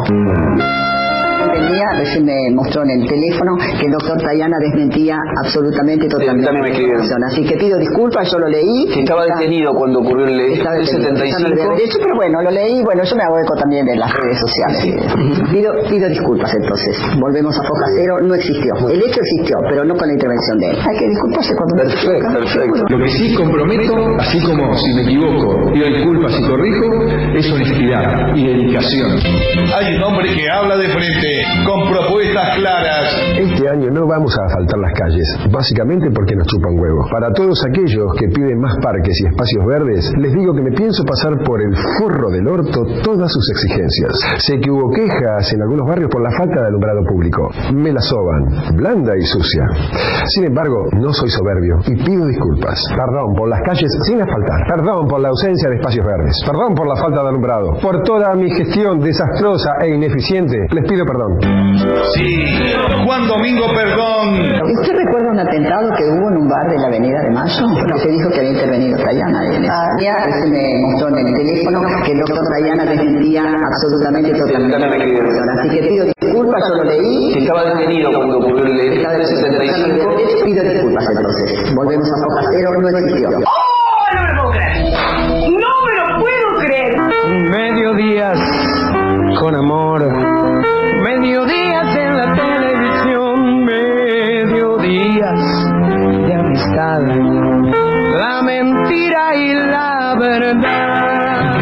Día, recién me mostró en el teléfono que el doctor Tayana desmentía absolutamente totalmente la información. Así que pido disculpas, yo lo leí. Que estaba detenido cuando ocurrió el, el setenta y cinco. Derecho, pero bueno, lo leí, bueno, yo me hago eco también de las redes sociales. Sí. Pido, pido disculpas entonces. Volvemos a Foca Cero, no existió. El hecho existió, pero no con la intervención de él. Hay que disculparse cuando perfecto, me equivoco. Perfecto. Lo que sí comprometo, así como si me equivoco, pido disculpas y corrijo, es honestidad y dedicación. Hay un hombre que habla de frente, con propuestas claras. Este año no vamos a asfaltar las calles, básicamente porque nos chupan huevos. Para todos aquellos que piden más parques y espacios verdes, les digo que me pienso pasar por el forro del orto todas sus exigencias. Sé que hubo quejas en algunos barrios por la falta de alumbrado público. Me la soban, blanda y sucia. Sin embargo, no soy soberbio y pido disculpas. Perdón por las calles sin asfaltar. Perdón por la ausencia de espacios verdes. Perdón por la falta de alumbrado. Por toda mi gestión desastrosa e ineficiente, les pido perdón. Sí, Juan Domingo, perdón. ¿Usted recuerda un atentado que hubo en un bar de la Avenida de Mayo? No. Se dijo que había intervenido Tayana. Ah, ya se me mostró en el teléfono que el doctor Tayana desmentía absolutamente totalmente la información. Así que pido disculpas, yo lo leí. Que estaba detenido cuando ocurrió el setenta y cinco. Pido disculpas entonces. Volvemos a Foca Cero, no existió. ¡Oh, no me lo puedo creer! ¡No me lo puedo creer! Mediodías con amor, mediodías en la televisión, mediodías de amistad, la mentira y la verdad.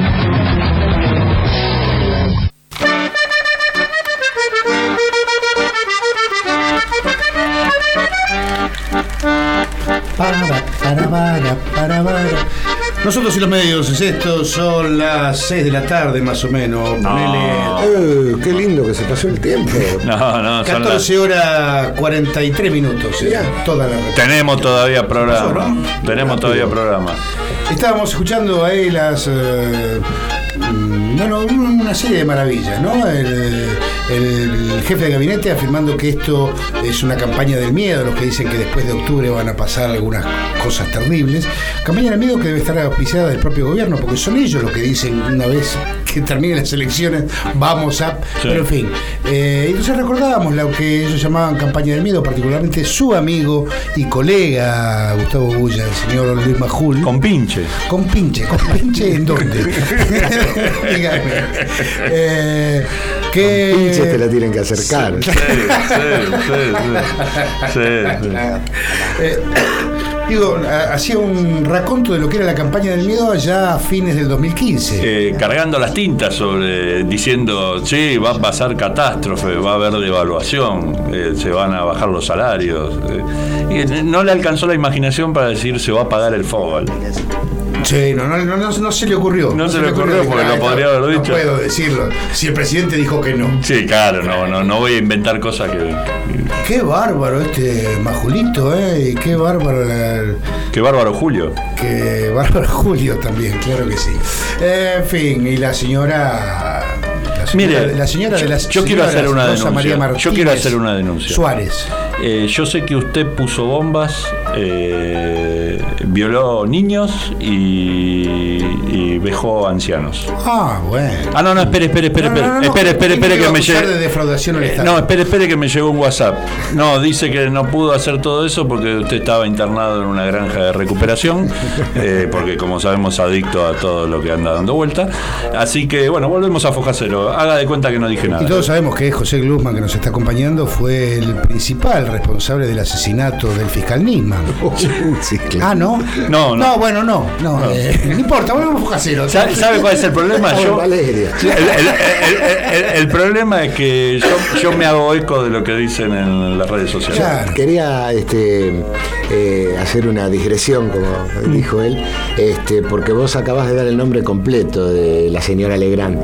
Para, para, para, para, para. Nosotros y los medios, estos son las seis de la tarde más o menos. No. Eh, qué lindo que se pasó el tiempo. No, no, son catorce horas cuarenta y tres minutos. Ya. Toda la Tenemos todavía programa. ¿no? Tenemos todavía programa. Estábamos escuchando ahí las. Eh, bueno, una serie de maravillas, ¿no? El, el jefe de gabinete afirmando que esto es una campaña del miedo, los que dicen que después de octubre van a pasar algunas cosas terribles. Campaña del miedo que debe estar auspiciada del propio gobierno, porque son ellos los que dicen una vez que terminen las elecciones, vamos a... Sí. Pero en fin, eh, entonces recordábamos lo que ellos llamaban campaña del miedo, particularmente su amigo y colega Gustavo Bulla, el señor Luis Majul. Con pinche. Con pinche, con pinche ¿en dónde? Dígame. Eh, ¿Qué? Pinches te la tienen que acercar. Sí, sí, sí, sí, sí, sí. Eh, digo, hacía un raconto de lo que era la campaña del miedo allá a fines del dos mil quince. Eh, cargando las tintas sobre, diciendo, sí, va a pasar catástrofe, va a haber devaluación, eh, se van a bajar los salarios. Eh, y no le alcanzó la imaginación para decir se va a pagar el fútbol. Sí, no, no, no, no, no se le ocurrió. No, no se, se le ocurrió, ocurrió porque lo podría haber dicho. No puedo decirlo. Si el presidente dijo que no. Sí, claro, no, no, no voy a inventar cosas que. que... Qué bárbaro este Majulito, ¿eh? Qué bárbaro. La... Qué bárbaro Julio. Qué bárbaro Julio también, claro que sí. Eh, en fin, y la señora. La señora, Mire, la señora yo, de las yo quiero hacer una denuncia. María Martínez, yo quiero hacer una denuncia. Suárez. Eh, yo sé que usted puso bombas, eh, violó niños y, y vejó ancianos. Ah, bueno. Ah, no, no, espere, espere, espere, no, no, no, espere, espere, espere, que me llegue. De defraudación al Estado. No, espere, espere que me llegó un WhatsApp. No, dice que no pudo hacer todo eso porque usted estaba internado en una granja de recuperación, eh, porque como sabemos adicto a todo lo que anda dando vuelta. Así que bueno, volvemos a Fojacero. Haga de cuenta que no dije nada. Y todos sabemos que José Glusman, que nos está acompañando, fue el principal responsable del asesinato del fiscal Nisman. Sí, claro. Ah, ¿no? No, no. No, bueno, no. No, no. Eh, no importa, volvemos a Fojacero. ¿Sabe, ¿Sabe cuál es el problema? Yo, el, el, el, el, el problema es que yo, yo me hago eco de lo que dicen en las redes sociales. Claro. Quería este, eh, hacer una digresión, como dijo él, este, porque vos acabas de dar el nombre completo de la señora Legrand.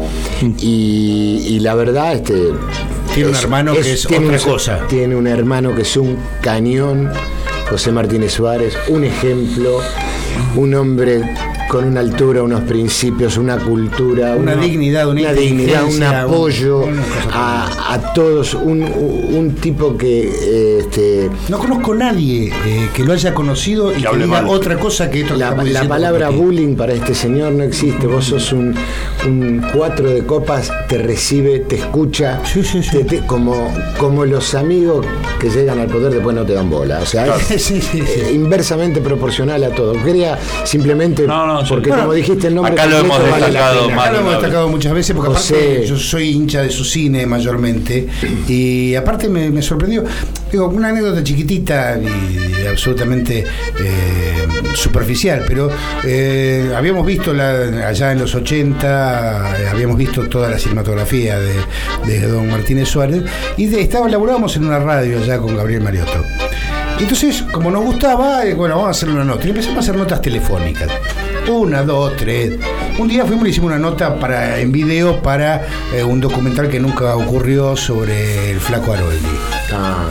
Y, y la verdad, este. Tiene un hermano es, que es otra un, cosa. Tiene un hermano que es un cañón, José Martínez Suárez, un ejemplo, un hombre con una altura, unos principios, una cultura, una, una dignidad, una, una dignidad, un apoyo un, a, a todos, un, un tipo que este, no conozco a nadie eh, que lo haya conocido y que, que diga mal. Otra cosa que esto. La, que la palabra bullying para este señor no existe. Vos sos un, un cuatro de copas, te recibe, te escucha, sí, sí, sí. Te, te, como, como los amigos que llegan al poder después no te dan bola. O sea, claro. es sí, sí, sí. Eh, inversamente proporcional a todo. Quería simplemente no, no, porque bueno, como dijiste el nombre acá lo hemos destacado vale acá lo hemos destacado muchas veces porque José. Aparte yo soy hincha de su cine mayormente y aparte me, me sorprendió, digo, una anécdota chiquitita y absolutamente eh, superficial, pero eh, habíamos visto la, allá en los ochenta, eh, habíamos visto toda la cinematografía de, de don Martínez Suárez y de, estaba, laburábamos en una radio allá con Gabriel Mariotto. Entonces, como nos gustaba, eh, bueno, vamos a hacer una nota. Y empezamos a hacer notas telefónicas. Una, dos, tres. Un día fuimos y hicimos una nota para, en video para eh, un documental que nunca ocurrió sobre el flaco Aroldi. Ah.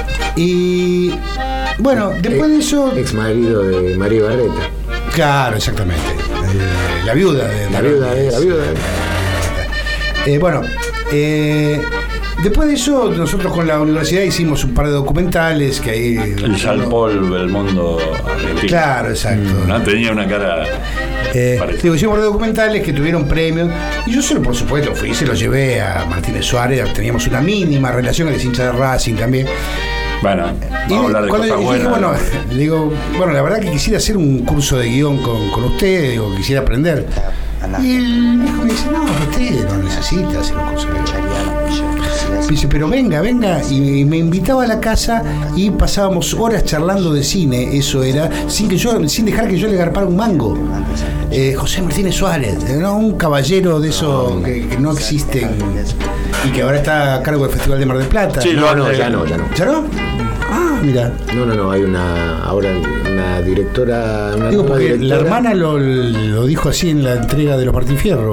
Y bueno, después ex, de eso. Ex marido de María Barreta. Claro, exactamente. Eh, la viuda de. La viuda de. La viuda de. Eh, bueno, eh. Después de eso, nosotros con la universidad hicimos un par de documentales que ahí... El Jean Paul Belmondo argentino. Claro, exacto. No tenía una cara... Eh, digo, hicimos un par de documentales que tuvieron premios y yo solo, por supuesto, fui y se lo llevé a Martínez Suárez. Teníamos una mínima relación, él es hincha de Racing también. Bueno, vamos a hablar de cosas dije, buenas. Bueno, digo, bueno, la verdad que quisiera hacer un curso de guión con, con usted, digo, quisiera aprender. Y el hijo me dice, no, usted no necesita hacer un curso de guión. Dice, pero venga, venga, y me invitaba a la casa y pasábamos horas charlando de cine, eso era, sin que yo, sin dejar que yo le garpara un mango. Eh, José Martínez Suárez, ¿no? Un caballero de esos que, que no existen y que ahora está a cargo del Festival de Mar del Plata. Sí, no, no, ya no, ya no. ¿Ya no? Ah, mira. No, no, no, hay una, ahora una directora, una Digo, porque directora. La hermana lo, lo dijo así en la entrega de los Martín Fierro.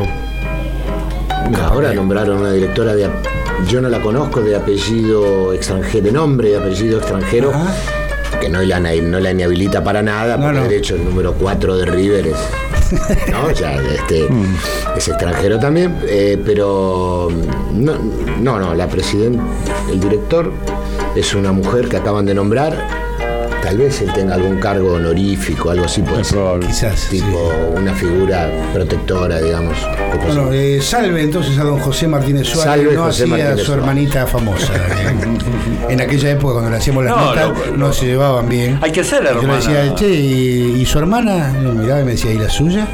No, ahora nombraron una directora de, yo no la conozco, de apellido extranjero, de nombre de apellido extranjero. Ajá. Que no la, no la inhabilita para nada, porque no, no. De hecho el número cuatro de River es, ¿no? Ya, este, mm. es extranjero también, eh, pero no, no, no, la presidenta, el director es una mujer que acaban de nombrar, Tal vez él tenga algún cargo honorífico, algo así, puede ser. Quizás. Tipo sí. Una figura protectora, digamos. Bueno, eh, salve entonces a don José Martínez Suárez, salve no José hacía Martínez su Suárez. hermanita famosa. En, en aquella época, cuando le hacíamos las No, notas, no, no se llevaban bien. Hay que ser Yo hermana. le decía, che, ¿y, y su hermana? Yo miraba y me decía, ¿y la suya?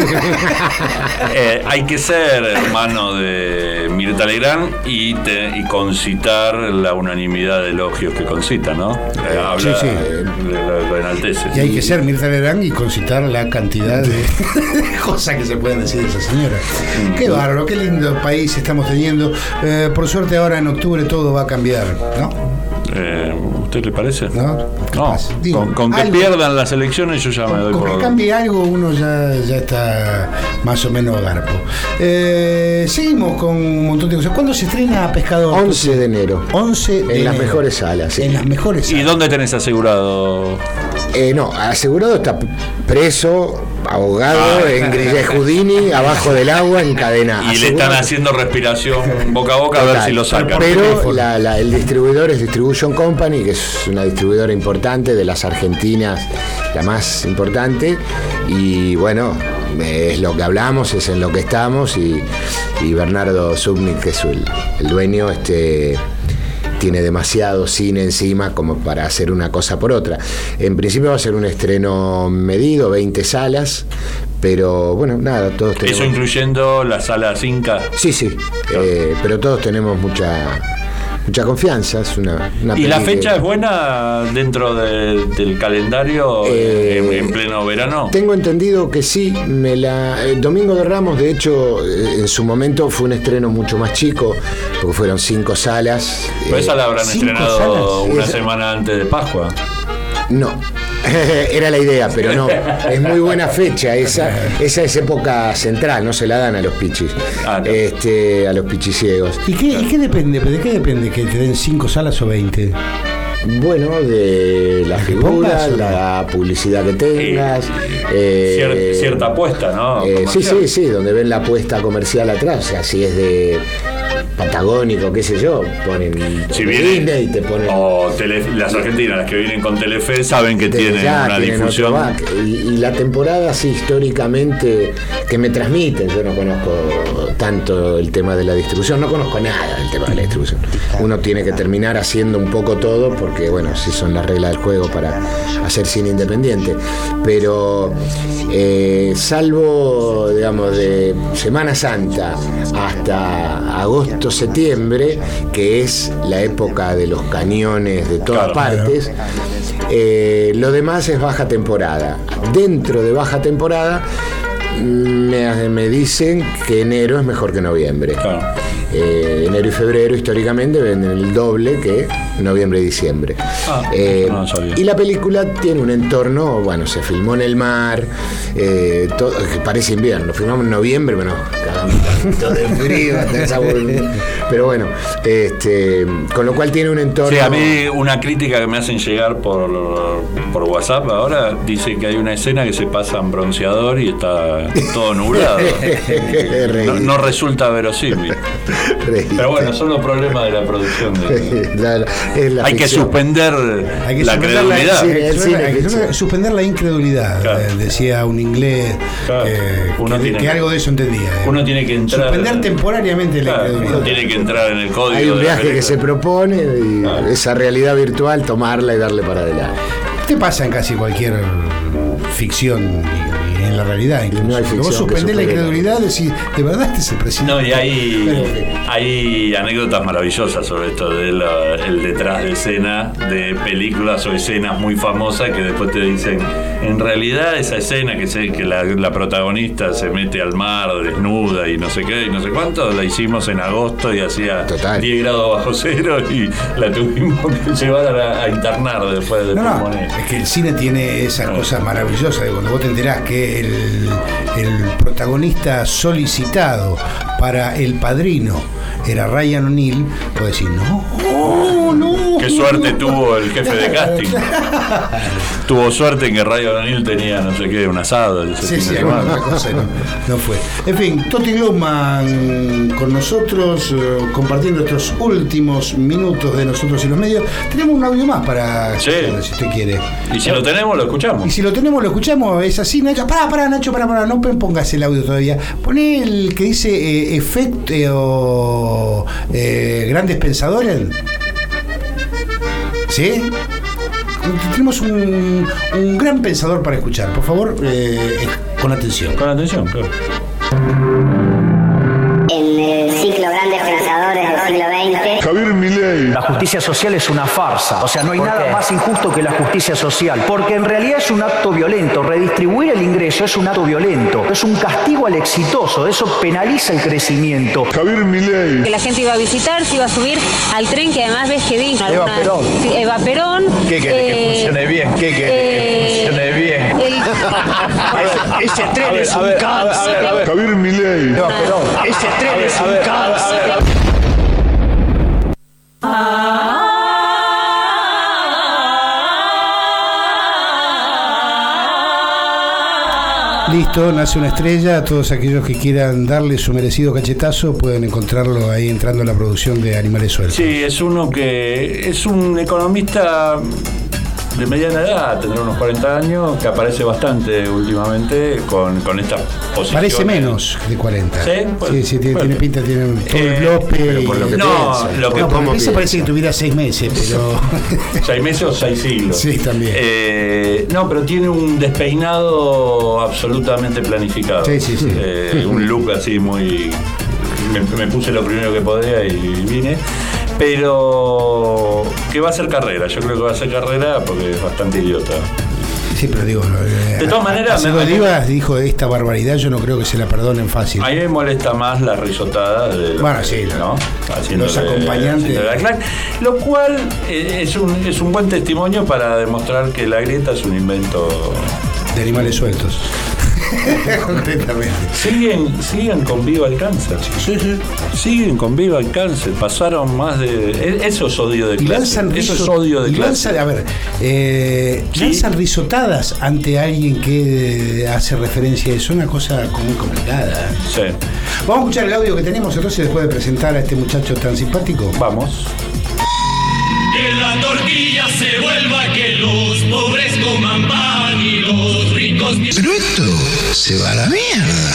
Eh, hay que ser hermano de Mirta Legrand y, te, y concitar la unanimidad de elogios que concita, ¿no? Eh, habla, Sí, sí. Lo, lo enaltece. Y hay que ser Mirta Legrand y concitar la cantidad de cosas que se pueden decir de esa señora. Qué bárbaro, qué lindo país estamos teniendo. Eh, por suerte ahora en octubre todo va a cambiar, ¿no? Eh, ¿Usted le parece? No, no Digo, con, con que algo, pierdan las elecciones yo ya me doy con por... que cambie algo uno ya, ya está más o menos garpo. Eh, seguimos con un montón de cosas. ¿Cuándo se estrena Pescador? once de enero. once de En enero. las mejores salas. Sí. En las mejores salas. ¿Y dónde tenés asegurado? Eh, no, asegurado está preso, abogado, Ah. en Grilla Houdini, abajo del agua, encadenado. Y le Asegurado. están haciendo respiración boca a boca a ver Total. si lo sacan. Pero la, la, el distribuidor es Distribution Company, que es una distribuidora importante de las argentinas, la más importante, y bueno, es lo que hablamos, es en lo que estamos, y, y Bernardo Zubnik, que es el, el dueño, este tiene demasiado cine encima como para hacer una cosa por otra. En principio va a ser un estreno medido, veinte salas, pero bueno, nada, todos tenemos... ¿Eso incluyendo la sala Inca? Sí, sí, eh, pero todos tenemos mucha mucha confianza. Es una, una ¿Y la peli fecha que- es buena dentro de- del calendario Eh, en, en pleno verano? Tengo entendido que sí. Me la, el Domingo de Ramos, de hecho, eh, en su momento fue un estreno mucho más chico, porque fueron cinco salas. Pero esa la habrán ¿cinco estrenado salas? una Esa- semana antes de Pascua. No, era la idea, pero no. Es muy buena fecha. Esa, esa es época central, no se la dan a los pichis. Este, a los pichiciegos. ¿Y qué, y qué depende? ¿De qué depende que te den cinco salas o veinte? Bueno, de la figura, pongas, o no? la publicidad que tengas. eh, Cier- cierta apuesta, ¿no? eh, sí, Comercial. sí, sí, donde ven la apuesta comercial atrás. O sea, si es de Patagónico, qué sé yo, ponen Si Disney viene, y te ponen. o Tele- las argentinas, las que vienen con Telefe, saben que Desde tienen ya una tienen difusión. otro back. Y, y la temporada, sí, históricamente, que me transmiten, yo no conozco tanto el tema de la distribución, no conozco nada del tema de la distribución. Uno tiene que terminar haciendo un poco todo, porque, bueno, sí son las reglas del juego para hacer cine independiente. Pero, eh, salvo, digamos, de Semana Santa hasta agosto, septiembre, que es la época de los cañones de todas Claro. partes, eh, lo demás es baja temporada. Dentro de baja temporada me, me dicen que enero es mejor que noviembre. Eh, enero y febrero históricamente venden el doble que noviembre y diciembre. Ah, Eh, no sabía. y la película tiene un entorno, bueno, se filmó en el mar, eh, todo, que parece invierno, filmamos en noviembre, bueno, todo de frío, hasta esa bol- pero bueno, este, con lo cual tiene un entorno. Sí, a mí una crítica que me hacen llegar por, por WhatsApp ahora dice que hay una escena que se pasa en bronceador y está todo nublado. No, no resulta verosímil. Pero bueno, son los problemas de la producción. De... La- la- es la hay que ficción. suspender Hay que la suspender credulidad. hay que El suspender- cine hay que ficción. suspender la incredulidad, Claro. eh, decía un inglés Claro. eh, Uno que, tiene que que- algo de eso entendía. eh. Uno tiene que entrar. Suspender temporariamente la Claro, incredulidad. uno tiene que entrar en el código. Hay un de la viaje que película. se propone y esa realidad virtual tomarla y darle para adelante. ¿Qué pasa en casi cualquier ficción y, y en la realidad? Incluso. No hay Cuando vos ficción que suspendés la supere la- incredulidad, decís, ¿de verdad este es el presidente? No, y hay, hay anécdotas maravillosas sobre esto del el detrás de escena de películas o escenas muy famosas que después te dicen, en realidad esa escena que, se, que la, la protagonista se mete al mar desnuda y no sé qué y no sé cuánto, la hicimos en agosto y hacía diez grados bajo cero y la tuvimos que llevar a, a internar después de No, no, pulmonía. es que el cine tiene esas cosas maravillosas de cuando vos te enterás que el, el protagonista solicitado para El Padrino era Ryan O'Neill, vos decís, no, no, no, qué suerte tuvo el jefe de casting. Tuvo suerte en que Radio Danil tenía no sé qué, un asado. Ese Sí, fin sí, de alguna semana. otra cosa no, no fue. En fin, Toti Glowman con nosotros, eh, compartiendo estos últimos minutos de nosotros y los medios. Tenemos un audio más para Sí. escuchar, si usted quiere. Y si lo tenemos, lo escuchamos. Y si lo tenemos, lo escuchamos. Es así, Nacho. Pará, pará, Nacho, pará, pará. No pongas el audio todavía. Poné el que dice eh, efecto eh, o eh, grandes pensadores. ¿Sí? Tenemos un, un gran pensador para escuchar. Por favor, eh, con atención. Con atención, claro. En el ciclo Grandes Pensadores del siglo veinte. Javier Milei. La justicia social es una farsa. O sea, no hay nada más injusto que la justicia social. Porque en realidad es un acto violento. Redistribuir el ingreso es un acto violento. Es un castigo al exitoso. Eso penaliza el crecimiento. Javier Milei. Que la gente iba a visitar, se iba a subir al tren que además ves que dice Eva alguna- Perón. Sí, Eva Perón. ¿Qué querés? eh, Que funcione bien. ¿Qué querés? eh, Que funcione bien. el- Ese tren A ver, es a un ver, a ver, cáncer. a ver, a ver. Javier Milei. Eva Perón. Ese tren es un cáncer. Listo, nace una estrella. Todos aquellos que quieran darle su merecido cachetazo pueden encontrarlo ahí entrando a la producción de Animales Sueltos. Sí, es uno que es un economista de mediana edad, tendrá unos cuarenta años, que aparece bastante últimamente con, con esta posición. Parece menos de cuarenta. ¿Sí? Pues, sí, sí, tiene, bueno. tiene pinta, tiene todo Eh, el lope. pero por lo que no, piensa. Lo que no, por como lo que piensa piensa. parece que tuviera seis meses, pero. Seis meses o seis siglos. Sí, también. Eh, no, pero tiene un despeinado absolutamente planificado. Sí, sí, sí. Eh, un look así muy. Me, me puse lo primero que podía y vine. Pero que va a hacer carrera. Yo creo que va a hacer carrera porque es bastante idiota. Sí, pero digo. eh, De todas maneras, Hace me- dos me- días dijo esta barbaridad, yo no creo que se la perdonen fácil. A mí me molesta más la risotada de los, Bueno, sí, ¿no? Haciendo los de- acompañantes. haciendo la clac, lo cual eh, es un, es un buen testimonio para demostrar que la grieta es un invento de animales sueltos. Completamente. Siguen, siguen con viva el cáncer. Sí, sí. Siguen con viva el cáncer. Pasaron más de. e- Eso es odio de Y clase. lanzan, Eso es riso- odio de y clase. lanzan- a ver, eh, Sí. lanzan risotadas ante alguien que eh, hace referencia a eso, una cosa muy complicada. Sí. Vamos a escuchar el audio que tenemos entonces después de presentar a este muchacho tan simpático. Vamos. Que la tortilla se vuelva, que los pobres coman pan y los ricos... Pero esto se va a la mierda.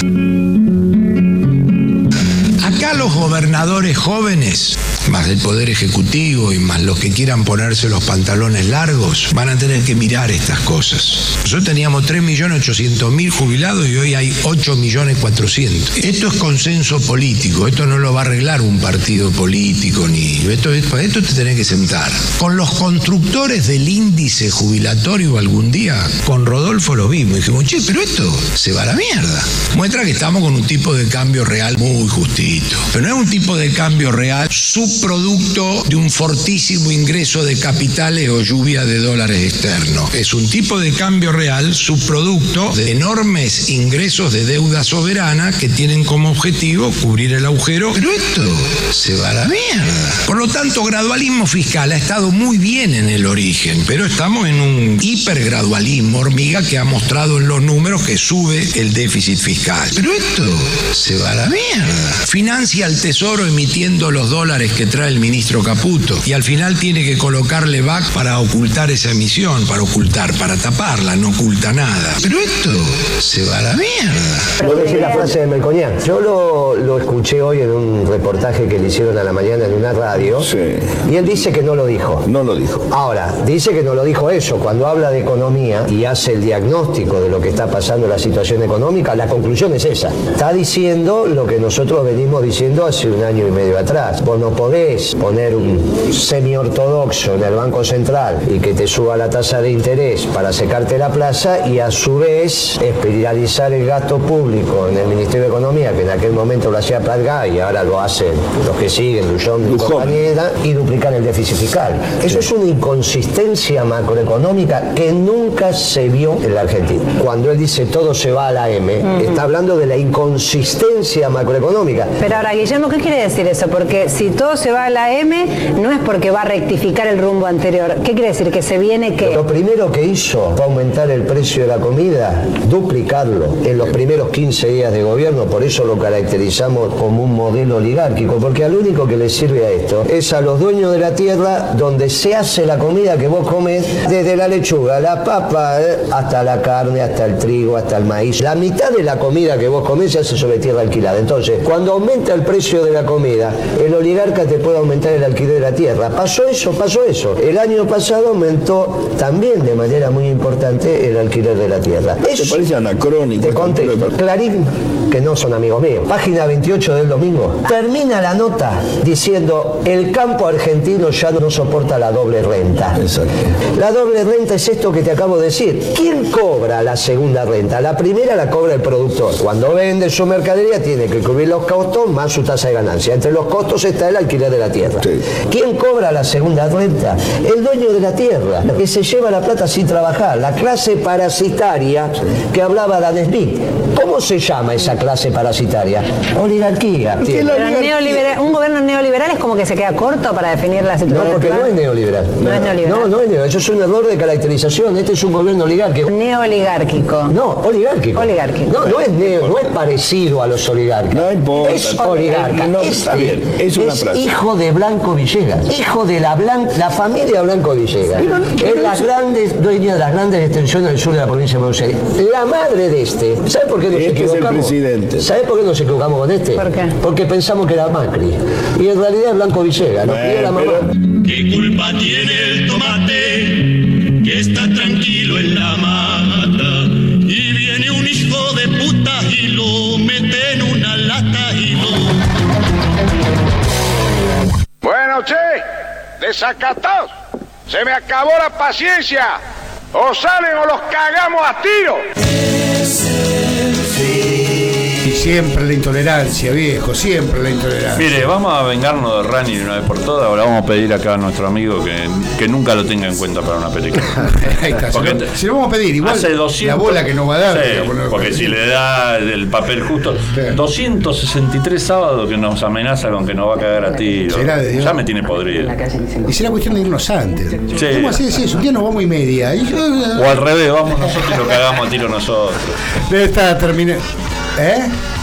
Acá los gobernadores jóvenes, más del Poder Ejecutivo y más los que quieran ponerse los pantalones largos, van a tener que mirar estas cosas. Nosotros teníamos tres millones ochocientos mil jubilados y hoy hay ocho millones cuatrocientos. Esto es consenso político, esto no lo va a arreglar un partido político, ni esto, esto, esto te tenés que sentar. Con los constructores del índice jubilatorio algún día, con Rodolfo lo vimos y dijimos, che, pero esto se va a la mierda. Muestra que estamos con un tipo de cambio real muy justito. Pero no es un tipo de cambio real subproducto de un fortísimo ingreso de capitales o lluvia de dólares externos. Es un tipo de cambio real subproducto de enormes ingresos de deuda soberana que tienen como objetivo cubrir el agujero. Pero esto se va a la mierda. Por lo tanto, gradualismo fiscal ha estado muy bien en el origen, pero estamos en un hipergradualismo hormiga que ha mostrado en los números que sube el déficit fiscal. Pero esto se va a la mierda. Financia al Tesoro emitiendo los dólares que trae el ministro Caputo y al final tiene que colocarle V A C para ocultar esa emisión, para ocultar, para taparla, no oculta nada. Pero esto se va a la mierda. Vos decís la frase de Melconian. Yo lo, lo escuché hoy en un reportaje que le hicieron a la mañana en una radio. Sí. Y él dice que no lo dijo. No lo dijo. Ahora, dice que no lo dijo eso. Cuando habla de economía y hace el diagnóstico de lo que está pasando en la situación económica, la conclusión es esa. Está diciendo lo que nosotros venimos diciendo hace un año y medio atrás. Vos no podés poner un semi-ortodoxo en el Banco Central y que te suba la tasa de interés para secarte la plaza y a su vez espiralizar el gasto público en el Ministerio de Economía, que en aquel momento lo hacía Pratgay y ahora lo hacen los que siguen, Lujón y compañía, y duplicar el déficit fiscal. Eso es una inconsistencia macroeconómica que nunca se vio en la Argentina. Cuando él dice todo se va a la M, Ujú. está hablando de la inconsistencia macroeconómica. Pero ahora, Guillermo, ¿qué quiere decir eso? Porque si todo se se va a la M, no es porque va a rectificar el rumbo anterior. ¿Qué quiere decir? Que se viene que... Lo primero que hizo fue aumentar el precio de la comida, duplicarlo en los primeros quince días de gobierno, por eso lo caracterizamos como un modelo oligárquico, porque al único que le sirve a esto es a los dueños de la tierra, donde se hace la comida que vos comes, desde la lechuga, la papa, eh, hasta la carne, hasta el trigo, hasta el maíz. La mitad de la comida que vos comés se hace sobre tierra alquilada. Entonces, cuando aumenta el precio de la comida, el oligarca te puede aumentar el alquiler de la tierra. ¿Pasó eso? Pasó eso. El año pasado aumentó también de manera muy importante el alquiler de la tierra. ¿Te Eso, parece anacrónico? te conté. Clarín, que no son amigos míos. Página veintiocho del domingo. Termina la nota diciendo: el campo argentino ya no soporta la doble renta. Exacto. La doble renta es esto que te acabo de decir. ¿Quién cobra la segunda renta? La primera la cobra el productor. Cuando vende su mercadería tiene que cubrir los costos más su tasa de ganancia. Entre los costos está el alquiler de la tierra. Sí. ¿Quién cobra la segunda renta? El dueño de la tierra, que se lleva la plata sin trabajar. La clase parasitaria que hablaba Dan Smith. ¿Cómo se llama esa clase parasitaria? Oligarquía. Pero neoliberal, un gobierno neoliberal es como que se queda corto para definir la situación. No, porque no es neoliberal. No es neoliberal. No, no es neoliberal. Eso es un error de caracterización. Este es un gobierno oligárquico. Neoligárquico. No, oligárquico. Oligárquico. No, no es neo, no es parecido a los oligarcas. No importa. Es oligarca. No, Este está bien, es una frase. hijo de Blanco Villegas. Hijo de la Blan la familia Blanco Villegas. Pero- pero es la grandes, dueña de las grandes extensiones del sur de la provincia de Buenos Aires. La madre de este. ¿Sabe por qué nos Este es el equivocamos? presidente. ¿Sabe por qué nos equivocamos con este? ¿Por qué? Porque pensamos que era Macri. Y en realidad es Blanco Villegas. Nos pidió la mamá. ¿Qué culpa tiene el tomate que está tranquilo en la mata? Y viene un hijo de puta y lo mete en una lata y lo... Bueno, che, desacatados, se me acabó la paciencia. O salen o los cagamos a tiro. Y siempre la intolerancia, viejo, siempre la intolerancia. Mire, vamos a vengarnos de Rani de una vez por todas. Ahora vamos a pedir acá a nuestro amigo que, que nunca lo tenga en cuenta para una película. Ahí está. Porque Si lo, si lo vamos a pedir, igual hace doscientos, la bola que nos va a dar. sí, la bola- porque si le da el papel justo. doscientos sesenta y tres sábados que nos amenaza con que nos va a cagar a tiro. Será de Dios. Ya me tiene podrido. Y será cuestión de irnos antes. Sí. ¿Cómo así es eso? Un día nos vamos y media. Y yo- O al revés, vamos nosotros y lo cagamos a tiro nosotros. Debe estar terminando. ¿Eh?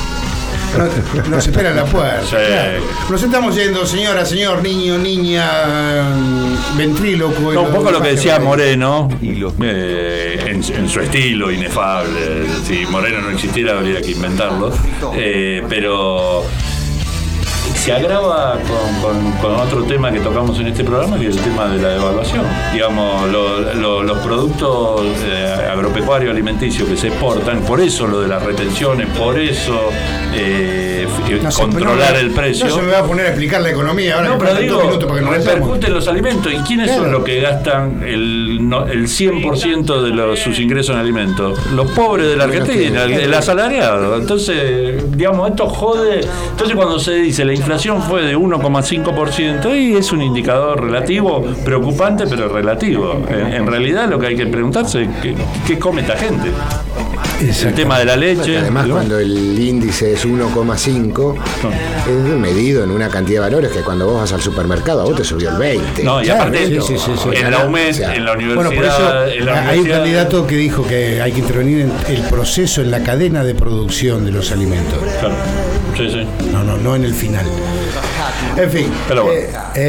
Nos, nos espera en la puerta. Sí. Claro. Nos estamos yendo, señora, señor, niño, niña, mm, ventríloco. y No, un poco lo que decía demás. Moreno, eh, en, en su estilo inefable. Si Moreno no existiera, habría que inventarlo. Eh, pero se agrava con, con- con otro tema que tocamos en este programa, que es el tema de la devaluación. Digamos, lo- lo- los productos eh, agropecuarios alimenticios que se exportan, por eso lo de las retenciones, por eso eh, f- No sé, controlar pero no- el precio. No se me va a poner a explicar la economía ahora. No, que pero faltan digo, dos minutos para que nos vayamos. repercuten los alimentos. ¿Y quiénes Claro. son los que gastan el, no- el cien por ciento de los, sus ingresos en alimentos? Los pobres de la Argentina, el, el asalariado. Entonces, digamos, esto jode. Entonces, cuando se dice la inflación fue de uno coma cinco por ciento, y es un indicador relativo, preocupante, pero relativo. En, en realidad, lo que hay que preguntarse es qué, qué come esta gente. El tema de la leche. Además, ¿no? cuando el índice es uno coma cinco, es medido en una cantidad de valores que cuando vos vas al supermercado a vos te subió el veinte. No, y aparte, Sí, sí, sí, sí. en la U M E O sea, S, en la universidad. Bueno, por eso en la hay un universidad- candidato que dijo que hay que intervenir en el proceso, en la cadena de producción de los alimentos. Claro. Sí, sí. No, no, no en el final. En fin. Pero bueno. eh,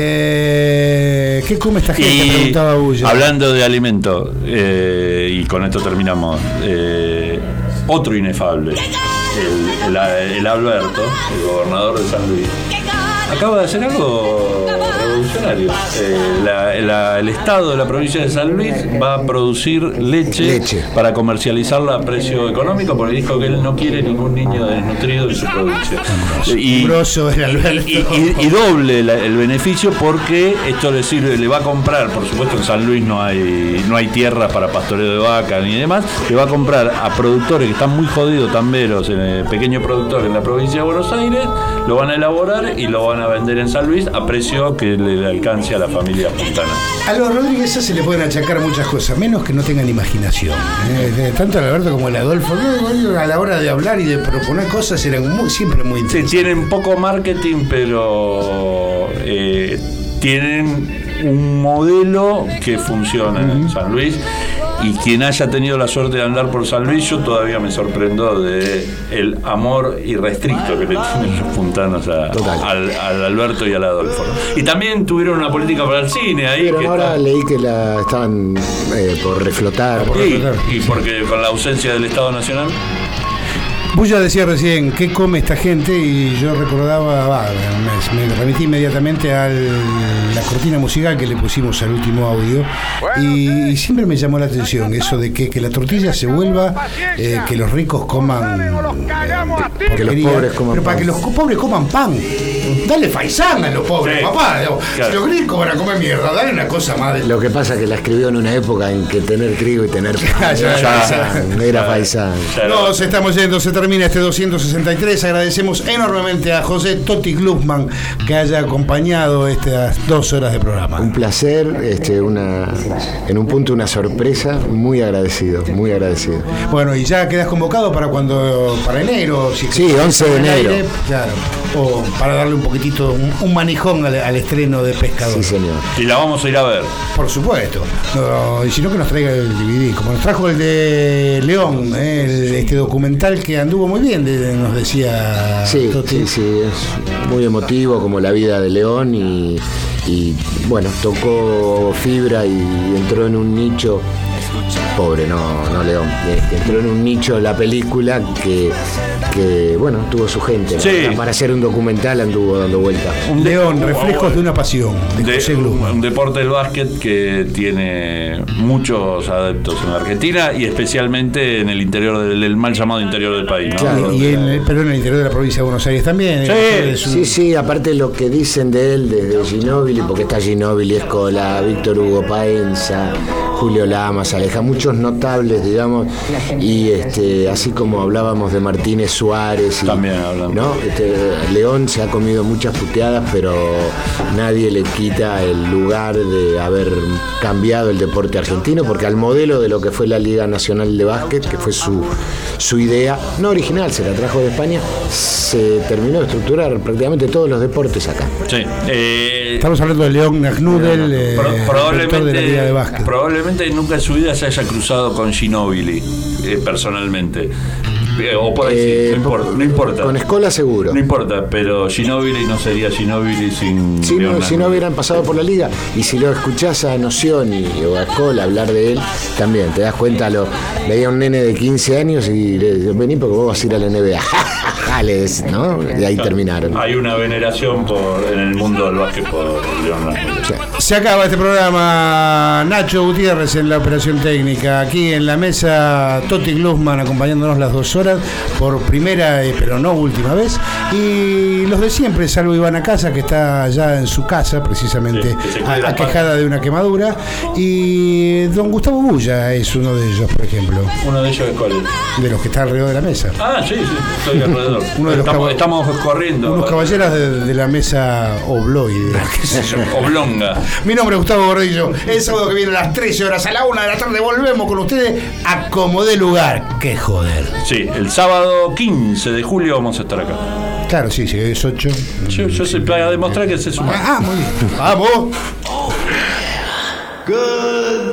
eh, ¿Qué come esta gente? Y Preguntaba Bulla. hablando de alimentos, eh, y con esto terminamos, eh, otro inefable, el, el, el Alberto, el gobernador de San Luis, acaba de hacer algo revolucionario. Eh, la- la- el Estado de la provincia de San Luis va a producir leche, Leche. para comercializarla a precio económico, porque dijo que él no quiere ningún niño desnutrido en su producción. Y, Grosso el Alberto. y, y- y doble la- el beneficio, porque esto le sirve, le va a comprar, por supuesto en San Luis no hay no hay tierras para pastoreo de vaca ni demás, le va a comprar a productores que están muy jodidos, tamberos, eh, pequeños productores en la provincia de Buenos Aires, lo van a elaborar y lo van a vender en San Luis a precio que le de alcance a la familia puntana. A los Rodríguez se le pueden achacar muchas cosas, menos que no tengan imaginación. Eh, tanto el Alberto como el Adolfo, eh, a la hora de hablar y de proponer cosas, eran muy, siempre muy interesantes. Sí, tienen poco marketing, pero eh, tienen un modelo que funciona uh-huh. en San Luis. Y quien haya tenido la suerte de andar por San Luis, yo todavía me sorprendo de el amor irrestricto que le tienen los puntanos a, al, al Alberto y al Adolfo. Y también tuvieron una política para el cine ahí. Pero que ahora está... leí que la estaban eh, por reflotar. Por sí, reflotar. Y porque con la ausencia del Estado Nacional. Bulla decía recién, ¿qué come esta gente? Y yo recordaba, va, me, me remití inmediatamente a la cortina musical que le pusimos al último audio. Y, y siempre me llamó la atención eso de que, que la tortilla se vuelva, eh, que los ricos coman, eh, que los pobres coman pero para pan. que los pobres coman pan. Dale faisán a los pobres, sí. papá. Claro. Si los gringos van a comer mierda, dale una cosa más. De... Lo que pasa es que la escribió en una época en que tener trigo y tener pan ya, era, ya, era, era faisán. Nos estamos yendo, se termina este doscientos sesenta y tres. Agradecemos enormemente a José Toti Glusman que haya acompañado estas dos horas de programa. Un placer, este, una, en un punto una sorpresa, muy agradecido, muy agradecido. Bueno, y ya quedas convocado para cuando, para enero. Si sí, once de enero. Aire, claro. O para darle un poquitito, un, un manijón al, al estreno de Pescador. Sí, señor. Y la vamos a ir a ver. Por supuesto. No, y si no, que nos traiga el D V D. Como nos trajo el de León, eh, el, este documental que anduvo muy bien, de, nos decía sí, Toti. Sí, sí, es muy emotivo como la vida de León y, y bueno, tocó fibra y entró en un nicho. Pobre, no, no León. Entró en un nicho la película que, que bueno, tuvo su gente. Sí. Para, para hacer un documental anduvo dando vuelta. Un León, reflejos de una pasión. De, de José Glusman. Un deporte del básquet que tiene muchos adeptos en la Argentina y especialmente en el interior del, del mal llamado interior del país, ¿no? Claro, y en el, pero en el interior de la provincia de Buenos Aires también. Sí, su... sí, sí, aparte lo que dicen de él desde Ginóbili, porque está Ginóbili, Escola, Víctor Hugo Paenza, Julio Lamas, Aleja, muchos notables, digamos, y este, así como hablábamos de Martínez Suárez, y, también hablando. ¿no? Este, León se ha comido muchas puteadas, pero nadie le quita el lugar de haber cambiado el deporte argentino, porque al modelo de lo que fue la Liga Nacional de Básquet, que fue su, su idea, no original, se la trajo de España, se terminó de estructurar prácticamente todos los deportes acá. Sí. Eh, Estamos hablando de León Nagnudel, eh, Pro, probablemente, de la Liga de Básquet. Probablemente nunca en su vida se haya cruzado con Ginóbili, eh, personalmente. Eh, o por ahí eh, sí, no importa, no importa. Con Escola seguro. No importa, pero Ginóbili no sería Ginóbili sin... Si no, si no hubieran pasado por la liga, y si lo escuchás a Noción y, o a Escola hablar de él, también te das cuenta, lo veía un nene de quince años y le dice, vení porque vos vas a ir a la N B A. Jales, ¿no? Y ahí terminaron. Hay una veneración por, en el mundo del básquet por León. Sí. Se acaba este programa. Nacho Gutiérrez en la operación técnica. Aquí en la mesa, Toti Glusman acompañándonos las dos horas por primera, eh, pero no última vez. Y los de siempre, salvo Ivana Casa, que está ya en su casa, precisamente, sí, a, aquejada de una quemadura. Y don Gustavo Bulla es uno de ellos, por ejemplo. ¿Uno de ellos es cuál? De los que está alrededor de la mesa. Ah, sí, sí, estoy alrededor. Uno de los estamos, cab- estamos corriendo. Unos caballeros de, de la mesa obloide. ¿Qué sé yo? Oblonga. Mi nombre es Gustavo Gordillo. El sábado que viene a las trece horas, a la una de la tarde, volvemos con ustedes a como dé lugar. ¡Qué joder! Sí, el sábado quince de julio vamos a estar acá. Claro, sí, sí, es ocho. Yo, yo sé, para demostrar que se suma. Ah, muy bien. ¡Vamos! Good.